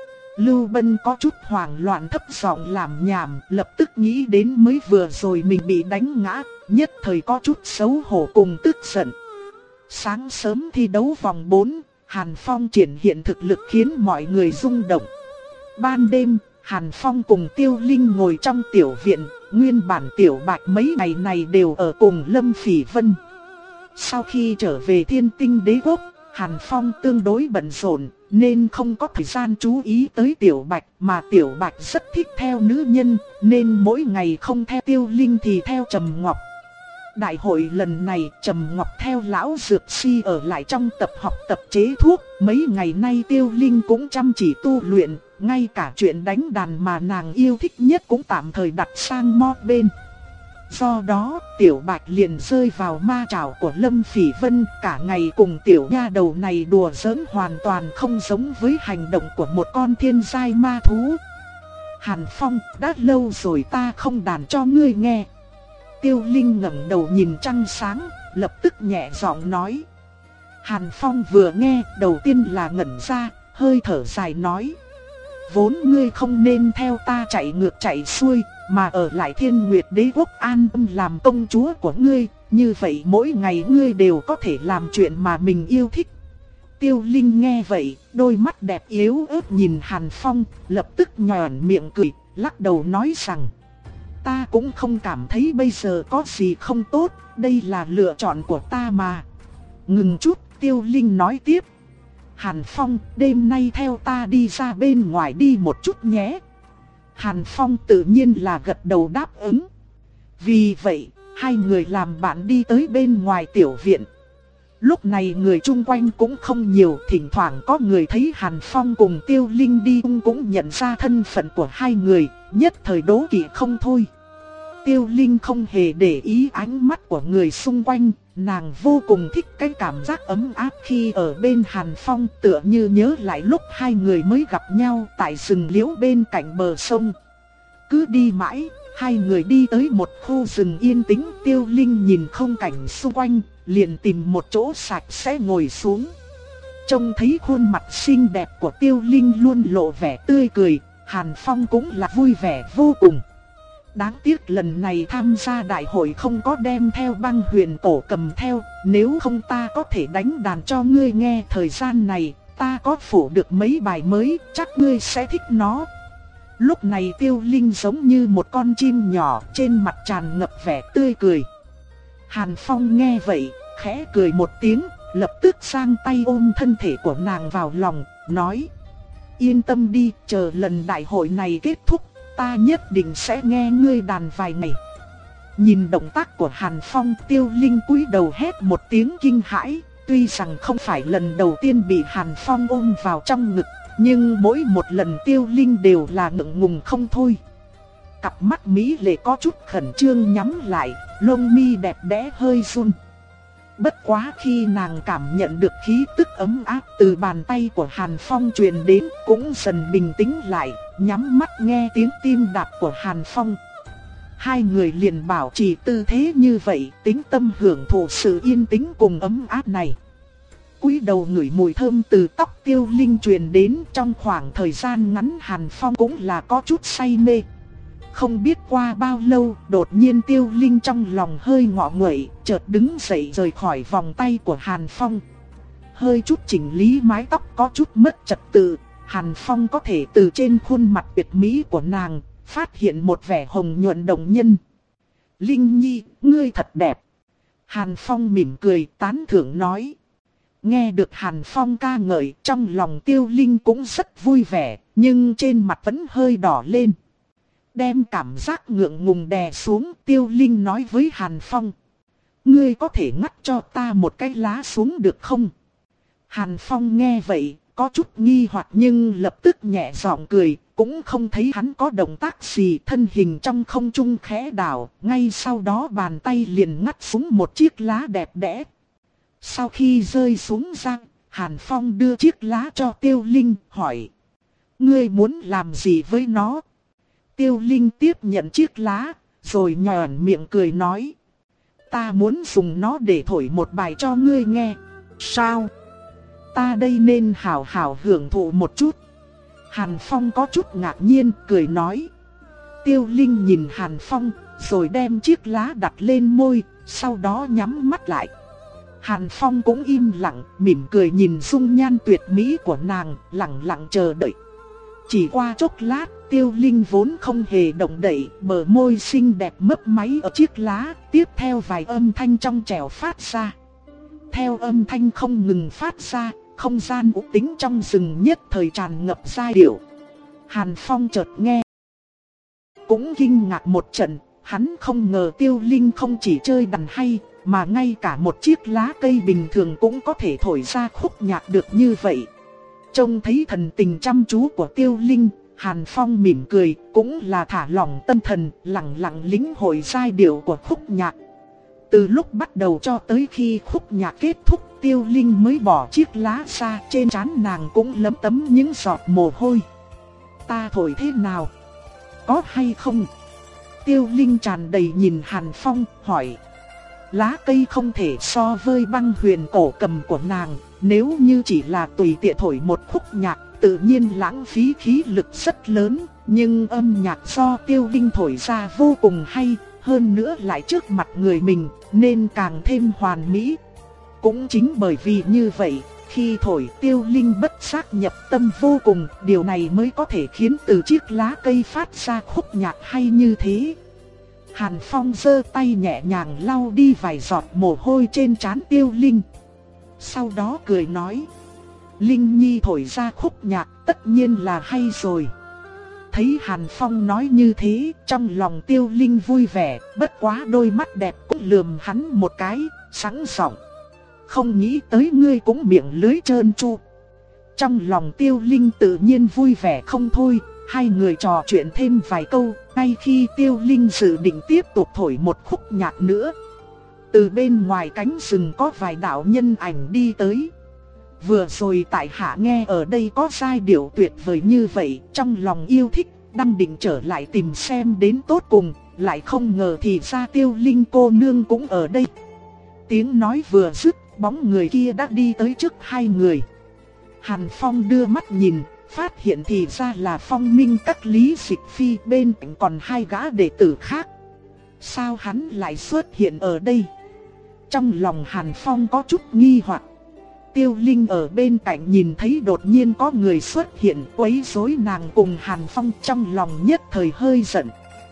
Lưu Bân có chút hoảng loạn thấp giọng làm nhảm, lập tức nghĩ đến mới vừa rồi mình bị đánh ngã, nhất thời có chút xấu hổ cùng tức giận. Sáng sớm thi đấu vòng bốn, Hàn Phong triển hiện thực lực khiến mọi người rung động. Ban đêm, Hàn Phong cùng Tiêu Linh ngồi trong tiểu viện, nguyên bản Tiểu Bạch mấy ngày này đều ở cùng Lâm Phỉ Vân. Sau khi trở về Thiên Tinh Đế Quốc, Hàn Phong tương đối bận rộn nên không có thời gian chú ý tới Tiểu Bạch, mà Tiểu Bạch rất thích theo nữ nhân nên mỗi ngày không theo Tiêu Linh thì theo Trầm Ngọc. Đại hội lần này Trầm Ngọc theo lão dược sư ở lại trong tập học tập chế thuốc. Mấy ngày nay Tiêu Linh cũng chăm chỉ tu luyện, ngay cả chuyện đánh đàn mà nàng yêu thích nhất cũng tạm thời đặt sang một bên. Do đó Tiểu Bạch liền rơi vào ma trảo của Lâm Phỉ Vân, cả ngày cùng tiểu nha đầu này đùa giỡn hoàn toàn không giống với hành động của một con thiên giai ma thú. Hàn Phong, đã lâu rồi ta không đàn cho ngươi nghe. Tiêu Linh ngẩng đầu nhìn trăng sáng, lập tức nhẹ giọng nói. Hàn Phong vừa nghe, đầu tiên là ngẩn ra, hơi thở dài nói. Vốn ngươi không nên theo ta chạy ngược chạy xuôi, mà ở lại Thiên Nguyệt Đế Quốc an tâm làm công chúa của ngươi, như vậy mỗi ngày ngươi đều có thể làm chuyện mà mình yêu thích. Tiêu Linh nghe vậy, đôi mắt đẹp yếu ớt nhìn Hàn Phong, lập tức nhòn miệng cười, lắc đầu nói rằng. Ta cũng không cảm thấy bây giờ có gì không tốt, đây là lựa chọn của ta mà. Ngừng chút, Tiêu Linh nói tiếp. Hàn Phong, đêm nay theo ta đi ra bên ngoài đi một chút nhé. Hàn Phong tự nhiên là gật đầu đáp ứng. Vì vậy, hai người làm bạn đi tới bên ngoài tiểu viện. Lúc này người chung quanh cũng không nhiều, thỉnh thoảng có người thấy Hàn Phong cùng Tiêu Linh đi cũng nhận ra thân phận của hai người, nhất thời đố kỵ không thôi. Tiêu Linh không hề để ý ánh mắt của người xung quanh, nàng vô cùng thích cái cảm giác ấm áp khi ở bên Hàn Phong, tựa như nhớ lại lúc hai người mới gặp nhau tại rừng liễu bên cạnh bờ sông. Cứ đi mãi, hai người đi tới một khu rừng yên tĩnh. Tiêu Linh nhìn không cảnh xung quanh, liền tìm một chỗ sạch sẽ ngồi xuống. Trông thấy khuôn mặt xinh đẹp của Tiêu Linh luôn lộ vẻ tươi cười, Hàn Phong cũng là vui vẻ vô cùng. Đáng tiếc lần này tham gia đại hội không có đem theo băng huyền cổ cầm theo, nếu không ta có thể đánh đàn cho ngươi nghe. Thời gian này ta có phổ được mấy bài mới, chắc ngươi sẽ thích nó. Lúc này Tiêu Linh giống như một con chim nhỏ, trên mặt tràn ngập vẻ tươi cười. Hàn Phong nghe vậy, khẽ cười một tiếng, lập tức giang tay ôm thân thể của nàng vào lòng, nói. Yên tâm đi, chờ lần đại hội này kết thúc, ta nhất định sẽ nghe ngươi đàn vài ngày. Nhìn động tác của Hàn Phong, Tiêu Linh cúi đầu hét một tiếng kinh hãi. Tuy rằng không phải lần đầu tiên bị Hàn Phong ôm vào trong ngực, nhưng mỗi một lần Tiêu Linh đều là ngượng ngùng không thôi. Cặp mắt mỹ lệ có chút khẩn trương nhắm lại, lông mi đẹp đẽ hơi run. Bất quá khi nàng cảm nhận được khí tức ấm áp từ bàn tay của Hàn Phong truyền đến, cũng dần bình tĩnh lại, nhắm mắt nghe tiếng tim đập của Hàn Phong. Hai người liền bảo trì tư thế như vậy, tĩnh tâm hưởng thụ sự yên tĩnh cùng ấm áp này. Cúi đầu ngửi mùi thơm từ tóc Tiêu Linh truyền đến. Trong khoảng thời gian ngắn Hàn Phong cũng là có chút say mê. Không biết qua bao lâu, đột nhiên Tiêu Linh trong lòng hơi ngọ nguậy, chợt đứng dậy rời khỏi vòng tay của Hàn Phong. Hơi chút chỉnh lý mái tóc có chút mất trật tự, Hàn Phong có thể từ trên khuôn mặt tuyệt mỹ của nàng phát hiện một vẻ hồng nhuận động nhân. Linh Nhi, ngươi thật đẹp. Hàn Phong mỉm cười tán thưởng nói. Nghe được Hàn Phong ca ngợi, trong lòng Tiêu Linh cũng rất vui vẻ, nhưng trên mặt vẫn hơi đỏ lên. Đem cảm giác ngượng ngùng đè xuống, Tiêu Linh nói với Hàn Phong. Ngươi có thể ngắt cho ta một cái lá xuống được không? Hàn Phong nghe vậy, có chút nghi hoặc nhưng lập tức nhẹ giọng cười, cũng không thấy hắn có động tác gì, thân hình trong không trung khẽ đảo, ngay sau đó bàn tay liền ngắt xuống một chiếc lá đẹp đẽ. Sau khi rơi xuống ra, Hàn Phong đưa chiếc lá cho Tiêu Linh, hỏi. Ngươi muốn làm gì với nó? Tiêu Linh tiếp nhận chiếc lá, rồi nhòn miệng cười nói. Ta muốn dùng nó để thổi một bài cho ngươi nghe. Sao? Ta đây nên hào hào hưởng thụ một chút. Hàn Phong có chút ngạc nhiên, cười nói. Tiêu Linh nhìn Hàn Phong, rồi đem chiếc lá đặt lên môi, sau đó nhắm mắt lại. Hàn Phong cũng im lặng, mỉm cười nhìn dung nhan tuyệt mỹ của nàng, lặng lặng chờ đợi. Chỉ qua chốc lát, Tiêu Linh vốn không hề động đậy, bờ môi xinh đẹp mấp máy ở chiếc lá, tiếp theo vài âm thanh trong trẻo phát ra. Theo âm thanh không ngừng phát ra, không gian u tĩnh trong rừng nhất thời tràn ngập giai điệu. Hàn Phong chợt nghe, cũng kinh ngạc một trận, hắn không ngờ Tiêu Linh không chỉ chơi đàn hay, mà ngay cả một chiếc lá cây bình thường cũng có thể thổi ra khúc nhạc được như vậy. Trông thấy thần tình chăm chú của Tiêu Linh, Hàn Phong mỉm cười, cũng là thả lỏng tâm thần, lặng lặng lĩnh hội giai điệu của khúc nhạc. Từ lúc bắt đầu cho tới khi khúc nhạc kết thúc, Tiêu Linh mới bỏ chiếc lá ra, trên trán nàng cũng lấm tấm những giọt mồ hôi. Ta thổi thế nào? Có hay không? Tiêu Linh tràn đầy nhìn Hàn Phong, hỏi. Lá cây không thể so với băng huyền cổ cầm của nàng, nếu như chỉ là tùy tiện thổi một khúc nhạc, tự nhiên lãng phí khí lực rất lớn, nhưng âm nhạc do Tiêu Linh thổi ra vô cùng hay, hơn nữa lại trước mặt người mình, nên càng thêm hoàn mỹ. Cũng chính bởi vì như vậy, khi thổi Tiêu Linh bất giác nhập tâm vô cùng, điều này mới có thể khiến từ chiếc lá cây phát ra khúc nhạc hay như thế. Hàn Phong giơ tay nhẹ nhàng lau đi vài giọt mồ hôi trên trán Tiêu Linh. Sau đó cười nói, Linh Nhi thổi ra khúc nhạc tất nhiên là hay rồi. Thấy Hàn Phong nói như thế, trong lòng Tiêu Linh vui vẻ, bất quá đôi mắt đẹp cũng lườm hắn một cái, sẵn giọng. Không nghĩ tới ngươi cũng miệng lưới trơn tru. Trong lòng Tiêu Linh tự nhiên vui vẻ không thôi, hai người trò chuyện thêm vài câu, ngay khi Tiêu Linh dự định tiếp tục thổi một khúc nhạc nữa. Từ bên ngoài cánh rừng có vài đạo nhân ảnh đi tới. Vừa rồi tại hạ nghe ở đây có giai điệu tuyệt vời như vậy, trong lòng yêu thích, đang định trở lại tìm xem đến tốt cùng, lại không ngờ thì ra Tiêu Linh cô nương cũng ở đây. Tiếng nói vừa dứt, bóng người kia đã đi tới trước hai người. Hàn Phong đưa mắt nhìn, phát hiện thì ra là Phong Minh Các Lý Dịch Phi, bên cạnh còn hai gã đệ tử khác. Sao hắn lại xuất hiện ở đây? Trong lòng Hàn Phong có chút nghi hoặc. Tiêu Linh ở bên cạnh nhìn thấy đột nhiên có người xuất hiện quấy rối nàng cùng Hàn Phong, trong lòng nhất thời hơi giận.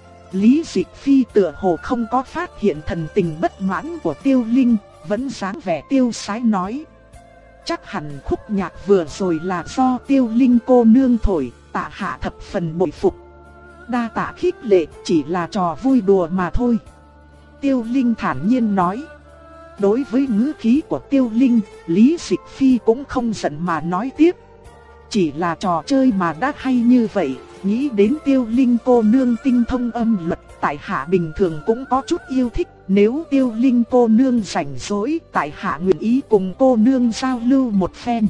Lý Dịch Phi tựa hồ không có phát hiện thần tình bất mãn của Tiêu Linh, vẫn dáng vẻ tiêu sái nói. Chắc hẳn khúc nhạc vừa rồi là do Tiêu Linh cô nương thổi, tạ hạ thập phần bội phục. Đa tạ khích lệ, chỉ là trò vui đùa mà thôi. Tiêu Linh thản nhiên nói. Đối với ngữ khí của Tiêu Linh, Lý Dịch Phi cũng không giận mà nói tiếp. Chỉ là trò chơi mà đã hay như vậy, nghĩ đến Tiêu Linh cô nương tinh thông âm luật, tại hạ bình thường cũng có chút yêu thích. Nếu Tiêu Linh cô nương rảnh rỗi, tại hạ nguyện ý cùng cô nương giao lưu một phen.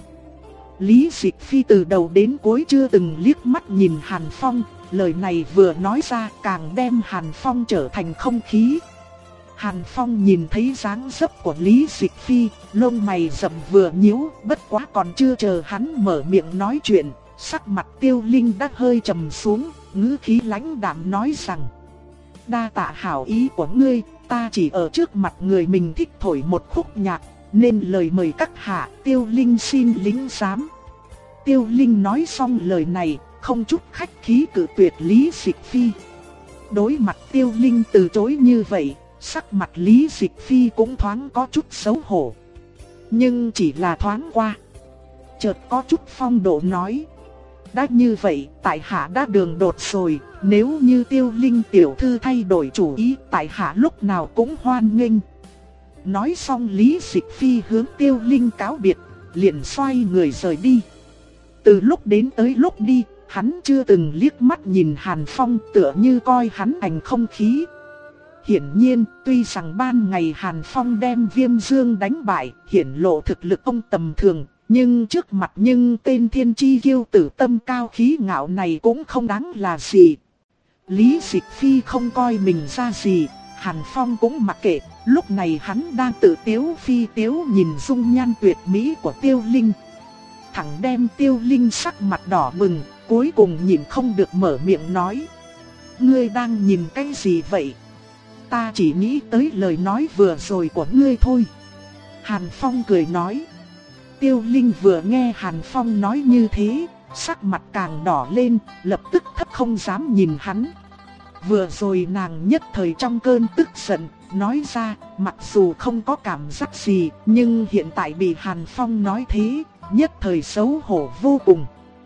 Lý Dịch Phi từ đầu đến cuối chưa từng liếc mắt nhìn Hàn Phong, lời này vừa nói ra càng đem Hàn Phong trở thành không khí. Hàn Phong nhìn thấy dáng dấp của Lý Dịch Phi, lông mày rậm vừa nhíu, bất quá còn chưa chờ hắn mở miệng nói chuyện, sắc mặt Tiêu Linh đã hơi trầm xuống, ngữ khí lãnh đạm nói rằng: đa tạ hảo ý của ngươi, ta chỉ ở trước mặt người mình thích thổi một khúc nhạc, nên lời mời các hạ, Tiêu Linh xin lính giám. Tiêu Linh nói xong lời này, không chút khách khí cự tuyệt Lý Dịch Phi. Đối mặt Tiêu Linh từ chối như vậy, sắc mặt Lý Dịch Phi cũng thoáng có chút xấu hổ. Nhưng chỉ là thoáng qua. Chợt có chút phong độ nói: đã như vậy, tại hạ đã đường đột rồi, nếu như Tiêu Linh tiểu thư thay đổi chủ ý, tại hạ lúc nào cũng hoan nghênh. Nói xong Lý Dịch Phi hướng Tiêu Linh cáo biệt, liền xoay người rời đi. Từ lúc đến tới lúc đi, hắn chưa từng liếc mắt nhìn Hàn Phong, tựa như coi hắn thành không khí. Hiển nhiên, tuy rằng ban ngày Hàn Phong đem Viêm Dương đánh bại, hiển lộ thực lực ông tầm thường, nhưng trước mặt nhưng tên thiên chi kiêu tử tâm cao khí ngạo này cũng không đáng là gì. Lý Dịch Phi không coi mình ra gì, Hàn Phong cũng mặc kệ, lúc này hắn đang tự tiếu phi tiếu nhìn dung nhan tuyệt mỹ của Tiêu Linh. Thẳng đem Tiêu Linh sắc mặt đỏ bừng, cuối cùng nhìn không được mở miệng nói: ngươi đang nhìn cái gì vậy? Ta chỉ nghĩ tới lời nói vừa rồi của ngươi thôi. Hàn Phong cười nói. Tiêu Linh vừa nghe Hàn Phong nói như thế, sắc mặt càng đỏ lên, lập tức thấp không dám nhìn hắn. Vừa rồi nàng nhất thời trong cơn tức giận, nói ra, mặc dù không có cảm giác gì, nhưng hiện tại bị Hàn Phong nói thế, nhất thời xấu hổ vô cùng.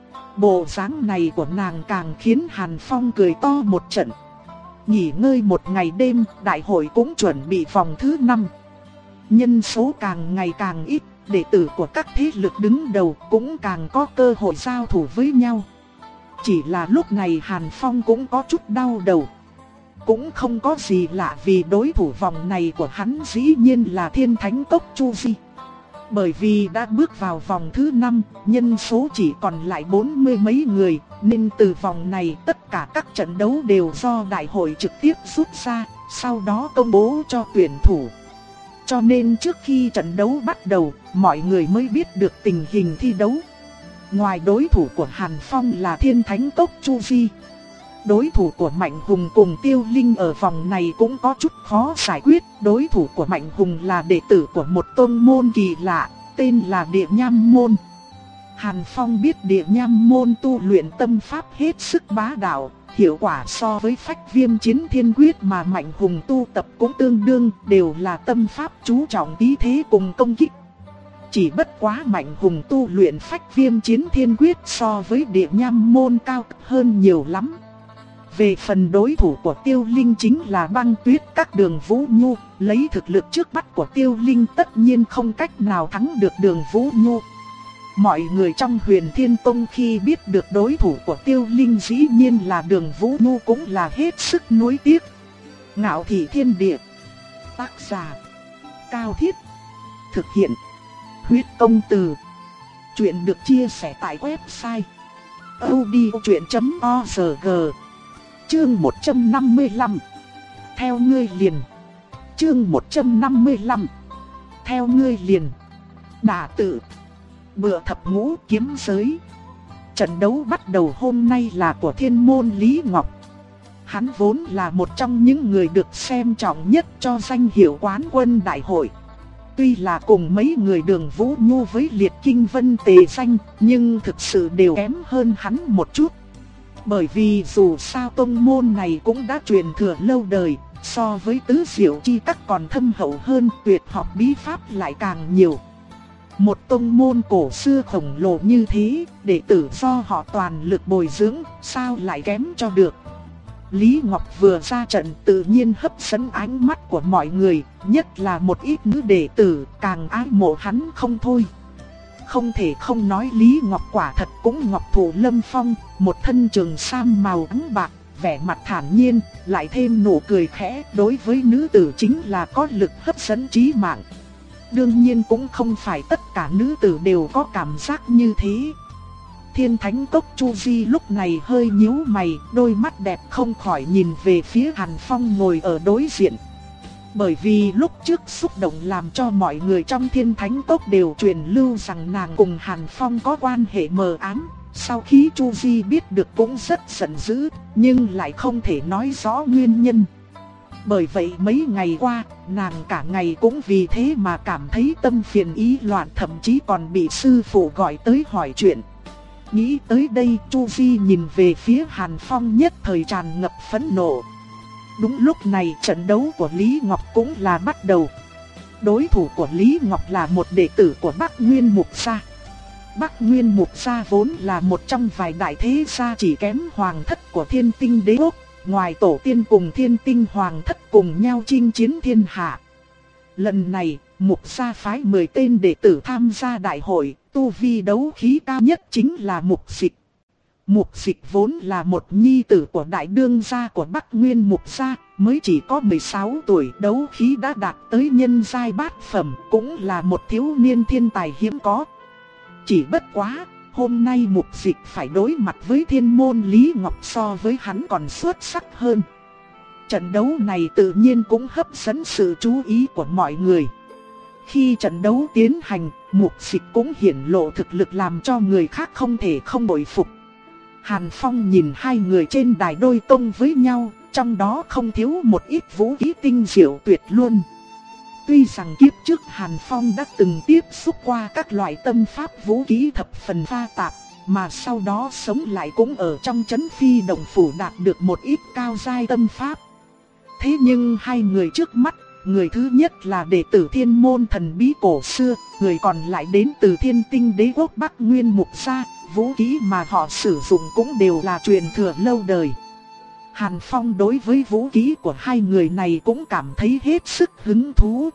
Bộ dáng này của nàng càng khiến Hàn Phong cười to một trận. Nghỉ ngơi một ngày đêm, đại hội cũng chuẩn bị vòng thứ năm. Nhân số càng ngày càng ít, đệ tử của các thế lực đứng đầu cũng càng có cơ hội giao thủ với nhau. Chỉ là lúc này Hàn Phong cũng có chút đau đầu. Cũng không có gì lạ vì đối thủ vòng này của hắn dĩ nhiên là Thiên Thánh Cốc Chu Di. Bởi vì đã bước vào vòng thứ năm, nhân số chỉ còn lại bốn mươi mấy người, nên từ vòng này tất cả các trận đấu đều do đại hội trực tiếp rút ra, sau đó công bố cho tuyển thủ. Cho nên trước khi trận đấu bắt đầu, mọi người mới biết được tình hình thi đấu. Ngoài đối thủ của Hàn Phong là Thiên Thánh Cốc Chu Di, đối thủ của Mạnh Hùng cùng Tiêu Linh ở vòng này cũng có chút khó giải quyết. Đối thủ của Mạnh Hùng là đệ tử của một tôn môn kỳ lạ, tên là Địa Nham Môn. Hàn Phong biết Địa Nham Môn tu luyện tâm pháp hết sức bá đạo, hiệu quả so với Phách Viêm Chiến Thiên Quyết mà Mạnh Hùng tu tập cũng tương đương, đều là tâm pháp chú trọng khí thế cùng công kích. Chỉ bất quá Mạnh Hùng tu luyện Phách Viêm Chiến Thiên Quyết so với Địa Nham Môn cao cấp hơn nhiều lắm. Về phần đối thủ của Tiêu Linh chính là Băng Tuyết Các Đường Vũ Nhu, lấy thực lực trước mắt của Tiêu Linh tất nhiên không cách nào thắng được Đường Vũ Nhu. Mọi người trong Huyền Thiên Tông khi biết được đối thủ của Tiêu Linh dĩ nhiên là Đường Vũ Nhu cũng là hết sức nuối tiếc. Ngạo Thị Thiên Địa. Tác giả Cao Thiết. Thực hiện Huyết Công Từ. Chuyện được chia sẻ tại website audiochuyện chấm org. Chương một trăm năm mươi lăm. Theo ngươi liền. Chương một trăm năm mươi lăm. Theo ngươi liền. Đả tự. Bựa thập ngũ kiếm giới. Trận đấu bắt đầu hôm nay là của Thiên Môn Lý Ngọc. Hắn vốn là một trong những người được xem trọng nhất cho danh hiệu quán quân đại hội. Tuy là cùng mấy người Đường Vũ Nhu với Liệt Kinh Vân tề danh, nhưng thực sự đều kém hơn hắn một chút. Bởi vì dù sao tông môn này cũng đã truyền thừa lâu đời, so với Tứ Diệu Chi Các còn thâm hậu hơn, tuyệt học bí pháp lại càng nhiều. Một tông môn cổ xưa khổng lồ như thế, đệ tử do họ toàn lực bồi dưỡng, sao lại kém cho được. Lý Ngọc vừa ra trận tự nhiên hấp dẫn ánh mắt của mọi người, nhất là một ít nữ đệ tử càng ái mộ hắn không thôi. Không thể không nói Lý Ngọc quả thật cũng ngọc thủ lâm phong, một thân trường sam màu trắng bạc, vẻ mặt thản nhiên, lại thêm nụ cười khẽ, đối với nữ tử chính là có lực hấp dẫn chí mạng. Đương nhiên cũng không phải tất cả nữ tử đều có cảm giác như thế. Thiên Thánh Cốc Chu Di lúc này hơi nhíu mày, đôi mắt đẹp không khỏi nhìn về phía Hàn Phong ngồi ở đối diện. Bởi vì lúc trước xúc động làm cho mọi người trong Thiên Thánh Cốc đều truyền lưu rằng nàng cùng Hàn Phong có quan hệ mờ ám. Sau khi Chu Di biết được cũng rất giận dữ, nhưng lại không thể nói rõ nguyên nhân. Bởi vậy mấy ngày qua, nàng cả ngày cũng vì thế mà cảm thấy tâm phiền ý loạn, thậm chí còn bị sư phụ gọi tới hỏi chuyện. Nghĩ tới đây, Chu Di nhìn về phía Hàn Phong nhất thời tràn ngập phẫn nộ. Đúng lúc này trận đấu của Lý Ngọc cũng là bắt đầu. Đối thủ của Lý Ngọc là một đệ tử của Bắc Nguyên Mục Gia. Bắc Nguyên Mục Gia vốn là một trong vài đại thế gia chỉ kém hoàng thất của Thiên Tinh Đế Quốc. Ngoài tổ tiên cùng Thiên Tinh Hoàng thất cùng nhau chinh chiến thiên hạ. Lần này, Mục Gia phái mười tên đệ tử tham gia đại hội, tu vi đấu khí cao nhất chính là Mục Dịch. Mục Dịch vốn là một nhi tử của đại đương gia của Bắc Nguyên Mục Gia, mới chỉ có mười sáu tuổi, đấu khí đã đạt tới nhân giai bát phẩm, cũng là một thiếu niên thiên tài hiếm có. Chỉ bất quá, hôm nay Mục Dịch phải đối mặt với Thiên Môn Lý Ngọc, so với hắn còn xuất sắc hơn. Trận đấu này tự nhiên cũng hấp dẫn sự chú ý của mọi người. Khi trận đấu tiến hành, Mục Dịch cũng hiển lộ thực lực làm cho người khác không thể không bội phục. Hàn Phong nhìn hai người trên đài đôi công với nhau, trong đó không thiếu một ít vũ khí tinh diệu tuyệt luôn. Tuy rằng kiếp trước Hàn Phong đã từng tiếp xúc qua các loại tâm pháp vũ khí thập phần pha tạp, mà sau đó sống lại cũng ở trong trấn Phi Động Phủ đạt được một ít cao giai tâm pháp. Thế nhưng hai người trước mắt, người thứ nhất là đệ tử Thiên môn thần bí cổ xưa, người còn lại đến từ Thiên Tinh Đế quốc Bắc Nguyên Mục gia, vũ khí mà họ sử dụng cũng đều là truyền thừa lâu đời. Hàn Phong đối với vũ khí của hai người này cũng cảm thấy hết sức hứng thú.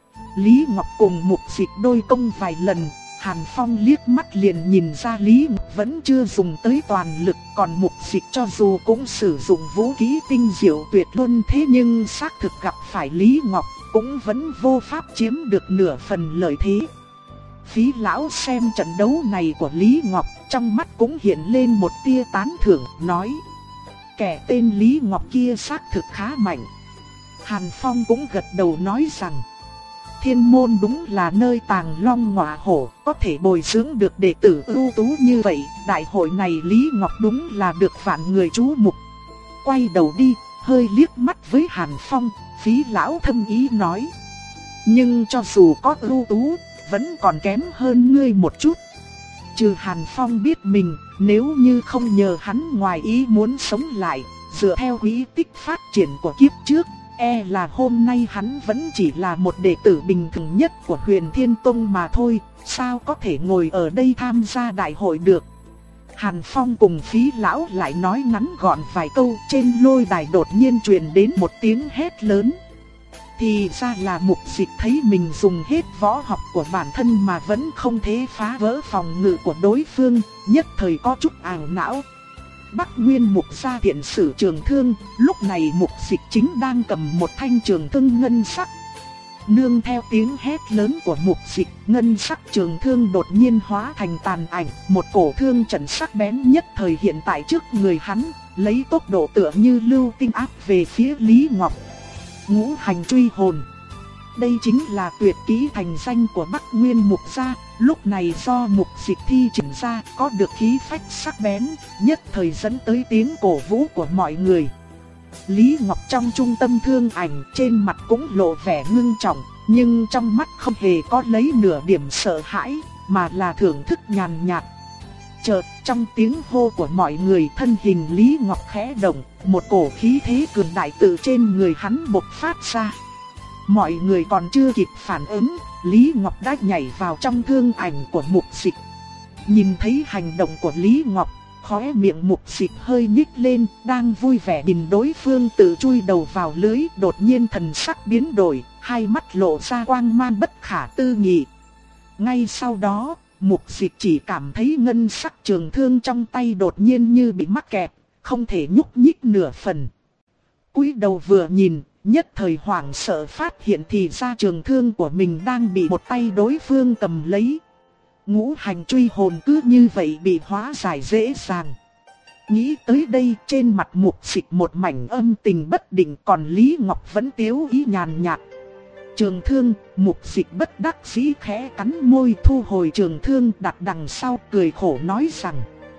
Lý Ngọc cùng Mục Dịch đôi công vài lần, Hàn Phong liếc mắt liền nhìn ra Lý Ngọc vẫn chưa dùng tới toàn lực, còn Mục Dịch cho dù cũng sử dụng vũ khí tinh diệu tuyệt luân, thế nhưng xác thực gặp phải Lý Ngọc cũng vẫn vô pháp chiếm được nửa phần lợi thế. Phí lão xem trận đấu này của Lý Ngọc, trong mắt cũng hiện lên một tia tán thưởng, nói: kẻ tên Lý Ngọc kia xác thực khá mạnh. Hàn Phong cũng gật đầu nói rằng: Thiên môn đúng là nơi tàng long ngọa hổ, có thể bồi dưỡng được đệ tử ưu tú như vậy, đại hội này Lý Ngọc đúng là được vạn người chú mục. Quay đầu đi, hơi liếc mắt với Hàn Phong, Phí lão thâm ý nói: nhưng cho dù có ưu tú, vẫn còn kém hơn ngươi một chút. Trừ Hàn Phong biết mình, nếu như không nhờ hắn ngoài ý muốn sống lại, dựa theo quỹ tích phát triển của kiếp trước, e là hôm nay hắn vẫn chỉ là một đệ tử bình thường nhất của Huyền Thiên Tông mà thôi, sao có thể ngồi ở đây tham gia đại hội được. Hàn Phong cùng Phí lão lại nói ngắn gọn vài câu, trên lôi đài đột nhiên truyền đến một tiếng hét lớn. Thì ra là Mục Dịch thấy mình dùng hết võ học của bản thân mà vẫn không thể phá vỡ phòng ngự của đối phương, nhất thời có chút ảo não. Bắc Nguyên Mục gia thiện sử trường thương, lúc này Mục Dịch chính đang cầm một thanh trường thương ngân sắc. Nương theo tiếng hét lớn của Mục Dịch, ngân sắc trường thương đột nhiên hóa thành tàn ảnh, một cổ thương trận sắc bén nhất thời hiện tại trước người hắn, lấy tốc độ tựa như lưu tinh áp về phía Lý Ngọc. Ngũ hành truy hồn. Đây chính là tuyệt kỹ thành danh của Bắc Nguyên Mục gia, lúc này do Mục Dịch thi triển ra, có được khí phách sắc bén, nhất thời dẫn tới tiếng cổ vũ của mọi người. Lý Ngọc trong trung tâm thương ảnh, trên mặt cũng lộ vẻ ngưng trọng, nhưng trong mắt không hề có lấy nửa điểm sợ hãi, mà là thưởng thức nhàn nhạt. Chợt trong tiếng hô của mọi người, thân hình Lý Ngọc khẽ động, một cổ khí thế cường đại từ trên người hắn bộc phát ra. Mọi người còn chưa kịp phản ứng, Lý Ngọc đã nhảy vào trong thương ảnh của Mục Dịch. Nhìn thấy hành động của Lý Ngọc, khóe miệng Mục Dịch hơi nhích lên, đang vui vẻ nhìn đối phương tự chui đầu vào lưới, đột nhiên thần sắc biến đổi, hai mắt lộ ra quang mang bất khả tư nghị. Ngay sau đó, Mục Dịch chỉ cảm thấy ngân sắc trường thương trong tay đột nhiên như bị mắc kẹt, không thể nhúc nhích nửa phần. Cúi đầu vừa nhìn, nhất thời hoảng sợ phát hiện thì ra trường thương của mình đang bị một tay đối phương cầm lấy. Ngũ hành truy hồn cứ như vậy bị hóa giải dễ dàng. Nghĩ tới đây, trên mặt Mục Dịch một mảnh âm tình bất định, còn Lý Ngọc vẫn tiếu ý nhàn nhạt. Trường thương, Mục Dịch bất đắc dĩ khẽ cắn môi thu hồi trường thương đặt đằng sau, cười khổ nói rằng: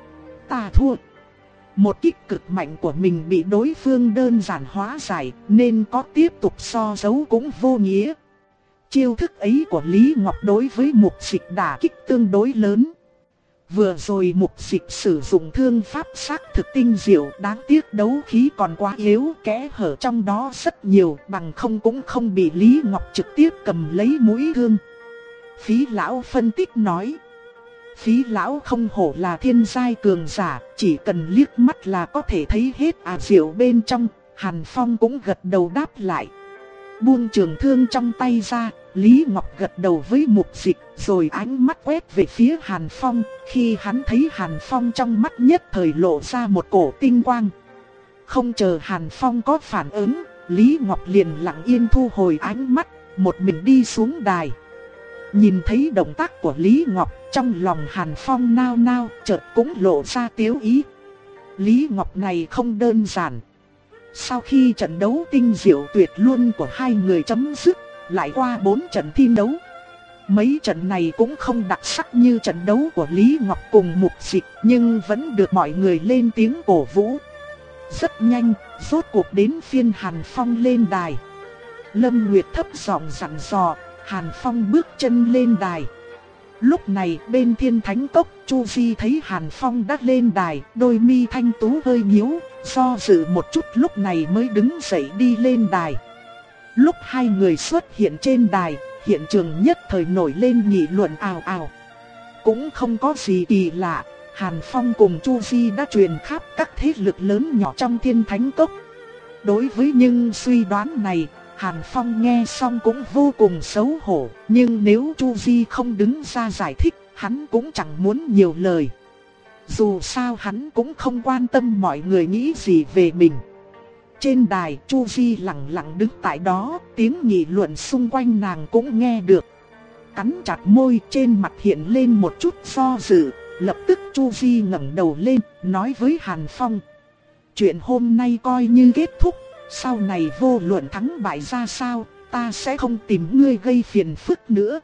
ta thua. Một kích cực mạnh của mình bị đối phương đơn giản hóa giải, nên có tiếp tục so đấu cũng vô nghĩa. Chiêu thức ấy của Lý Ngọc đối với Mục Dịch đả kích tương đối lớn. Vừa rồi Mục Dịch sử dụng thương pháp xác thực tinh diệu, đáng tiếc đấu khí còn quá yếu, kẽ hở trong đó rất nhiều, bằng không cũng không bị Lý Ngọc trực tiếp cầm lấy mũi thương. Phí lão phân tích nói: Phí lão không hổ là thiên giai cường giả, chỉ cần liếc mắt là có thể thấy hết ảo diệu bên trong. Hàn Phong cũng gật đầu đáp lại. Buông trường thương trong tay ra, Lý Ngọc gật đầu với Mục Dịch, rồi ánh mắt quét về phía Hàn Phong. Khi hắn thấy Hàn Phong, trong mắt nhất thời lộ ra một cổ tinh quang. Không chờ Hàn Phong có phản ứng, Lý Ngọc liền lặng yên thu hồi ánh mắt, một mình đi xuống đài. Nhìn thấy động tác của Lý Ngọc, trong lòng Hàn Phong nao nao, chợt cũng lộ ra tiếu ý. Lý Ngọc này không đơn giản. Sau khi trận đấu tinh diệu tuyệt luân của hai người chấm dứt, lại qua bốn trận thi đấu. Mấy trận này cũng không đặc sắc như trận đấu của Lý Ngọc cùng Mục Dịch, nhưng vẫn được mọi người lên tiếng cổ vũ. Rất nhanh, rốt cuộc đến phiên Hàn Phong lên đài. Lâm Nguyệt thấp giọng dặn dò, Hàn Phong bước chân lên đài. Lúc này bên Thiên Thánh Cốc, Chu Vi thấy Hàn Phong đã lên đài, đôi mi thanh tú hơi nhíu, do dự một chút lúc này mới đứng dậy đi lên đài. Lúc hai người xuất hiện trên đài, hiện trường nhất thời nổi lên nghị luận ào ào. Cũng không có gì kỳ lạ, Hàn Phong cùng Chu Vi đã truyền khắp các thế lực lớn nhỏ trong Thiên Thánh Cốc. Đối với những suy đoán này, Hàn Phong nghe xong cũng vô cùng xấu hổ, nhưng nếu Chu Vi không đứng ra giải thích, hắn cũng chẳng muốn nhiều lời. Dù sao hắn cũng không quan tâm mọi người nghĩ gì về mình. Trên đài, Chu Vi lặng lặng đứng tại đó, tiếng nghị luận xung quanh nàng cũng nghe được. Cắn chặt môi, trên mặt hiện lên một chút do dự, lập tức Chu Vi ngẩng đầu lên, nói với Hàn Phong: chuyện hôm nay coi như kết thúc, sau này vô luận thắng bại ra sao, ta sẽ không tìm ngươi gây phiền phức nữa.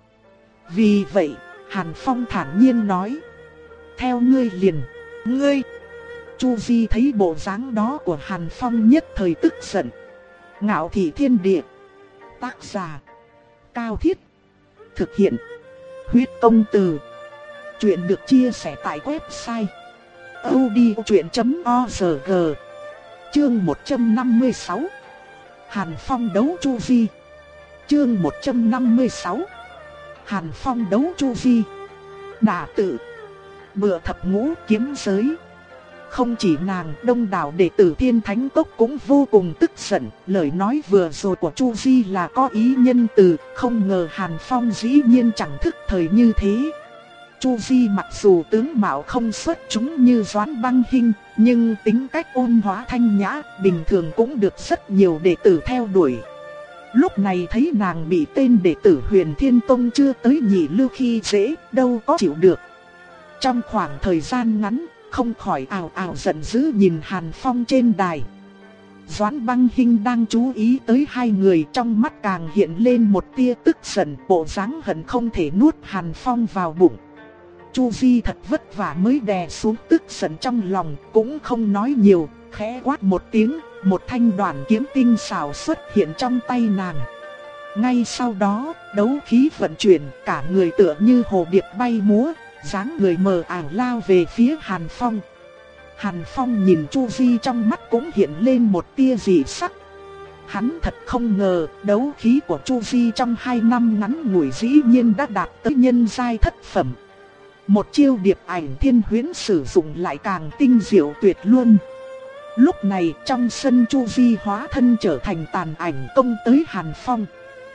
Vì vậy, Hàn Phong thản nhiên nói: theo ngươi liền. Ngươi. Chu Vi thấy bộ dáng đó của Hàn Phong nhất thời tức giận. Ngạo thị thiên địa. Tác giả: Cao Thiết. Thực hiện: Huyết Công Từ. Chuyện được chia sẻ tại website audiochuyện chấm org. Chương một trăm năm mươi sáu. Hàn Phong đấu Chu Vi. Chương một trăm năm mươi sáu. Hàn Phong đấu Chu Vi. Đả tự. Bựa thập ngũ kiếm giới. Không chỉ nàng, đông đảo đệ tử Thiên Thánh Cốc cũng vô cùng tức giận. Lời nói vừa rồi của Chu Vi là có ý nhân từ, không ngờ Hàn Phong dĩ nhiên chẳng thức thời như thế. Chu Vi mặc dù tướng mạo không xuất chúng như Doãn Băng Hinh, nhưng tính cách ôn hòa thanh nhã, bình thường cũng được rất nhiều đệ tử theo đuổi. Lúc này thấy nàng bị tên đệ tử Huyền Thiên Tông chưa tới nhị lưu khi dễ, đâu có chịu được. Trong khoảng thời gian ngắn, không khỏi ào ào giận dữ nhìn Hàn Phong trên đài. Doãn Băng Hinh đang chú ý tới hai người, trong mắt càng hiện lên một tia tức giận, bộ dáng hận không thể nuốt Hàn Phong vào bụng. Chu Vi thật vất vả mới đè xuống tức giận trong lòng, cũng không nói nhiều, khẽ quát một tiếng, một thanh đoản kiếm tinh xảo xuất hiện trong tay nàng. Ngay sau đó, đấu khí vận chuyển, cả người tựa như hồ điệp bay múa, dáng người mờ ảo lao về phía Hàn Phong. Hàn Phong nhìn Chu Vi, trong mắt cũng hiện lên một tia dị sắc. Hắn thật không ngờ, đấu khí của Chu Vi trong hai năm ngắn ngủi dĩ nhiên đã đạt tới nhân giai thất phẩm. Một chiêu điệp ảnh thiên huyễn sử dụng lại càng tinh diệu tuyệt luân. Lúc này trong sân, Chu Vi hóa thân trở thành tàn ảnh công tới Hàn Phong.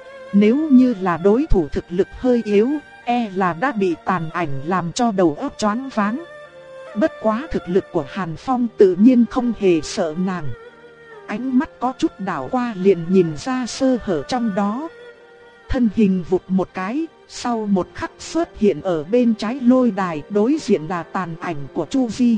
Nếu như là đối thủ thực lực hơi yếu, e là đã bị tàn ảnh làm cho đầu óc choáng váng. Bất quá thực lực của Hàn Phong tự nhiên không hề sợ nàng. Ánh mắt có chút đảo qua liền nhìn ra sơ hở trong đó. Thân hình vụt một cái, sau một khắc xuất hiện ở bên trái lôi đài, đối diện là tàn ảnh của Chu Vi.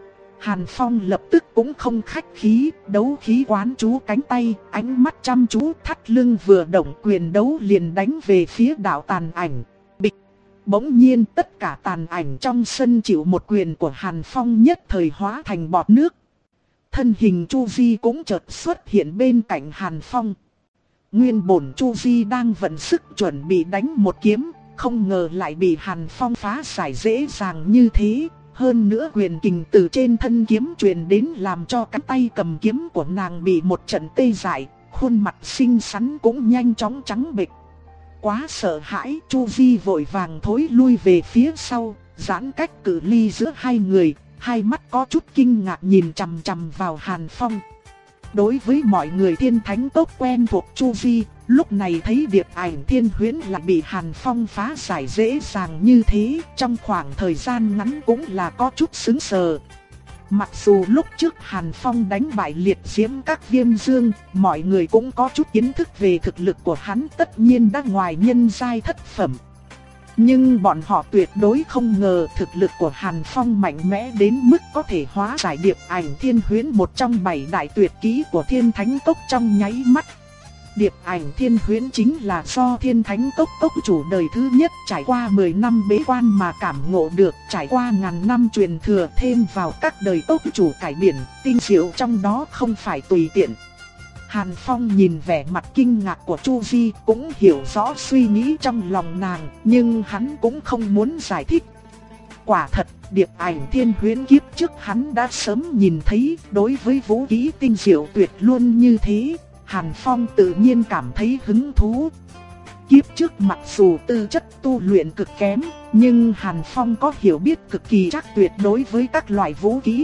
Hàn Phong lập tức cũng không khách khí, đấu khí quán chú cánh tay, ánh mắt chăm chú, thắt lưng vừa động, quyền đấu liền đánh về phía đạo tàn ảnh. Bịch! Bỗng nhiên tất cả tàn ảnh trong sân chịu một quyền của Hàn Phong nhất thời hóa thành bọt nước. Thân hình Chu Vi cũng chợt xuất hiện bên cạnh Hàn Phong. Nguyên bổn Chu Vi đang vận sức chuẩn bị đánh một kiếm, không ngờ lại bị Hàn Phong phá giải dễ dàng như thế. Hơn nữa quyền kình từ trên thân kiếm truyền đến làm cho cái tay cầm kiếm của nàng bị một trận tê dại, khuôn mặt xinh xắn cũng nhanh chóng trắng bệch. Quá sợ hãi, Chu Vi vội vàng thối lui về phía sau, giãn cách cự ly giữa hai người, hai mắt có chút kinh ngạc nhìn chằm chằm vào Hàn Phong. Đối với mọi người Thiên Thánh Cốc quen thuộc Chu Vi, lúc này thấy điệp ảnh thiên huyễn lại bị Hàn Phong phá giải dễ dàng như thế, trong khoảng thời gian ngắn cũng là có chút sững sờ. Mặc dù lúc trước Hàn Phong đánh bại liệt diễm các viêm dương, mọi người cũng có chút kiến thức về thực lực của hắn, tất nhiên đã ngoài nhân giai thất phẩm. Nhưng bọn họ tuyệt đối không ngờ thực lực của Hàn Phong mạnh mẽ đến mức có thể hóa giải điệp ảnh thiên huyễn, một trong bảy đại tuyệt kỹ của Thiên Thánh Cốc trong nháy mắt. Điệp ảnh thiên huyễn chính là do Thiên Thánh Cốc cốc chủ đời thứ nhất trải qua mười năm bế quan mà cảm ngộ được, trải qua ngàn năm truyền thừa thêm vào các đời cốc chủ cải biển, tinh diệu trong đó không phải tùy tiện. Hàn Phong nhìn vẻ mặt kinh ngạc của Chu Di cũng hiểu rõ suy nghĩ trong lòng nàng, nhưng hắn cũng không muốn giải thích. Quả thật, điệp ảnh thiên huyễn kiếp trước hắn đã sớm nhìn thấy, đối với vũ khí tinh diệu tuyệt luôn như thế, Hàn Phong tự nhiên cảm thấy hứng thú. Kiếp trước mặc dù tư chất tu luyện cực kém, nhưng Hàn Phong có hiểu biết cực kỳ chắc tuyệt đối với các loại vũ khí.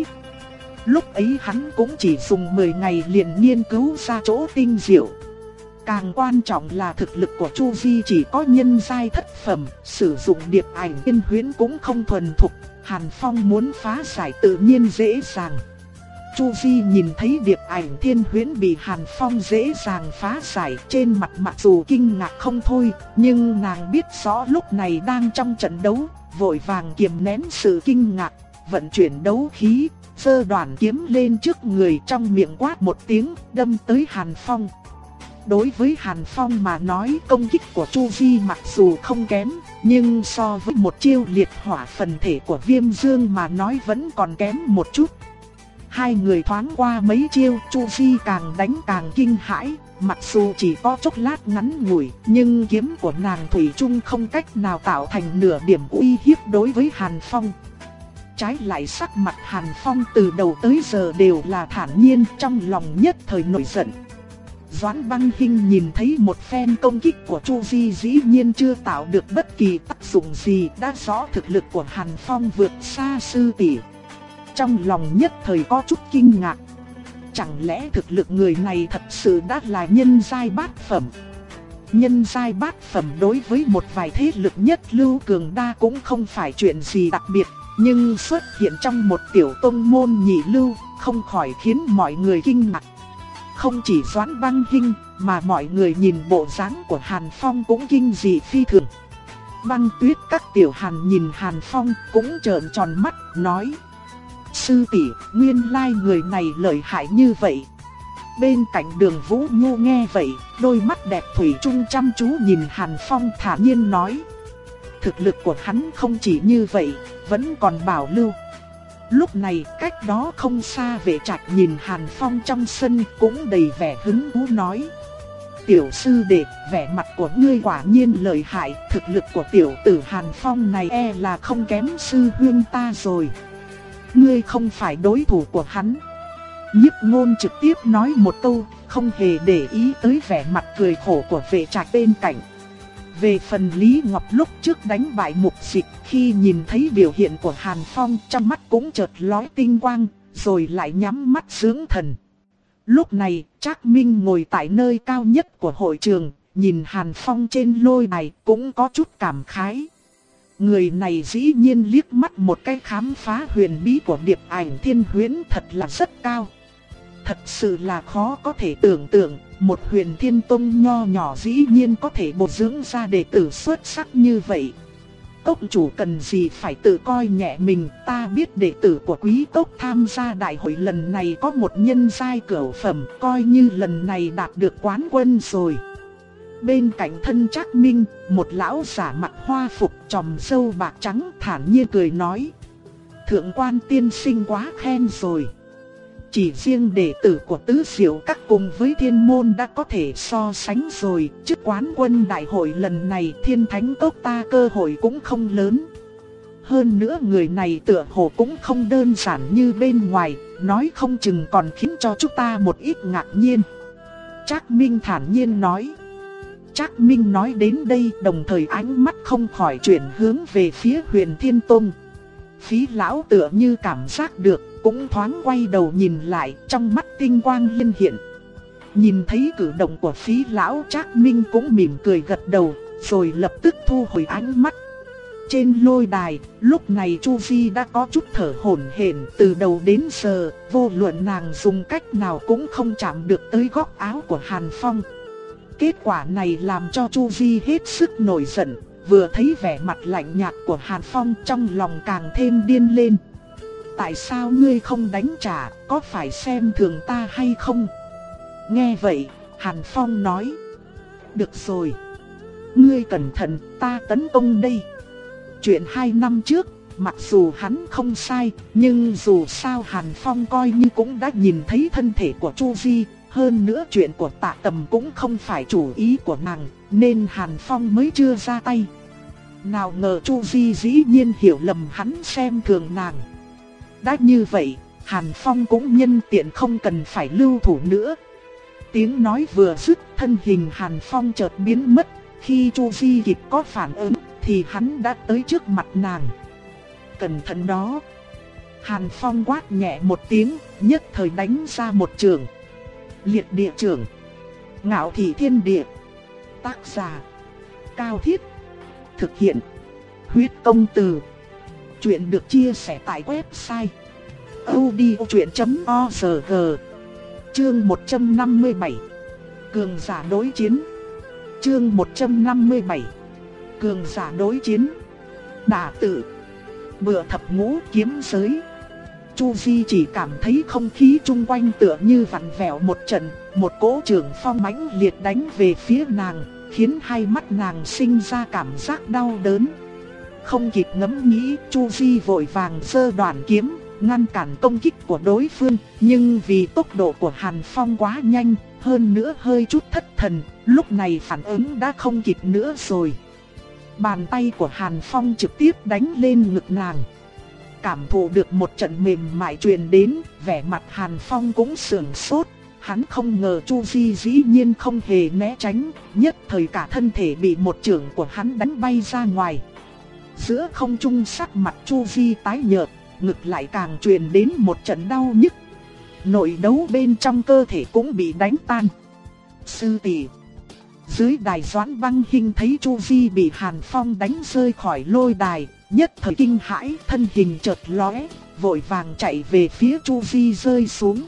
Lúc ấy hắn cũng chỉ dùng mười ngày liền nghiên cứu ra chỗ tinh diệu. Càng quan trọng là thực lực của Chu Di chỉ có nhân giai thất phẩm, sử dụng điệp ảnh thiên huyễn cũng không thuần thục, Hàn Phong muốn phá giải tự nhiên dễ dàng. Chu Di nhìn thấy điệp ảnh thiên huyễn bị Hàn Phong dễ dàng phá giải, trên mặt mặc dù kinh ngạc không thôi, nhưng nàng biết rõ lúc này đang trong trận đấu, vội vàng kiềm nén sự kinh ngạc, vận chuyển đấu khí, giơ đoạn kiếm lên trước người, trong miệng quát một tiếng, đâm tới Hàn Phong. Đối với Hàn Phong mà nói, công kích của Chu Di mặc dù không kém, nhưng so với một chiêu liệt hỏa phần thể của Viêm Dương mà nói vẫn còn kém một chút. Hai người thoáng qua mấy chiêu, Chu Di càng đánh càng kinh hãi, mặc dù chỉ có chốc lát ngắn ngủi, nhưng kiếm của nàng thủy chung không cách nào tạo thành nửa điểm uy hiếp đối với Hàn Phong. Trái lại sắc mặt Hàn Phong từ đầu tới giờ đều là thản nhiên, trong lòng nhất thời nổi giận. Doãn Băng Hinh nhìn thấy một phen công kích của Chu Di dĩ nhiên chưa tạo được bất kỳ tác dụng gì, đã rõ thực lực của Hàn Phong vượt xa sư tỷ. Trong lòng nhất thời có chút kinh ngạc. Chẳng lẽ thực lực người này thật sự đã là nhân giai bát phẩm? Nhân giai bát phẩm đối với một vài thế lực nhất lưu cường đa cũng không phải chuyện gì đặc biệt, nhưng xuất hiện trong một tiểu tông môn nhị lưu, không khỏi khiến mọi người kinh ngạc. Không chỉ Doãn Băng Hinh, mà mọi người nhìn bộ dáng của Hàn Phong cũng kinh dị phi thường. Băng Tuyết các tiểu Hàn nhìn Hàn Phong cũng trợn tròn mắt, nói: sư tỷ, nguyên lai người này lợi hại như vậy. Bên cạnh Đường Vũ Nhu nghe vậy, đôi mắt đẹp thủy chung chăm chú nhìn Hàn Phong, thản nhiên nói: thực lực của hắn không chỉ như vậy, vẫn còn bảo lưu. Lúc này cách đó không xa Vệ Trạch nhìn Hàn Phong trong sân cũng đầy vẻ hứng thú nói: tiểu sư đệ, vẻ mặt của ngươi quả nhiên lợi hại, thực lực của tiểu tử Hàn Phong này e là không kém sư huynh ta rồi. Ngươi không phải đối thủ của hắn. Nhiếp Ngôn trực tiếp nói một câu, không hề để ý tới vẻ mặt cười khổ của Vệ Trạch bên cạnh. Về phần Lý Ngọc lúc trước đánh bại Mục Dịch, khi nhìn thấy biểu hiện của Hàn Phong, trong mắt cũng chợt lóe tinh quang, rồi lại nhắm mắt dưỡng thần. Lúc này, Trác Minh ngồi tại nơi cao nhất của hội trường, nhìn Hàn Phong trên lôi đài cũng có chút cảm khái. Người này dĩ nhiên liếc mắt một cái khám phá huyền bí của điệp ảnh thiên huyễn thật là rất cao. Thật sự là khó có thể tưởng tượng, một huyền thiên tông nho nhỏ dĩ nhiên có thể bồi dưỡng ra đệ tử xuất sắc như vậy. Cốc chủ cần gì phải tự coi nhẹ mình, ta biết đệ tử của quý tộc tham gia đại hội lần này có một nhân giai cửu phẩm, coi như lần này đạt được quán quân rồi. Bên cạnh thân Trác Minh, một lão giả mặc hoa phục tròm râu bạc trắng thản nhiên cười nói: thượng quan tiên sinh quá khen rồi. Chỉ riêng đệ tử của Tứ Diệu Các cùng với Thiên Môn đã có thể so sánh rồi, chức quán quân đại hội lần này Thiên Thánh Cốc ta cơ hội cũng không lớn. Hơn nữa người này tựa hồ cũng không đơn giản như bên ngoài, nói không chừng còn khiến cho chúng ta một ít ngạc nhiên. Trác Minh thản nhiên nói. Trác Minh nói đến đây đồng thời ánh mắt không khỏi chuyển hướng về phía Huyền Thiên Tông. Phí lão tựa như cảm giác được, cũng thoáng quay đầu nhìn lại, trong mắt tinh quang liên hiện. Nhìn thấy cử động của Phí lão, Trác Minh cũng mỉm cười gật đầu, rồi lập tức thu hồi ánh mắt. Trên lôi đài, lúc này Chu Di đã có chút thở hổn hển, từ đầu đến giờ, vô luận nàng dùng cách nào cũng không chạm được tới góc áo của Hàn Phong. Kết quả này làm cho Chu Di hết sức nổi giận, vừa thấy vẻ mặt lạnh nhạt của Hàn Phong trong lòng càng thêm điên lên. Tại sao ngươi không đánh trả, có phải xem thường ta hay không? Nghe vậy, Hàn Phong nói. Được rồi, ngươi cẩn thận, ta tấn công đây. Chuyện hai năm trước, mặc dù hắn không sai, nhưng dù sao Hàn Phong coi như cũng đã nhìn thấy thân thể của Chu Di, Hơn nữa chuyện của Tạ Tầm cũng không phải chủ ý của nàng, nên Hàn Phong mới chưa ra tay. Nào ngờ Chu Di dĩ nhiên hiểu lầm hắn xem thường nàng. Đã như vậy, Hàn Phong cũng nhân tiện không cần phải lưu thủ nữa. Tiếng nói vừa dứt, thân hình Hàn Phong chợt biến mất. Khi Chu Di kịp có phản ứng thì hắn đã tới trước mặt nàng. Cẩn thận đó! Hàn Phong quát nhẹ một tiếng, nhất thời đánh ra một chưởng. Liệt địa chưởng, ngạo thị thiên địa. Tác giả: Cao Thiết. Thực hiện: Huyết Công Từ. Chuyện được chia sẻ tại website audiochuyện chấm org. Chương một trăm năm mươi bảy. Cường giả đối chiến. Chương một trăm năm mươi bảy. Cường giả đối chiến. Đả tử. Bựa thập ngũ kiếm giới. Chu Di chỉ cảm thấy không khí chung quanh tựa như vặn vẹo một trận, một cỗ trường phong mãnh liệt đánh về phía nàng, khiến hai mắt nàng sinh ra cảm giác đau đớn. Không kịp ngẫm nghĩ, Chu Di vội vàng giơ đoạn kiếm, ngăn cản công kích của đối phương, nhưng vì tốc độ của Hàn Phong quá nhanh, hơn nữa hơi chút thất thần, lúc này phản ứng đã không kịp nữa rồi. Bàn tay của Hàn Phong trực tiếp đánh lên ngực nàng. Cảm thụ được một trận mềm mại truyền đến, vẻ mặt Hàn Phong cũng sườn sốt. Hắn không ngờ Chu Di dĩ nhiên không hề né tránh, nhất thời cả thân thể bị một chưởng của hắn đánh bay ra ngoài. Giữa không trung sắc mặt Chu Di tái nhợt, ngực lại càng truyền đến một trận đau nhức. Nội đấu bên trong cơ thể cũng bị đánh tan. Sư tỷ. Dưới đài Doãn Băng Hinh thấy Chu Di bị Hàn Phong đánh rơi khỏi lôi đài, nhất thời kinh hãi, thân hình chợt lóe, vội vàng chạy về phía Chu Di rơi xuống.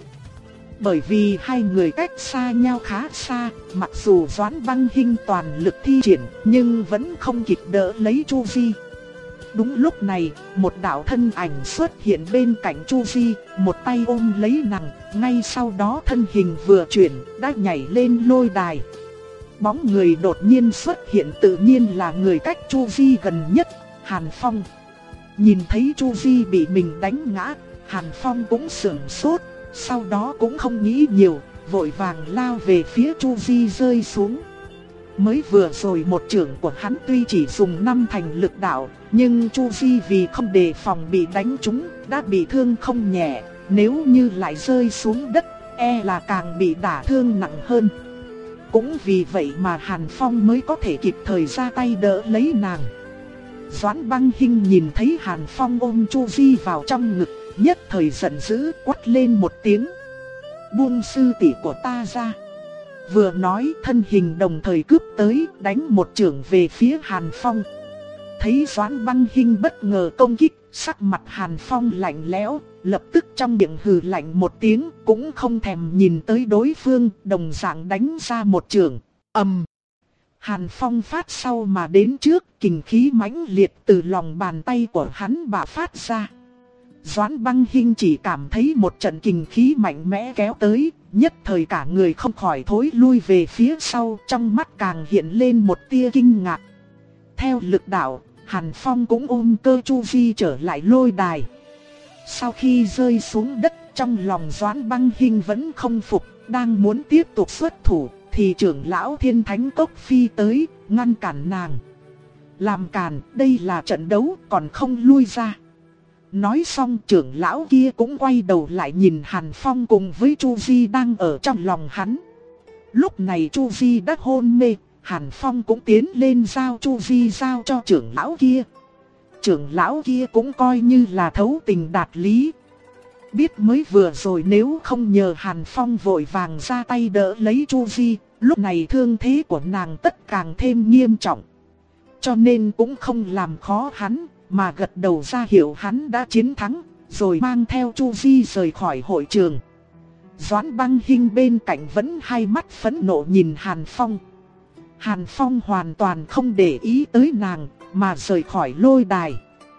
Bởi vì hai người cách xa nhau khá xa, mặc dù Doãn Băng Hinh toàn lực thi triển, nhưng vẫn không kịp đỡ lấy Chu Di. Đúng lúc này, một đạo thân ảnh xuất hiện bên cạnh Chu Di, một tay ôm lấy nàng, ngay sau đó thân hình vừa chuyển, đã nhảy lên lôi đài. Bóng người đột nhiên xuất hiện tự nhiên là người cách Chu Di gần nhất, Hàn Phong. Nhìn thấy Chu Di bị mình đánh ngã, Hàn Phong cũng sửng sốt, sau đó cũng không nghĩ nhiều, vội vàng lao về phía Chu Di rơi xuống. Mới vừa rồi một chưởng của hắn tuy chỉ dùng năm thành lực đạo, nhưng Chu Di vì không đề phòng bị đánh trúng, đã bị thương không nhẹ, nếu như lại rơi xuống đất, e là càng bị đả thương nặng hơn. Cũng vì vậy mà Hàn Phong mới có thể kịp thời ra tay đỡ lấy nàng. Doãn Băng Hinh nhìn thấy Hàn Phong ôm Chu Di vào trong ngực, nhất thời giận dữ quát lên một tiếng. Buông sư tỷ của ta ra. Vừa nói thân hình đồng thời cướp tới, đánh một chưởng về phía Hàn Phong. Thấy Doãn Băng Hinh bất ngờ công kích, sắc mặt Hàn Phong lạnh lẽo, lập tức trong miệng hừ lạnh một tiếng, cũng không thèm nhìn tới đối phương, đồng dạng đánh ra một chưởng. Ầm. Hàn Phong phát sau mà đến trước, kình khí mãnh liệt từ lòng bàn tay của hắn bạo phát ra. Doãn Băng Hinh chỉ cảm thấy một trận kình khí mạnh mẽ kéo tới, nhất thời cả người không khỏi thối lui về phía sau, trong mắt càng hiện lên một tia kinh ngạc. Theo lực đạo, Hàn Phong cũng ôm cơ Chu Di trở lại lôi đài. Sau khi rơi xuống đất, trong lòng Doãn Băng Hinh vẫn không phục, đang muốn tiếp tục xuất thủ, thì trưởng lão Thiên Thánh Cốc phi tới, ngăn cản nàng. Làm cản, đây là trận đấu, còn không lui ra. Nói xong trưởng lão kia cũng quay đầu lại nhìn Hàn Phong cùng với Chu Di đang ở trong lòng hắn. Lúc này Chu Di đã hôn mê, Hàn Phong cũng tiến lên giao Chu Di giao cho trưởng lão kia. Trưởng lão kia cũng coi như là thấu tình đạt lý. Biết mới vừa rồi nếu không nhờ Hàn Phong vội vàng ra tay đỡ lấy Chu Di, lúc này thương thế của nàng tất càng thêm nghiêm trọng. Cho nên cũng không làm khó hắn, mà gật đầu ra hiệu hắn đã chiến thắng, rồi mang theo Chu Di rời khỏi hội trường. Doãn Băng Hinh bên cạnh vẫn hai mắt phẫn nộ nhìn Hàn Phong. Hàn Phong hoàn toàn không để ý tới nàng, mà rời khỏi lôi đài.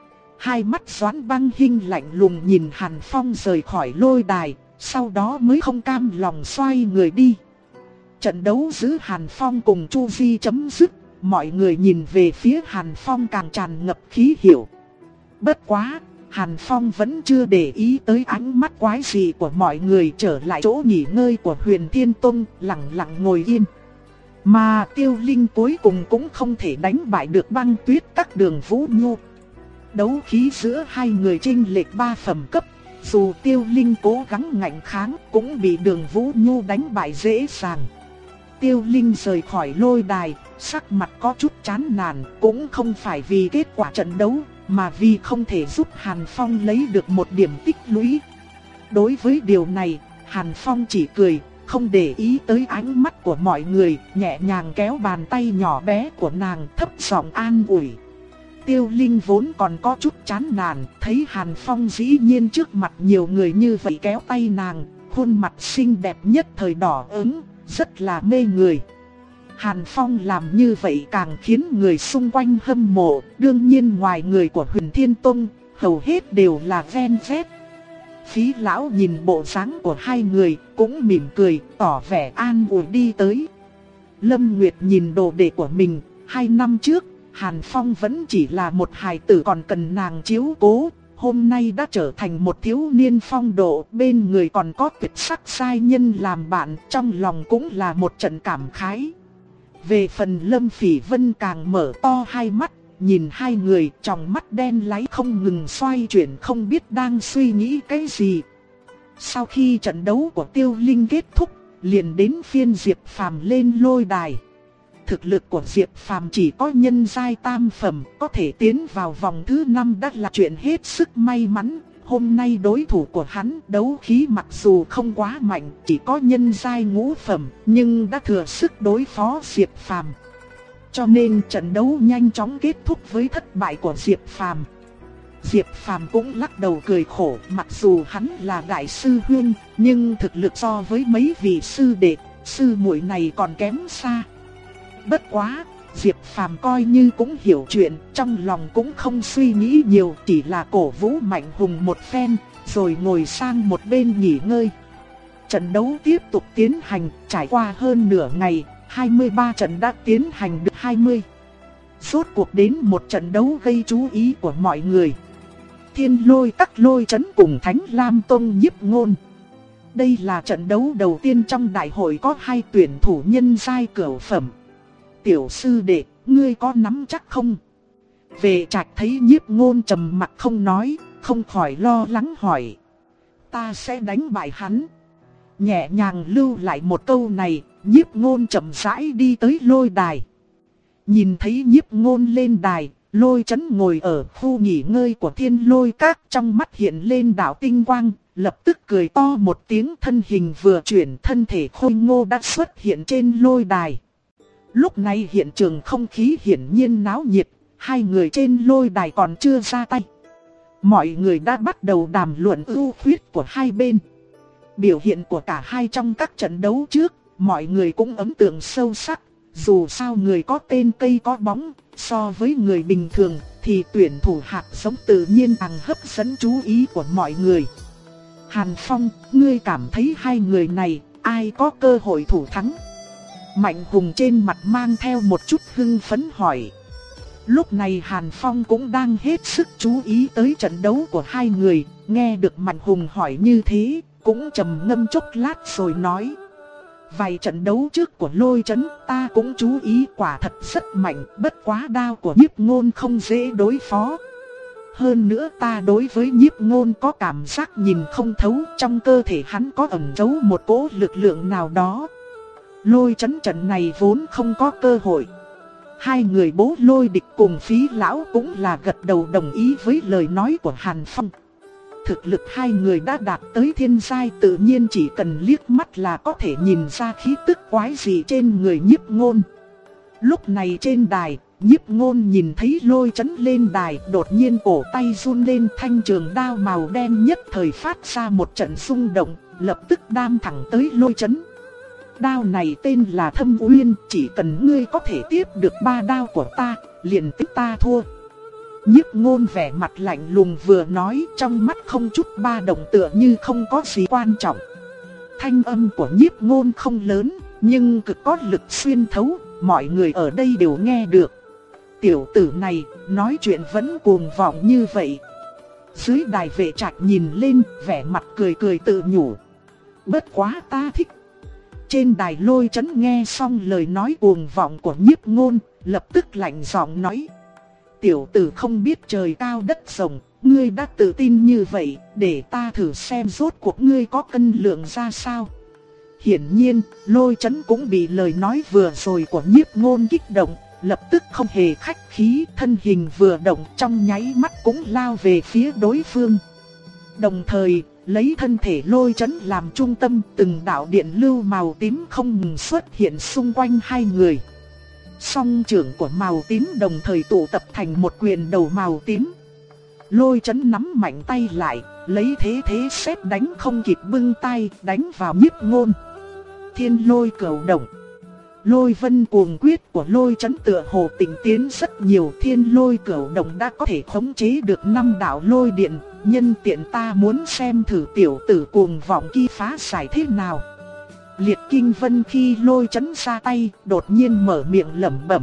Hai mắt Doãn Băng Hinh lạnh lùng nhìn Hàn Phong rời khỏi lôi đài, sau đó mới không cam lòng xoay người đi. Trận đấu giữa Hàn Phong cùng Chu Di chấm dứt, mọi người nhìn về phía Hàn Phong càng tràn ngập khí hiểu. Bất quá, Hàn Phong vẫn chưa để ý tới ánh mắt quái dị của mọi người, trở lại chỗ nghỉ ngơi của Huyền Thiên Tông, lặng lặng ngồi yên. Mà Tiêu Linh cuối cùng cũng không thể đánh bại được Băng Tuyết Các Đường Vũ Nhu. Đấu khí giữa hai người chênh lệch ba phẩm cấp, dù Tiêu Linh cố gắng ngạnh kháng cũng bị Đường Vũ Nhu đánh bại dễ dàng. Tiêu Linh rời khỏi lôi đài, sắc mặt có chút chán nản, cũng không phải vì kết quả trận đấu, mà vì không thể giúp Hàn Phong lấy được một điểm tích lũy. Đối với điều này, Hàn Phong chỉ cười, không để ý tới ánh mắt của mọi người, nhẹ nhàng kéo bàn tay nhỏ bé của nàng, thấp giọng an ủi. Tiêu Linh vốn còn có chút chán nản, thấy Hàn Phong dĩ nhiên trước mặt nhiều người như vậy kéo tay nàng, khuôn mặt xinh đẹp nhất thời đỏ ửng, rất là mê người. Hàn Phong làm như vậy càng khiến người xung quanh hâm mộ, đương nhiên ngoài người của Huyền Thiên Tông, hầu hết đều là ven vét. Phí lão nhìn bộ dáng của hai người, cũng mỉm cười, tỏ vẻ an ủi đi tới. Lâm Nguyệt nhìn đồ đệ của mình, hai năm trước, Hàn Phong vẫn chỉ là một hài tử còn cần nàng chiếu cố, hôm nay đã trở thành một thiếu niên phong độ, bên người còn có tuyệt sắc giai nhân làm bạn, trong lòng cũng là một trận cảm khái. Về phần Lâm Phỉ Vân càng mở to hai mắt, nhìn hai người, tròng mắt đen láy không ngừng xoay chuyển, không biết đang suy nghĩ cái gì. Sau khi trận đấu của Tiêu Linh kết thúc, liền đến phiên Diệp Phàm lên lôi đài. Thực lực của Diệp Phàm chỉ có nhân giai tam phẩm, có thể tiến vào vòng thứ năm đã là chuyện hết sức may mắn. Hôm nay đối thủ của hắn đấu khí mặc dù không quá mạnh, chỉ có nhân giai ngũ phẩm, nhưng đã thừa sức đối phó Diệp Phàm. Cho nên trận đấu nhanh chóng kết thúc với thất bại của Diệp Phàm. Diệp Phàm cũng lắc đầu cười khổ, mặc dù hắn là đại sư huynh, nhưng thực lực so với mấy vị sư đệ, sư muội này còn kém xa. Bất quá, Diệp Phàm coi như cũng hiểu chuyện, trong lòng cũng không suy nghĩ nhiều, chỉ là cổ vũ Mạnh Hùng một phen, rồi ngồi sang một bên nghỉ ngơi. Trận đấu tiếp tục tiến hành, trải qua hơn nửa ngày, hai mươi ba trận đã tiến hành được hai mươi. Rốt cuộc đến một trận đấu gây chú ý của mọi người. Thiên Lôi Các Lôi Trấn cùng Thánh Lam Tông Nhiếp Ngôn. Đây là trận đấu đầu tiên trong đại hội có hai tuyển thủ nhân giai cửu phẩm. Tiểu sư đệ, ngươi có nắm chắc không? Về Trạch thấy Nhiếp Ngôn trầm mặc không nói, không khỏi lo lắng hỏi. Ta sẽ đánh bại hắn. Nhẹ nhàng lưu lại một câu này, Nhiếp Ngôn chậm rãi đi tới lôi đài. Nhìn thấy Nhiếp Ngôn lên đài, Lôi Trấn ngồi ở khu nghỉ ngơi của Thiên Lôi Các, trong mắt hiện lên đạo tinh quang, lập tức cười to một tiếng, thân hình vừa chuyển, thân thể khôi ngô đã xuất hiện trên lôi đài. Lúc này hiện trường không khí hiển nhiên náo nhiệt, hai người trên lôi đài còn chưa ra tay. Mọi người đã bắt đầu đàm luận ưu khuyết của hai bên. Biểu hiện của cả hai trong các trận đấu trước, mọi người cũng ấn tượng sâu sắc. Dù sao người có tên cây có bóng, so với người bình thường, thì tuyển thủ hạt giống tự nhiên càng hấp dẫn chú ý của mọi người. Hàn Phong, ngươi cảm thấy hai người này, ai có cơ hội thủ thắng? Mạnh Hùng trên mặt mang theo một chút hưng phấn hỏi. Lúc này Hàn Phong cũng đang hết sức chú ý tới trận đấu của hai người, nghe được Mạnh Hùng hỏi như thế, cũng trầm ngâm chốc lát rồi nói. Vài trận đấu trước của Lôi Trấn ta cũng chú ý, quả thật rất mạnh, bất quá đao của Nhiếp Ngôn không dễ đối phó. Hơn nữa ta đối với Nhiếp Ngôn có cảm giác nhìn không thấu, trong cơ thể hắn có ẩn giấu một cỗ lực lượng nào đó. Lôi Trấn trận này vốn không có cơ hội. Hai người bố Lôi Địch cùng Phí Lão cũng là gật đầu đồng ý với lời nói của Hàn Phong. Thực lực hai người đã đạt tới thiên giai, tự nhiên chỉ cần liếc mắt là có thể nhìn ra khí tức quái dị trên người Nhiếp Ngôn. Lúc này trên đài, Nhiếp Ngôn nhìn thấy Lôi Trấn lên đài, đột nhiên cổ tay run lên, thanh trường đao màu đen nhất thời phát ra một trận rung động, lập tức đam thẳng tới Lôi Trấn. Đao này tên là Thâm Uyên, chỉ cần ngươi có thể tiếp được ba đao của ta, liền tính ta thua. Nhiếp Ngôn vẻ mặt lạnh lùng vừa nói, trong mắt không chút ba động, tựa như không có gì quan trọng. Thanh âm của Nhiếp Ngôn không lớn, nhưng cực có lực xuyên thấu, mọi người ở đây đều nghe được. Tiểu tử này, nói chuyện vẫn cuồng vọng như vậy. Dưới đài vệ trạch nhìn lên, vẻ mặt cười cười tự nhủ. Bất quá ta thích. Trên đài Lôi Chấn nghe xong lời nói cuồng vọng của Nhiếp Ngôn, lập tức lạnh giọng nói. Tiểu tử không biết trời cao đất rộng, ngươi đã tự tin như vậy, để ta thử xem rốt cuộc ngươi có cân lượng ra sao. Hiển nhiên, Lôi Chấn cũng bị lời nói vừa rồi của Nhiếp Ngôn kích động, lập tức không hề khách khí, thân hình vừa động trong nháy mắt cũng lao về phía đối phương. Đồng thời, lấy thân thể Lôi Chấn làm trung tâm, từng đạo điện lưu màu tím không ngừng xuất hiện xung quanh hai người. Song trưởng của màu tím đồng thời tụ tập thành một quyền đầu màu tím. Lôi Chấn nắm mạnh tay lại, lấy thế thế sét đánh không kịp bưng tay, đánh vào Nhiếp Ngôn. Thiên Lôi Cửu Động. Lôi Vân Cuồng Quyết của Lôi Chấn tựa hồ tỉnh tiến rất nhiều. Thiên Lôi Cửu Động đã có thể khống chế được năm đạo lôi điện. Nhân tiện ta muốn xem thử tiểu tử cuồng vọng kia phá giải thế nào. Liệt Kinh Vân khi Lôi Chấn ra tay, đột nhiên mở miệng lẩm bẩm.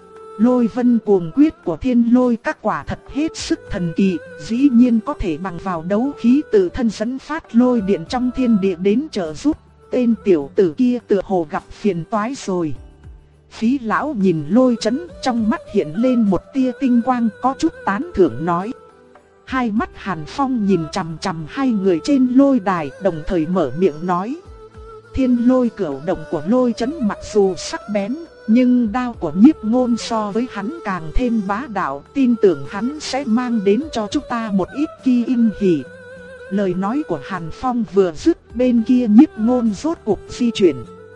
Lôi Vân Cuồng Quyết của Thiên Lôi các quả thật hết sức thần kỳ, dĩ nhiên có thể bằng vào đấu khí tự thân dẫn phát lôi điện trong thiên địa đến trợ giúp. Tên tiểu tử kia tựa hồ gặp phiền toái rồi. Phí lão nhìn Lôi Chấn, trong mắt hiện lên một tia tinh quang, có chút tán thưởng nói. Hai mắt Hàn Phong nhìn chằm chằm hai người trên lôi đài, đồng thời mở miệng nói. Thiên Lôi Cửu Động của Lôi Chấn mặc dù sắc bén, nhưng đao của Nhiếp Ngôn so với hắn càng thêm bá đạo, tin tưởng hắn sẽ mang đến cho chúng ta một ít kinh hỉ. Lời nói của Hàn Phong vừa dứt, bên kia Nhiếp Ngôn rốt cuộc di chuyển.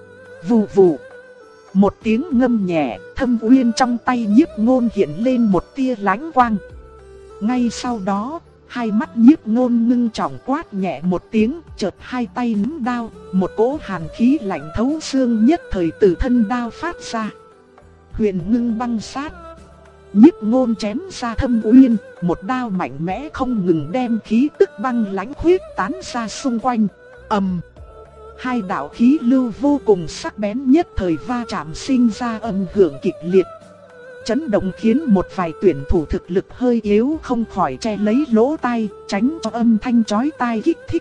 Vù vù. Một tiếng ngâm nhẹ, thâm uyên trong tay Nhiếp Ngôn hiện lên một tia lánh quang. Ngay sau đó, hai mắt Nhiếp Ngôn ngưng trọng quát nhẹ một tiếng, chợt hai tay nắm đao, một cỗ hàn khí lạnh thấu xương nhất thời từ thân đao phát ra. Huyền Ngưng Băng Sát. Nhiếp Ngôn chém ra thâm uyên, một đao mạnh mẽ không ngừng đem khí tức băng lãnh huyết tán ra xung quanh. Ầm. Hai đạo khí lưu vô cùng sắc bén nhất thời va chạm sinh ra âm hưởng kịch liệt. Chấn động khiến một vài tuyển thủ thực lực hơi yếu không khỏi che lấy lỗ tai, tránh cho âm thanh chói tai kích thích.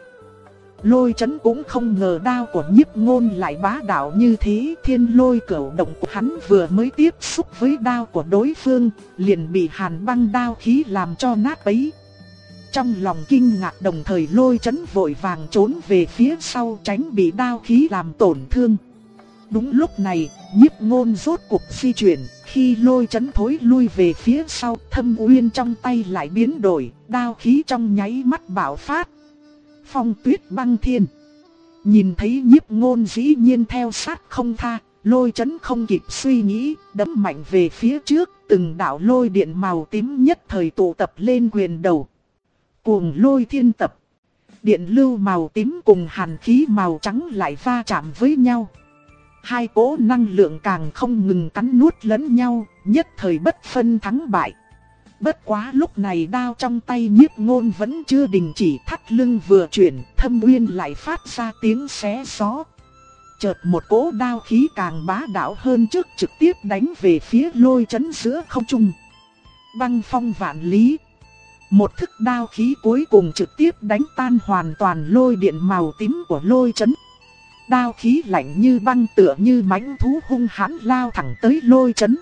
Lôi Chấn cũng không ngờ đao của Nhiếp Ngôn lại bá đạo như thế. Thiên Lôi Cửu Động của hắn vừa mới tiếp xúc với đao của đối phương, liền bị hàn băng đao khí làm cho nát bấy. Trong lòng kinh ngạc, đồng thời Lôi Chấn vội vàng trốn về phía sau tránh bị đao khí làm tổn thương. Đúng lúc này, Nhiếp Ngôn rốt cuộc di chuyển, khi Lôi Chấn thối lui về phía sau, thâm uyên trong tay lại biến đổi, đao khí trong nháy mắt bạo phát. Phong Tuyết Băng Thiên. Nhìn thấy Nhiếp Ngôn dĩ nhiên theo sát không tha, Lôi Chấn không kịp suy nghĩ, đấm mạnh về phía trước, từng đạo lôi điện màu tím nhất thời tụ tập lên quyền đầu. Cuồng Lôi Thiên Tập. Điện lưu màu tím cùng hàn khí màu trắng lại va chạm với nhau. Hai cỗ năng lượng càng không ngừng cắn nuốt lẫn nhau, nhất thời bất phân thắng bại. Bất quá lúc này đao trong tay Nhiếp Ngôn vẫn chưa đình chỉ, thắt lưng vừa chuyển, thâm uyên lại phát ra tiếng xé gió. Chợt một cỗ đao khí càng bá đạo hơn trước trực tiếp đánh về phía Lôi Chấn giữa không trung. Băng phong vạn lý. Một thức đao khí cuối cùng trực tiếp đánh tan hoàn toàn lôi điện màu tím của Lôi Chấn. Đao khí lạnh như băng tựa như mãnh thú hung hãn lao thẳng tới Lôi Chấn.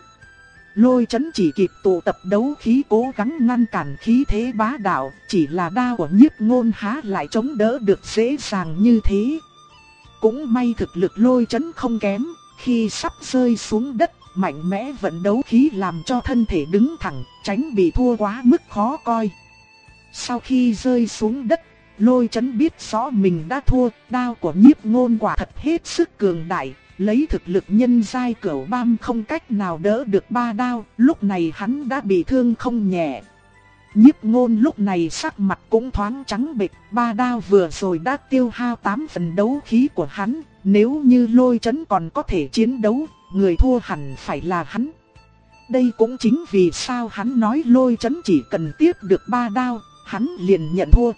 Lôi Chấn chỉ kịp tụ tập đấu khí cố gắng ngăn cản khí thế bá đạo, chỉ là đao của Nhiếp Ngôn há lại chống đỡ được dễ dàng như thế. Cũng may thực lực Lôi Chấn không kém, khi sắp rơi xuống đất, mạnh mẽ vận đấu khí làm cho thân thể đứng thẳng, tránh bị thua quá mức khó coi. Sau khi rơi xuống đất, Lôi Chấn biết rõ mình đã thua, đao của Nhiếp Ngôn quả thật hết sức cường đại, lấy thực lực nhân giai cửu bam không cách nào đỡ được ba đao, lúc này hắn đã bị thương không nhẹ. Nhiếp Ngôn lúc này sắc mặt cũng thoáng trắng bệch, ba đao vừa rồi đã tiêu hao tám phần đấu khí của hắn, nếu như Lôi Chấn còn có thể chiến đấu, người thua hẳn phải là hắn. Đây cũng chính vì sao hắn nói Lôi Chấn chỉ cần tiếp được ba đao, hắn liền nhận thua.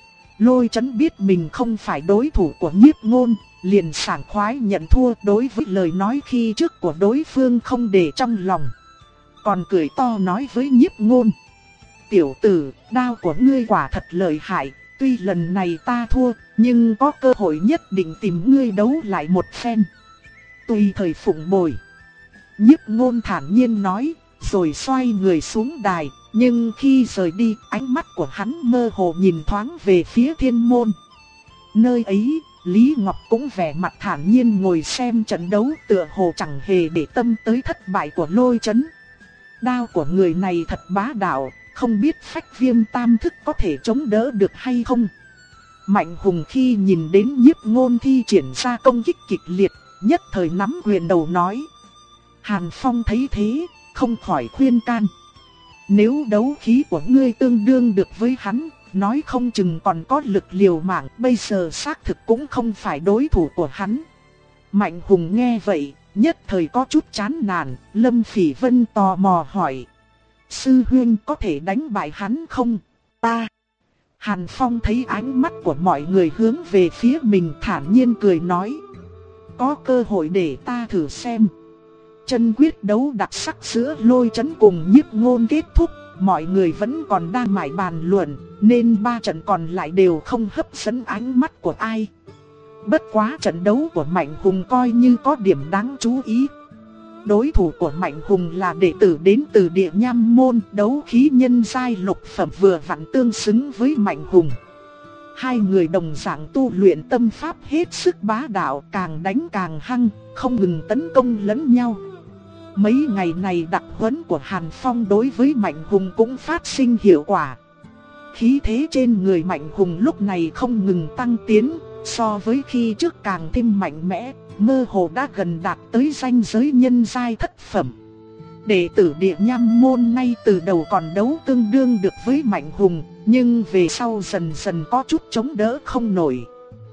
Lôi Chấn biết mình không phải đối thủ của Nhiếp Ngôn, liền sảng khoái nhận thua, đối với lời nói khi trước của đối phương không để trong lòng. Còn cười to nói với Nhiếp Ngôn. tiểu tử, đao của ngươi quả thật lợi hại, tuy lần này ta thua, nhưng có cơ hội nhất định tìm ngươi đấu lại một phen. Tùy thời phụng bồi. Nhiếp Ngôn thản nhiên nói, rồi xoay người xuống đài, nhưng khi rời đi, ánh mắt của hắn mơ hồ nhìn thoáng về phía thiên môn. Nơi ấy, Lý Ngọc cũng vẻ mặt thản nhiên ngồi xem trận đấu, tựa hồ chẳng hề để tâm tới thất bại của Lôi Chấn. Đao của người này thật bá đạo, không biết Phách Viêm tam thức có thể chống đỡ được hay không. Mạnh Hùng khi nhìn đến Nhiếp Ngôn thi triển ra công kích kịch liệt, nhất thời nắm quyền đầu nói. Hàn Phong thấy thế, không khỏi khuyên can. Nếu đấu khí của ngươi tương đương được với hắn, nói không chừng còn có lực liều mạng, bây giờ xác thực cũng không phải đối thủ của hắn. Mạnh Hùng nghe vậy, nhất thời có chút chán nản. Lâm Phỉ Vân tò mò hỏi. Sư huynh có thể đánh bại hắn không? Ta. Hàn Phong thấy ánh mắt của mọi người hướng về phía mình, thản nhiên cười nói. Có cơ hội để ta thử xem. Chân quyết đấu đặc sắc giữa Lôi Chấn cùng Nhiếp Ngôn kết thúc, mọi người vẫn còn đang mải bàn luận, nên ba trận còn lại đều không hấp dẫn ánh mắt của ai. Bất quá trận đấu của Mạnh Hùng coi như có điểm đáng chú ý. Đối thủ của Mạnh Hùng là đệ tử đến từ Địa Nham môn, đấu khí nhân giai lục phẩm vừa vặn tương xứng với Mạnh Hùng. Hai người đồng dạng tu luyện tâm pháp hết sức bá đạo, càng đánh càng hăng, không ngừng tấn công lẫn nhau. Mấy ngày này đặc huấn của Hàn Phong đối với Mạnh Hùng cũng phát sinh hiệu quả. Khí thế trên người Mạnh Hùng lúc này không ngừng tăng tiến, so với khi trước càng thêm mạnh mẽ, mơ hồ đã gần đạt tới ranh giới nhân giai thất phẩm. Đệ tử Địa Nham môn ngay từ đầu còn đấu tương đương được với Mạnh Hùng, nhưng về sau dần dần có chút chống đỡ không nổi.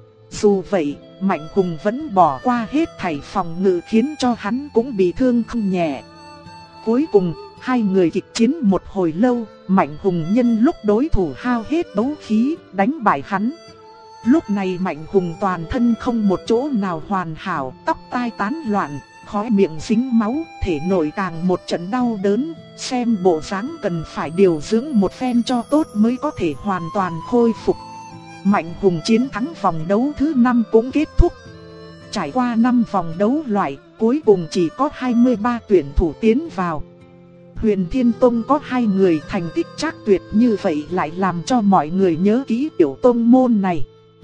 Dù vậy, Mạnh Hùng vẫn bỏ qua hết thảy phòng ngự khiến cho hắn cũng bị thương không nhẹ. Cuối cùng, hai người kịch chiến một hồi lâu, Mạnh Hùng nhân lúc đối thủ hao hết đấu khí, đánh bại hắn. Lúc này Mạnh Hùng toàn thân không một chỗ nào hoàn hảo, tóc tai tán loạn, khóe miệng dính máu, thể nội càng một trận đau đớn, xem bộ dáng cần phải điều dưỡng một phen cho tốt mới có thể hoàn toàn khôi phục. Mạnh Hùng chiến thắng vòng đấu thứ năm cũng kết thúc. Trải qua năm vòng đấu loại, cuối cùng chỉ có hai mươi ba tuyển thủ tiến vào. Huyền Thiên Tông có hai người thành tích trác tuyệt như vậy lại làm cho mọi người nhớ kỹ tiểu tông môn này.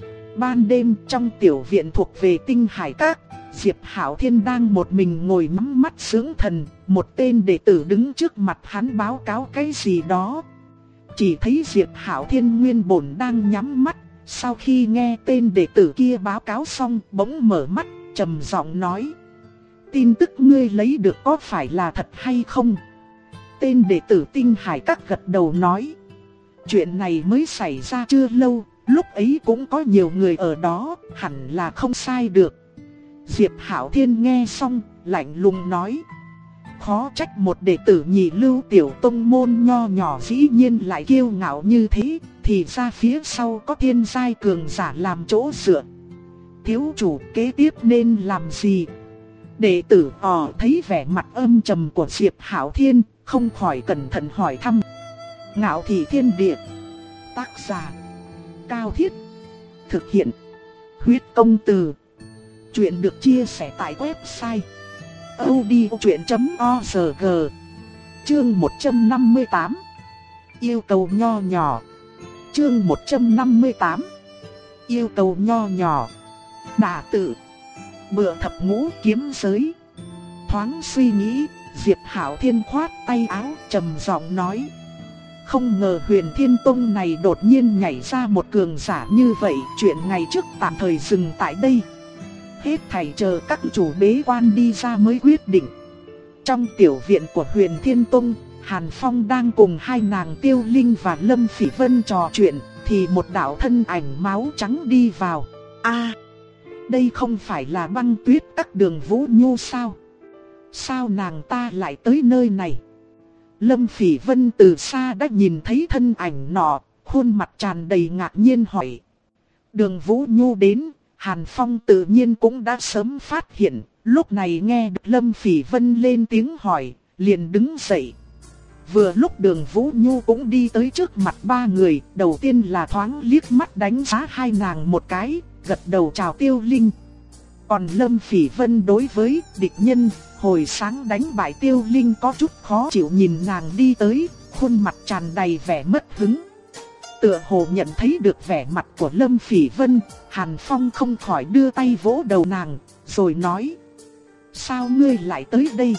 Ban đêm trong tiểu viện thuộc về Tinh Hải Các, Diệp Hạo Thiên đang một mình ngồi nhắm mắt dưỡng thần, một tên đệ tử đứng trước mặt hắn báo cáo cái gì đó. Chỉ thấy Diệp Hạo Thiên nguyên bổn đang nhắm mắt, sau khi nghe tên đệ tử kia báo cáo xong bỗng mở mắt, trầm giọng nói. Tin tức ngươi lấy được có phải là thật hay không? Tên đệ tử Tinh Hải Các gật đầu nói. Chuyện này mới xảy ra chưa lâu, lúc ấy cũng có nhiều người ở đó, hẳn là không sai được. Diệp Hạo Thiên nghe xong, lạnh lùng nói. Khó trách một đệ tử nhị lưu tiểu tông môn nho nhỏ dĩ nhiên lại kiêu ngạo như thế, thì ra phía sau có thiên giai cường giả làm chỗ dựa. Thiếu chủ kế tiếp nên làm gì? Đệ tử ò thấy vẻ mặt âm trầm của Diệp Hạo Thiên, không khỏi cẩn thận hỏi thăm. Ngạo Thị Thiên Địa. Tác giả Cao Thiết. Thực hiện Huyết Công Từ. Chuyện được chia sẻ tại website audiochuyện chấm org. Chương một trăm năm mươi tám. Yêu cầu nho nhỏ. Chương một trăm năm mươi tám. Yêu cầu nho nhỏ. Đả tự. Bựa thập ngũ kiếm giới. Thoáng suy nghĩ, Diệp Hạo Thiên khoát tay áo trầm giọng nói. Không ngờ Huyền Thiên Tông này đột nhiên nhảy ra một cường giả như vậy, chuyện ngày trước tạm thời dừng tại đây. Hết thảy chờ các chủ bế quan đi ra mới quyết định. Trong tiểu viện của Huyền Thiên Tông, Hàn Phong đang cùng hai nàng Tiêu Linh và Lâm Phỉ Vân trò chuyện, thì một đạo thân ảnh máu trắng đi vào. A, đây không phải là Băng Tuyết Các Đường Vũ Nhu sao? Sao nàng ta lại tới nơi này? Lâm Phỉ Vân từ xa đã nhìn thấy thân ảnh nọ, khuôn mặt tràn đầy ngạc nhiên hỏi. Đường Vũ Nhu đến, Hàn Phong tự nhiên cũng đã sớm phát hiện, lúc này nghe được Lâm Phỉ Vân lên tiếng hỏi, liền đứng dậy. Vừa lúc Đường Vũ Nhu cũng đi tới trước mặt ba người, đầu tiên là thoáng liếc mắt đánh giá hai nàng một cái, gật đầu chào Tiêu Linh. Còn Lâm Phỉ Vân đối với địch nhân, hồi sáng đánh bại Tiêu Linh có chút khó chịu nhìn nàng đi tới, khuôn mặt tràn đầy vẻ mất hứng. Tựa hồ nhận thấy được vẻ mặt của Lâm Phỉ Vân, Hàn Phong không khỏi đưa tay vỗ đầu nàng, rồi nói: sao ngươi lại tới đây?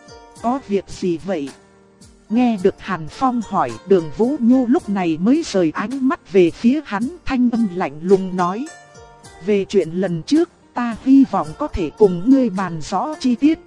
Có việc gì vậy? Nghe được Hàn Phong hỏi, Đường Vũ Nhu lúc này mới rời ánh mắt về phía hắn, thanh âm lạnh lùng nói: về chuyện lần trước, ta hy vọng có thể cùng ngươi bàn rõ chi tiết.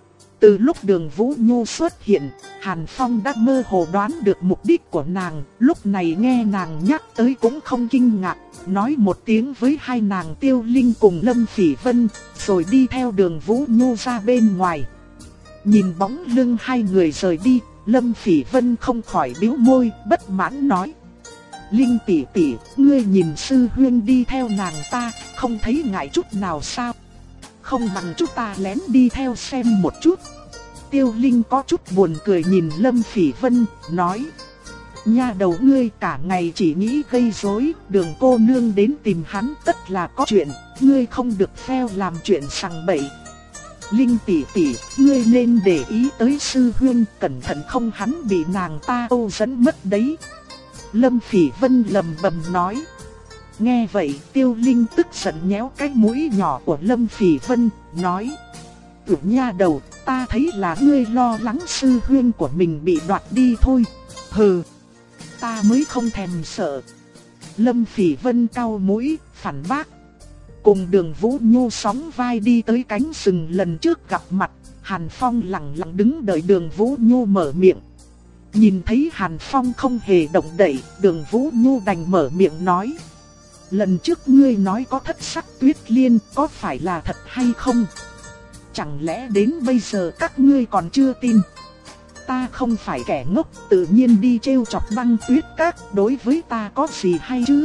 Từ lúc Đường Vũ Nhu xuất hiện, Hàn Phong đã mơ hồ đoán được mục đích của nàng, lúc này nghe nàng nhắc tới cũng không kinh ngạc, nói một tiếng với hai nàng Tiêu Linh cùng Lâm Phỉ Vân, rồi đi theo Đường Vũ Nhu ra bên ngoài. Nhìn bóng lưng hai người rời đi, Lâm Phỉ Vân không khỏi bĩu môi, bất mãn nói: Linh tỷ tỷ, ngươi nhìn sư huynh đi theo nàng ta, không thấy ngại chút nào sao? Không bằng chúng ta lén đi theo xem một chút. Tiêu Linh có chút buồn cười nhìn Lâm Phỉ Vân, nói: nha đầu ngươi cả ngày chỉ nghĩ gây rối, Đường cô nương đến tìm hắn tất là có chuyện, ngươi không được pheo làm chuyện sằng bậy. Linh tỷ tỷ, ngươi nên để ý tới sư huynh, cẩn thận không hắn bị nàng ta ô dẫn mất đấy. Lâm Phỉ Vân lầm bầm nói. Nghe vậy, Tiêu Linh tức giận nhéo cái mũi nhỏ của Lâm Phỉ Vân, nói: "Tiểu nha đầu, ta thấy là ngươi lo lắng sư huynh của mình bị đoạt đi thôi." "Hừ, ta mới không thèm sợ." Lâm Phỉ Vân cau mũi, phản bác. Cùng Đường Vũ Nhu sóng vai đi tới cánh rừng lần trước gặp mặt, Hàn Phong lặng lặng đứng đợi Đường Vũ Nhu mở miệng. Nhìn thấy Hàn Phong không hề động đậy, Đường Vũ Nhu đành mở miệng nói: "Lần trước ngươi nói có thất sắc tuyết liên, có phải là thật hay không? Chẳng lẽ đến bây giờ các ngươi còn chưa tin? Ta không phải kẻ ngốc, tự nhiên đi trêu chọc Băng Tuyết Các, đối với ta có gì hay chứ?"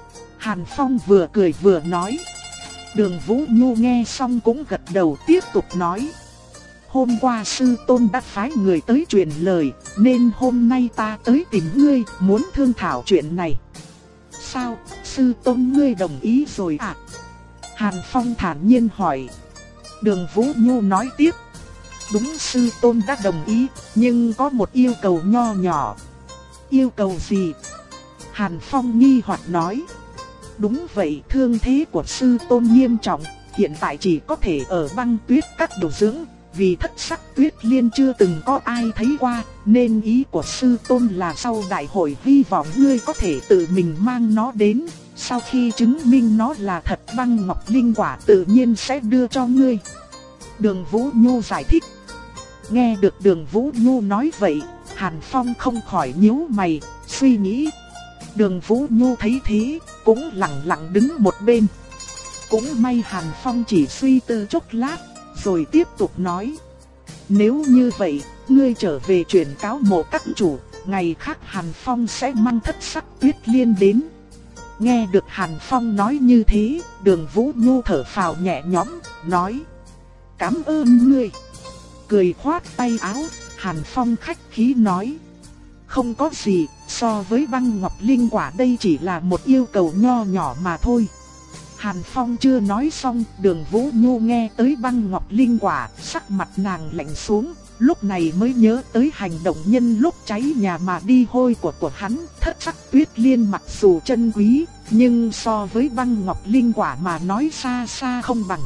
Hàn Phong vừa cười vừa nói. Đường Vũ Nhu nghe xong cũng gật đầu tiếp tục nói: "Hôm qua sư tôn đã phái người tới truyền lời, nên hôm nay ta tới tìm ngươi, muốn thương thảo chuyện này." "Sao, sư tôn ngươi đồng ý rồi à?" Hàn Phong thản nhiên hỏi. Đường Vũ Nhu nói tiếp: "Đúng, sư tôn đã đồng ý, nhưng có một yêu cầu nho nhỏ." "Yêu cầu gì?" Hàn Phong nghi hoặc nói. "Đúng vậy, thương thế của sư tôn nghiêm trọng, hiện tại chỉ có thể ở Băng Tuyết Các điều dưỡng, vì thất sắc tuyết liên chưa từng có ai thấy qua, nên ý của sư tôn là sau đại hội hy vọng ngươi có thể tự mình mang nó đến, sau khi chứng minh nó là thật băng ngọc linh quả tự nhiên sẽ đưa cho ngươi." Đường Vũ Nhu giải thích. Nghe được Đường Vũ Nhu nói vậy, Hàn Phong không khỏi nhíu mày, suy nghĩ. Đường Vũ Nhu thấy thế, cũng lặng lặng đứng một bên. Cũng may Hàn Phong chỉ suy tư chốc lát, rồi tiếp tục nói: "Nếu như vậy, ngươi trở về truyền cáo Mộ các chủ, ngày khác Hàn Phong sẽ mang thất sắc tuyết liên đến." Nghe được Hàn Phong nói như thế, Đường Vũ Nhu thở phào nhẹ nhõm, nói: "Cảm ơn ngươi." Cười khoát tay áo, Hàn Phong khách khí nói: "Không có gì, so với băng ngọc linh quả đây chỉ là một yêu cầu nho nhỏ mà thôi." Hàn Phong chưa nói xong, Đường Vũ Nhu nghe tới băng ngọc linh quả, sắc mặt nàng lạnh xuống, lúc này mới nhớ tới hành động nhân lúc cháy nhà mà đi hôi của của hắn. Thất sắc tuyết liên mặc dù chân quý, nhưng so với băng ngọc linh quả mà nói xa xa không bằng.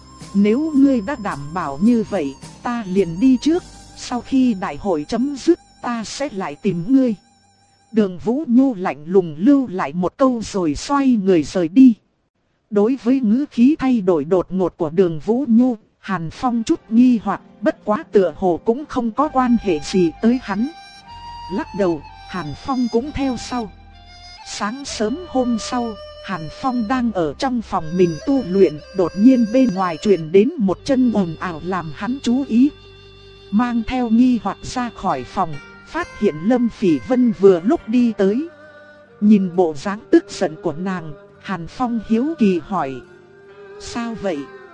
"Nếu ngươi đã đảm bảo như vậy, ta liền đi trước, sau khi đại hội chấm dứt, ta sẽ lại tìm ngươi." Đường Vũ Nhu lạnh lùng lưu lại một câu rồi xoay người rời đi. Đối với ngữ khí thay đổi đột ngột của Đường Vũ Nhu, Hàn Phong chút nghi hoặc, bất quá tựa hồ cũng không có quan hệ gì tới hắn. Lắc đầu, Hàn Phong cũng theo sau. Sáng sớm hôm sau, Hàn Phong đang ở trong phòng mình tu luyện, đột nhiên bên ngoài truyền đến một chân ồn ào làm hắn chú ý. Mang theo nghi hoặc ra khỏi phòng, phát hiện Lâm Phỉ Vân vừa lúc đi tới. Nhìn bộ dáng tức giận của nàng, Hàn Phong hiếu kỳ hỏi: "Sao vậy?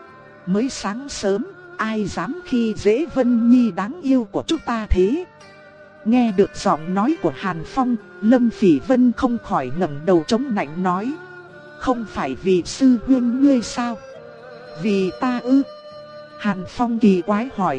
Mới sáng sớm, ai dám khi dễ Vân Nhi đáng yêu của chúng ta thế?" Nghe được giọng nói của Hàn Phong, Lâm Phỉ Vân không khỏi ngẩng đầu chống nạnh nói. Không phải vì sư huynh ngươi sao? Vì ta ư? Hàn Phong kỳ quái hỏi.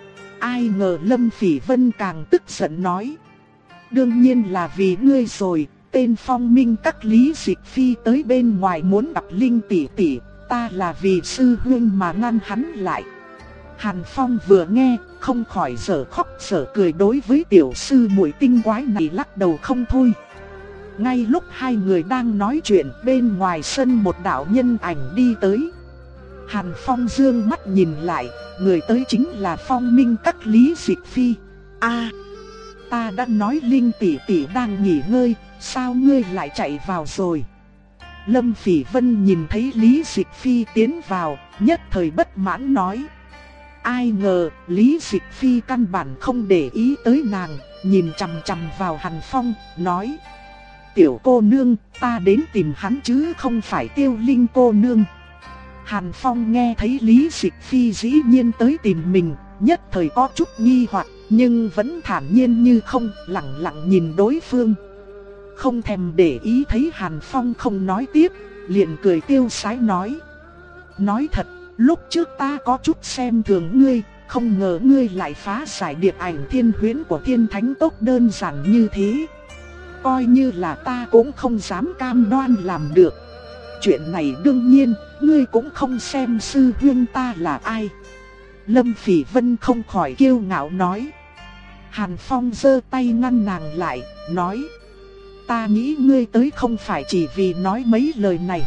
Ai ngờ Lâm Phỉ Vân càng tức giận nói. Đương nhiên là vì ngươi rồi, tên Phong Minh các Lý Dịch Phi tới bên ngoài muốn gặp Linh tỷ tỷ, ta là vì sư huynh mà ngăn hắn lại. Hàn Phong vừa nghe, không khỏi dở khóc dở cười, đối với tiểu sư muội tinh quái này lắc đầu không thôi. Ngay lúc hai người đang nói chuyện, bên ngoài sân một đạo nhân ảnh đi tới. Hàn Phong dương mắt nhìn lại, người tới chính là Phong Minh các Lý Dịch Phi. A, ta đã nói Linh tỷ tỷ đang nghỉ ngơi, sao ngươi lại chạy vào rồi? Lâm Phỉ Vân nhìn thấy Lý Dịch Phi tiến vào, nhất thời bất mãn nói. Ai ngờ Lý Dịch Phi căn bản không để ý tới nàng, nhìn chằm chằm vào Hàn Phong, nói. Tiểu cô nương, ta đến tìm hắn chứ không phải Tiêu Linh cô nương. Hàn Phong nghe thấy Lý Dịch Phi dĩ nhiên tới tìm mình, nhất thời có chút nghi hoặc, nhưng vẫn thản nhiên như không, lặng lặng nhìn đối phương. Không thèm để ý thấy Hàn Phong không nói tiếp, liền cười tiêu sái nói. Nói thật, lúc trước ta có chút xem thường ngươi, không ngờ ngươi lại phá giải điệp ảnh thiên huyễn của thiên thánh tốc đơn giản như thế. Coi như là ta cũng không dám cam đoan làm được. Chuyện này đương nhiên, ngươi cũng không xem sư huynh ta là ai. Lâm Phỉ Vân không khỏi kiêu ngạo nói. Hàn Phong giơ tay ngăn nàng lại, nói. Ta nghĩ ngươi tới không phải chỉ vì nói mấy lời này.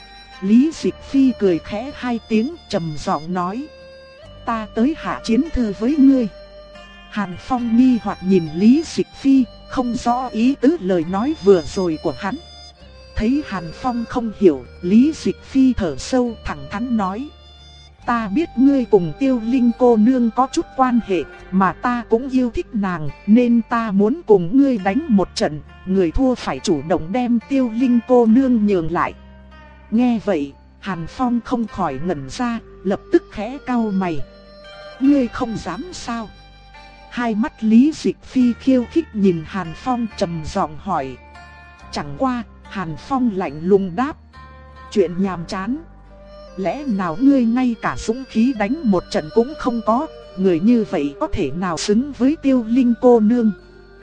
Lý Dịch Phi cười khẽ hai tiếng, trầm giọng nói. Ta tới hạ chiến thư với ngươi. Hàn Phong nghi hoặc nhìn Lý Dịch Phi, không rõ ý tứ lời nói vừa rồi của hắn. Thấy Hàn Phong không hiểu, Lý Dịch Phi thở sâu thẳng thắn nói. Ta biết ngươi cùng Tiêu Linh cô nương có chút quan hệ, mà ta cũng yêu thích nàng, nên ta muốn cùng ngươi đánh một trận, người thua phải chủ động đem Tiêu Linh cô nương nhường lại. Nghe vậy, Hàn Phong không khỏi ngẩn ra, lập tức khẽ cau mày. Ngươi không dám sao? Hai mắt Lý Dịch Phi khiêu khích nhìn Hàn Phong trầm giọng hỏi. Chẳng qua, Hàn Phong lạnh lùng đáp. Chuyện nhàm chán. Lẽ nào ngươi ngay cả dũng khí đánh một trận cũng không có, người như vậy có thể nào xứng với Tiêu Linh cô nương?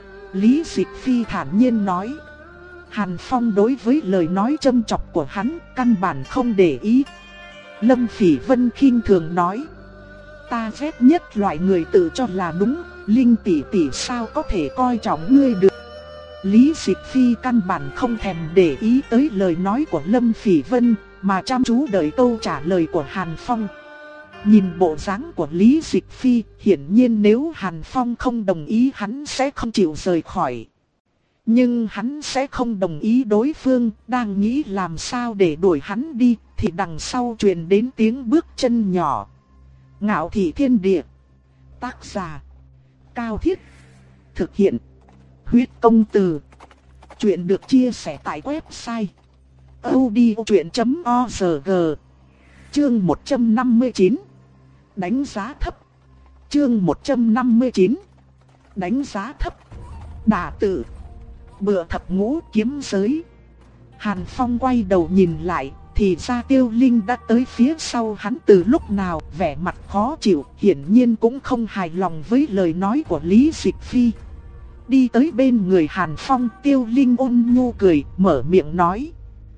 Lý Dịch Phi thản nhiên nói. Hàn Phong đối với lời nói châm chọc của hắn căn bản không để ý. Lâm Phỉ Vân khinh thường nói. Ta ghét nhất loại người tự cho là đúng, Linh tỷ tỷ sao có thể coi trọng ngươi được. Lý Dịch Phi căn bản không thèm để ý tới lời nói của Lâm Phỉ Vân, mà chăm chú đợi câu trả lời của Hàn Phong. Nhìn bộ dáng của Lý Dịch Phi, hiển nhiên nếu Hàn Phong không đồng ý hắn sẽ không chịu rời khỏi. Nhưng hắn sẽ không đồng ý đối phương, đang nghĩ làm sao để đuổi hắn đi, thì đằng sau truyền đến tiếng bước chân nhỏ. Ngạo Thị Thiên Địa. Tác giả Cao Thiết. Thực hiện Huyết Công Từ. Chuyện được chia sẻ tại website audiochuyện chấm org. Chương một trăm năm mươi chín. Đánh giá thấp. Chương một trăm năm mươi chín. Đánh giá thấp. Đả tử. Bựa thập ngũ kiếm giới. Hàn Phong quay đầu nhìn lại, thì ra Tiêu Linh đã tới phía sau hắn từ lúc nào, vẻ mặt khó chịu, hiển nhiên cũng không hài lòng với lời nói của Lý Dịch Phi. Đi tới bên người Hàn Phong, Tiêu Linh ôn nhu cười, mở miệng nói.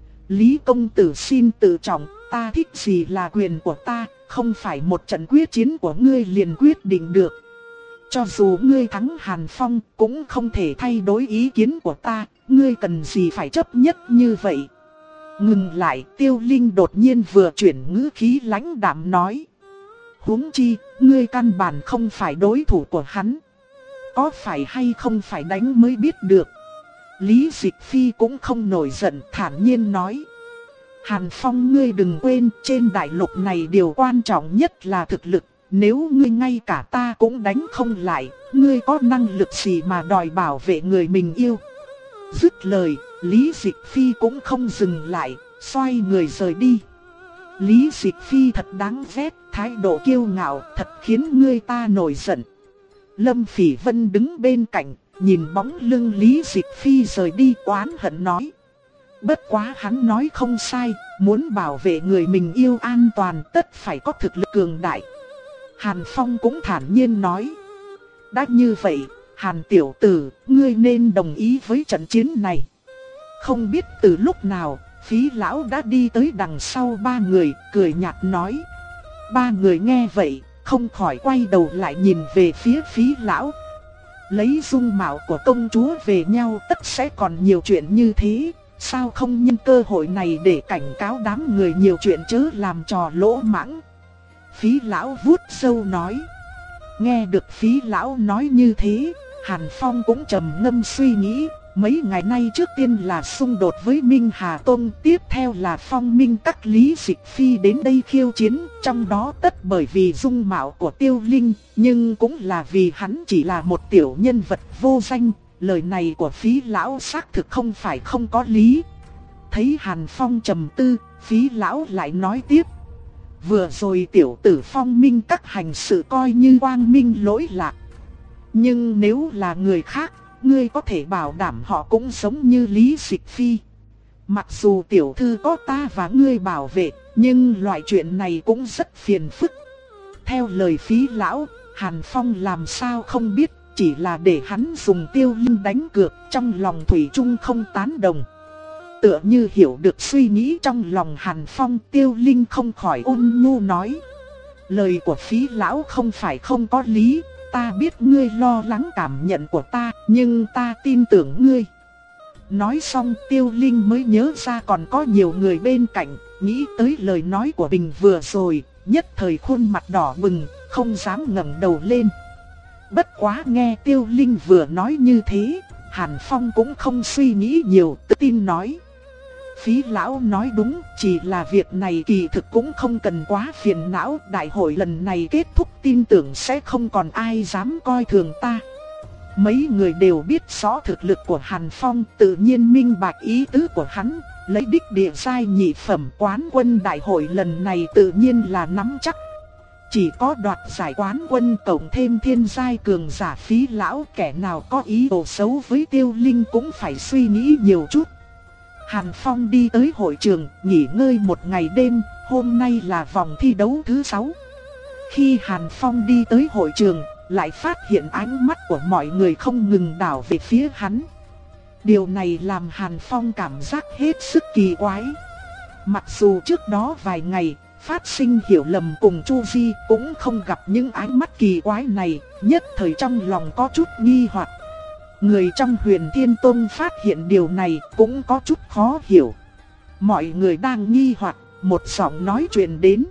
Lý công tử xin tự trọng, ta thích gì là quyền của ta, không phải một trận quyết chiến của ngươi liền quyết định được. Cho dù ngươi thắng Hàn Phong, cũng không thể thay đổi ý kiến của ta, ngươi cần gì phải chấp nhất như vậy. Ngừng lại, Tiêu Linh đột nhiên vừa chuyển ngữ khí lãnh đạm nói. Huống chi, ngươi căn bản không phải đối thủ của hắn. Có phải hay không phải đánh mới biết được. Lý Dịch Phi cũng không nổi giận, thản nhiên nói. Hàn Phong, ngươi đừng quên, trên đại lục này điều quan trọng nhất là thực lực. Nếu ngươi ngay cả ta cũng đánh không lại, ngươi có năng lực gì mà đòi bảo vệ người mình yêu. Dứt lời, Lý Dịch Phi cũng không dừng lại, xoay người rời đi. Lý Dịch Phi thật đáng ghét, thái độ kiêu ngạo thật khiến người ta nổi giận. Lâm Phỉ Vân đứng bên cạnh, nhìn bóng lưng Lý Dịch Phi rời đi oán hận nói. Bất quá hắn nói không sai, muốn bảo vệ người mình yêu an toàn tất phải có thực lực cường đại. Hàn Phong cũng thản nhiên nói. Đã như vậy, Hàn tiểu tử, ngươi nên đồng ý với trận chiến này. Không biết từ lúc nào, Phí lão đã đi tới đằng sau ba người, cười nhạt nói. Ba người nghe vậy, không khỏi quay đầu lại nhìn về phía Phí lão. Lấy dung mạo của công chúa về nhau tất sẽ còn nhiều chuyện như thế, sao không nhân cơ hội này để cảnh cáo đám người nhiều chuyện chớ làm trò lỗ mãng. Phí lão vuốt râu nói. Nghe được Phí lão nói như thế, Hàn Phong cũng trầm ngâm suy nghĩ. Mấy ngày nay trước tiên là xung đột với Minh Hà Tông, tiếp theo là Phong Minh các Lý Dịch Phi đến đây khiêu chiến, trong đó tất bởi vì dung mạo của Tiêu Linh, nhưng cũng là vì hắn chỉ là một tiểu nhân vật vô danh, lời này của Phí lão xác thực không phải không có lý. Thấy Hàn Phong trầm tư, Phí lão lại nói tiếp. Vừa rồi tiểu tử Phong Minh các hành sự coi như quang minh lỗi lạc. Nhưng nếu là người khác, ngươi có thể bảo đảm họ cũng giống như Lý Dịch Phi. Mặc dù tiểu thư có ta và ngươi bảo vệ, nhưng loại chuyện này cũng rất phiền phức. Theo lời Phí lão, Hàn Phong làm sao không biết, chỉ là để hắn dùng Tiêu Linh đánh cược, trong lòng thủy chung không tán đồng. Tựa như hiểu được suy nghĩ trong lòng Hàn Phong, Tiêu Linh không khỏi ôn nhu nói. Lời của Phí lão không phải không có lý. Ta biết ngươi lo lắng cảm nhận của ta, nhưng ta tin tưởng ngươi. Nói xong Tiêu Linh mới nhớ ra còn có nhiều người bên cạnh, nghĩ tới lời nói của mình vừa rồi, nhất thời khuôn mặt đỏ bừng, không dám ngẩng đầu lên. Bất quá nghe Tiêu Linh vừa nói như thế, Hàn Phong cũng không suy nghĩ nhiều, tự tin nói. Phí lão nói đúng, chỉ là việc này kỳ thực cũng không cần quá phiền não. Đại hội lần này kết thúc tin tưởng sẽ không còn ai dám coi thường ta. Mấy người đều biết rõ thực lực của Hàn Phong, tự nhiên minh bạch ý tứ của hắn. Lấy đích địa giai nhị phẩm quán quân đại hội lần này tự nhiên là nắm chắc. Chỉ có đoạt giải quán quân cộng thêm thiên giai cường giả Phí lão, kẻ nào có ý đồ xấu với Tiêu Linh cũng phải suy nghĩ nhiều chút. Hàn Phong đi tới hội trường, nghỉ ngơi một ngày đêm, hôm nay là vòng thi đấu thứ sáu. Khi Hàn Phong đi tới hội trường, lại phát hiện ánh mắt của mọi người không ngừng đảo về phía hắn. Điều này làm Hàn Phong cảm giác hết sức kỳ quái. Mặc dù trước đó vài ngày, phát sinh hiểu lầm cùng Chu Di cũng không gặp những ánh mắt kỳ quái này, nhất thời trong lòng có chút nghi hoặc. Người trong Huyền Thiên Tông phát hiện điều này cũng có chút khó hiểu. Mọi người đang nghi hoặc, một giọng nói truyền đến.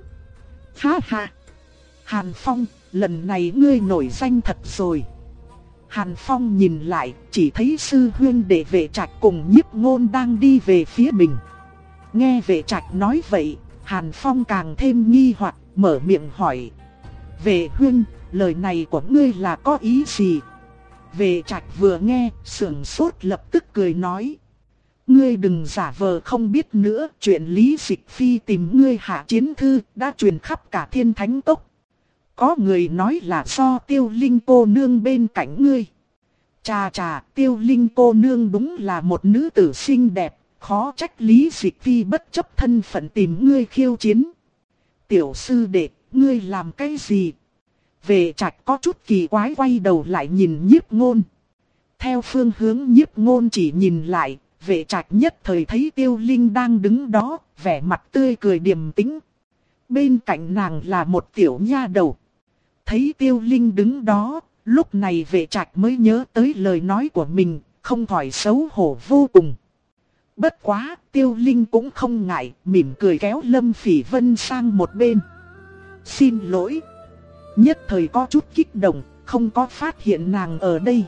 Ha ha! Hàn Phong, lần này ngươi nổi danh thật rồi. Hàn Phong nhìn lại, chỉ thấy sư huynh đệ Vệ Trạch cùng Nhiếp Ngôn đang đi về phía mình. Nghe Vệ Trạch nói vậy, Hàn Phong càng thêm nghi hoặc, mở miệng hỏi. Vệ huynh, lời này của ngươi là có ý gì? Vệ Trạch vừa nghe, sững sốt lập tức cười nói. Ngươi đừng giả vờ không biết nữa, chuyện Lý Dịch Phi tìm ngươi hạ chiến thư đã truyền khắp cả Thiên Thánh Cốc. Có người nói là do Tiêu Linh cô nương bên cạnh ngươi. Chà chà, Tiêu Linh cô nương đúng là một nữ tử xinh đẹp, khó trách Lý Dịch Phi bất chấp thân phận tìm ngươi khiêu chiến. Tiểu sư đệ, ngươi làm cái gì? Vệ Trạch có chút kỳ quái quay đầu lại nhìn Nhiếp Ngôn. Theo phương hướng Nhiếp Ngôn chỉ nhìn lại, Vệ Trạch nhất thời thấy Tiêu Linh đang đứng đó, vẻ mặt tươi cười điềm tĩnh. Bên cạnh nàng là một tiểu nha đầu. Thấy Tiêu Linh đứng đó, lúc này Vệ Trạch mới nhớ tới lời nói của mình, không khỏi xấu hổ vô cùng. Bất quá, Tiêu Linh cũng không ngại, mỉm cười kéo Lâm Phỉ Vân sang một bên. Xin lỗi. Nhất thời có chút kích động, không có phát hiện nàng ở đây.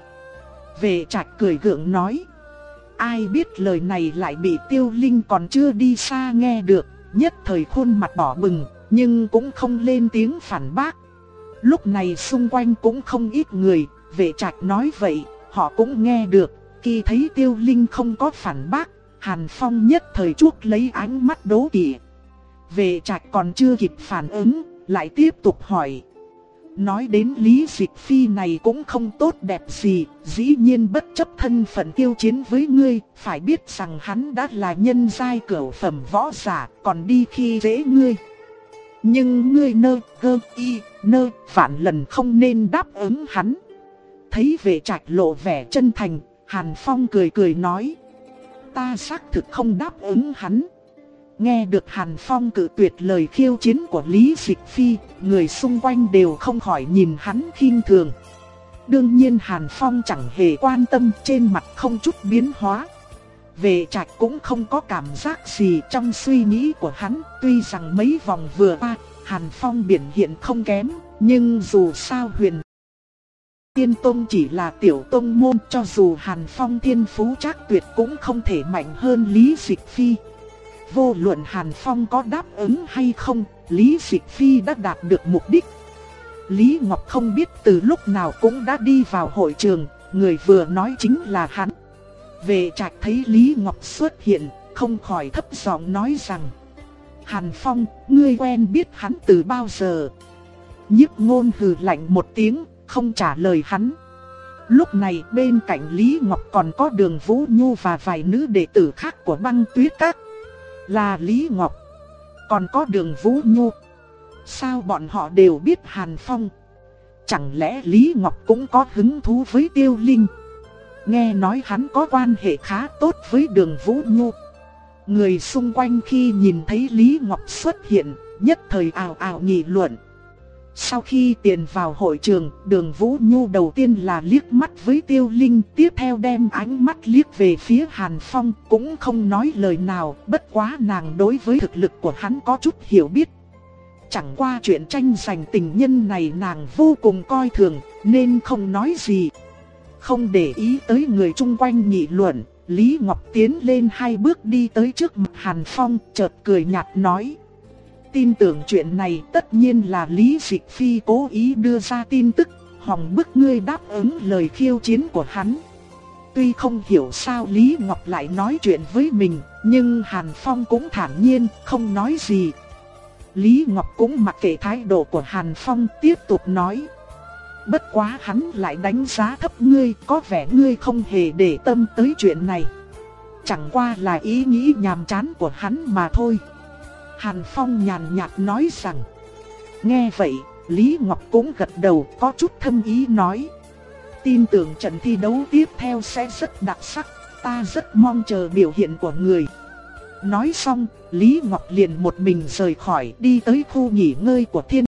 Vệ Trạch cười gượng nói. Ai biết lời này lại bị Tiêu Linh còn chưa đi xa nghe được, nhất thời khuôn mặt đỏ bừng, nhưng cũng không lên tiếng phản bác. Lúc này xung quanh cũng không ít người, Vệ Trạch nói vậy, họ cũng nghe được. Khi thấy Tiêu Linh không có phản bác, Hàn Phong nhất thời chuốc lấy ánh mắt đố kỵ. Vệ Trạch còn chưa kịp phản ứng, lại tiếp tục hỏi. Nói đến Lý Dịch Phi này cũng không tốt đẹp gì, dĩ nhiên bất chấp thân phận tiêu chiến với ngươi, phải biết rằng hắn đã là nhân giai cửu phẩm võ giả, còn đi khi dễ ngươi. Nhưng ngươi nơ, gơ, y, nơ, vạn lần không nên đáp ứng hắn. Thấy Vệ Trạch lộ vẻ chân thành, Hàn Phong cười cười nói. Ta xác thực không đáp ứng hắn. Nghe được Hàn Phong cự tuyệt lời khiêu chiến của Lý Dịch Phi, người xung quanh đều không khỏi nhìn hắn khinh thường. Đương nhiên Hàn Phong chẳng hề quan tâm, trên mặt không chút biến hóa. Vệ Trạch cũng không có cảm giác gì trong suy nghĩ của hắn, tuy rằng mấy vòng vừa qua, Hàn Phong biểu hiện không kém, nhưng dù sao Huyền Tiên Tông chỉ là tiểu tông môn, cho dù Hàn Phong thiên phú chắc tuyệt cũng không thể mạnh hơn Lý Dịch Phi. Vô luận Hàn Phong có đáp ứng hay không, Lý Dịch Phi đã đạt được mục đích. Lý Ngọc không biết từ lúc nào cũng đã đi vào hội trường, người vừa nói chính là hắn. Vệ Trạch thấy Lý Ngọc xuất hiện, không khỏi thấp giọng nói rằng: Hàn Phong, ngươi quen biết hắn từ bao giờ? Nhiếp Ngôn hừ lạnh một tiếng, không trả lời hắn. Lúc này bên cạnh Lý Ngọc còn có Đường Vũ Nhu và vài nữ đệ tử khác của Băng Tuyết Các. Là Lý Ngọc, còn có Đường Vũ Nhu. Sao bọn họ đều biết Hàn Phong? Chẳng lẽ Lý Ngọc cũng có hứng thú với Tiêu Linh? Nghe nói hắn có quan hệ khá tốt với Đường Vũ Nhu. Người xung quanh khi nhìn thấy Lý Ngọc xuất hiện, nhất thời ào ào nghị luận. Sau khi tiền vào hội trường, Đường Vũ Nhu đầu tiên là liếc mắt với Tiêu Linh, tiếp theo đem ánh mắt liếc về phía Hàn Phong, cũng không nói lời nào, bất quá nàng đối với thực lực của hắn có chút hiểu biết. Chẳng qua chuyện tranh giành tình nhân này nàng vô cùng coi thường, nên không nói gì. Không để ý tới người chung quanh nghị luận, Lý Ngọc tiến lên hai bước đi tới trước mặt Hàn Phong, chợt cười nhạt nói. Tin tưởng chuyện này tất nhiên là Lý Dịch Phi cố ý đưa ra tin tức, hòng bức ngươi đáp ứng lời khiêu chiến của hắn. Tuy không hiểu sao Lý Ngọc lại nói chuyện với mình, nhưng Hàn Phong cũng thản nhiên, không nói gì. Lý Ngọc cũng mặc kệ thái độ của Hàn Phong, tiếp tục nói. Bất quá hắn lại đánh giá thấp ngươi, có vẻ ngươi không hề để tâm tới chuyện này. Chẳng qua là ý nghĩ nhàm chán của hắn mà thôi. Hàn Phong nhàn nhạt nói rằng. Nghe vậy, Lý Ngọc cũng gật đầu, có chút thâm ý nói. Tin tưởng trận thi đấu tiếp theo sẽ rất đặc sắc, ta rất mong chờ biểu hiện của người. Nói xong, Lý Ngọc liền một mình rời khỏi, đi tới khu nghỉ ngơi của Thiên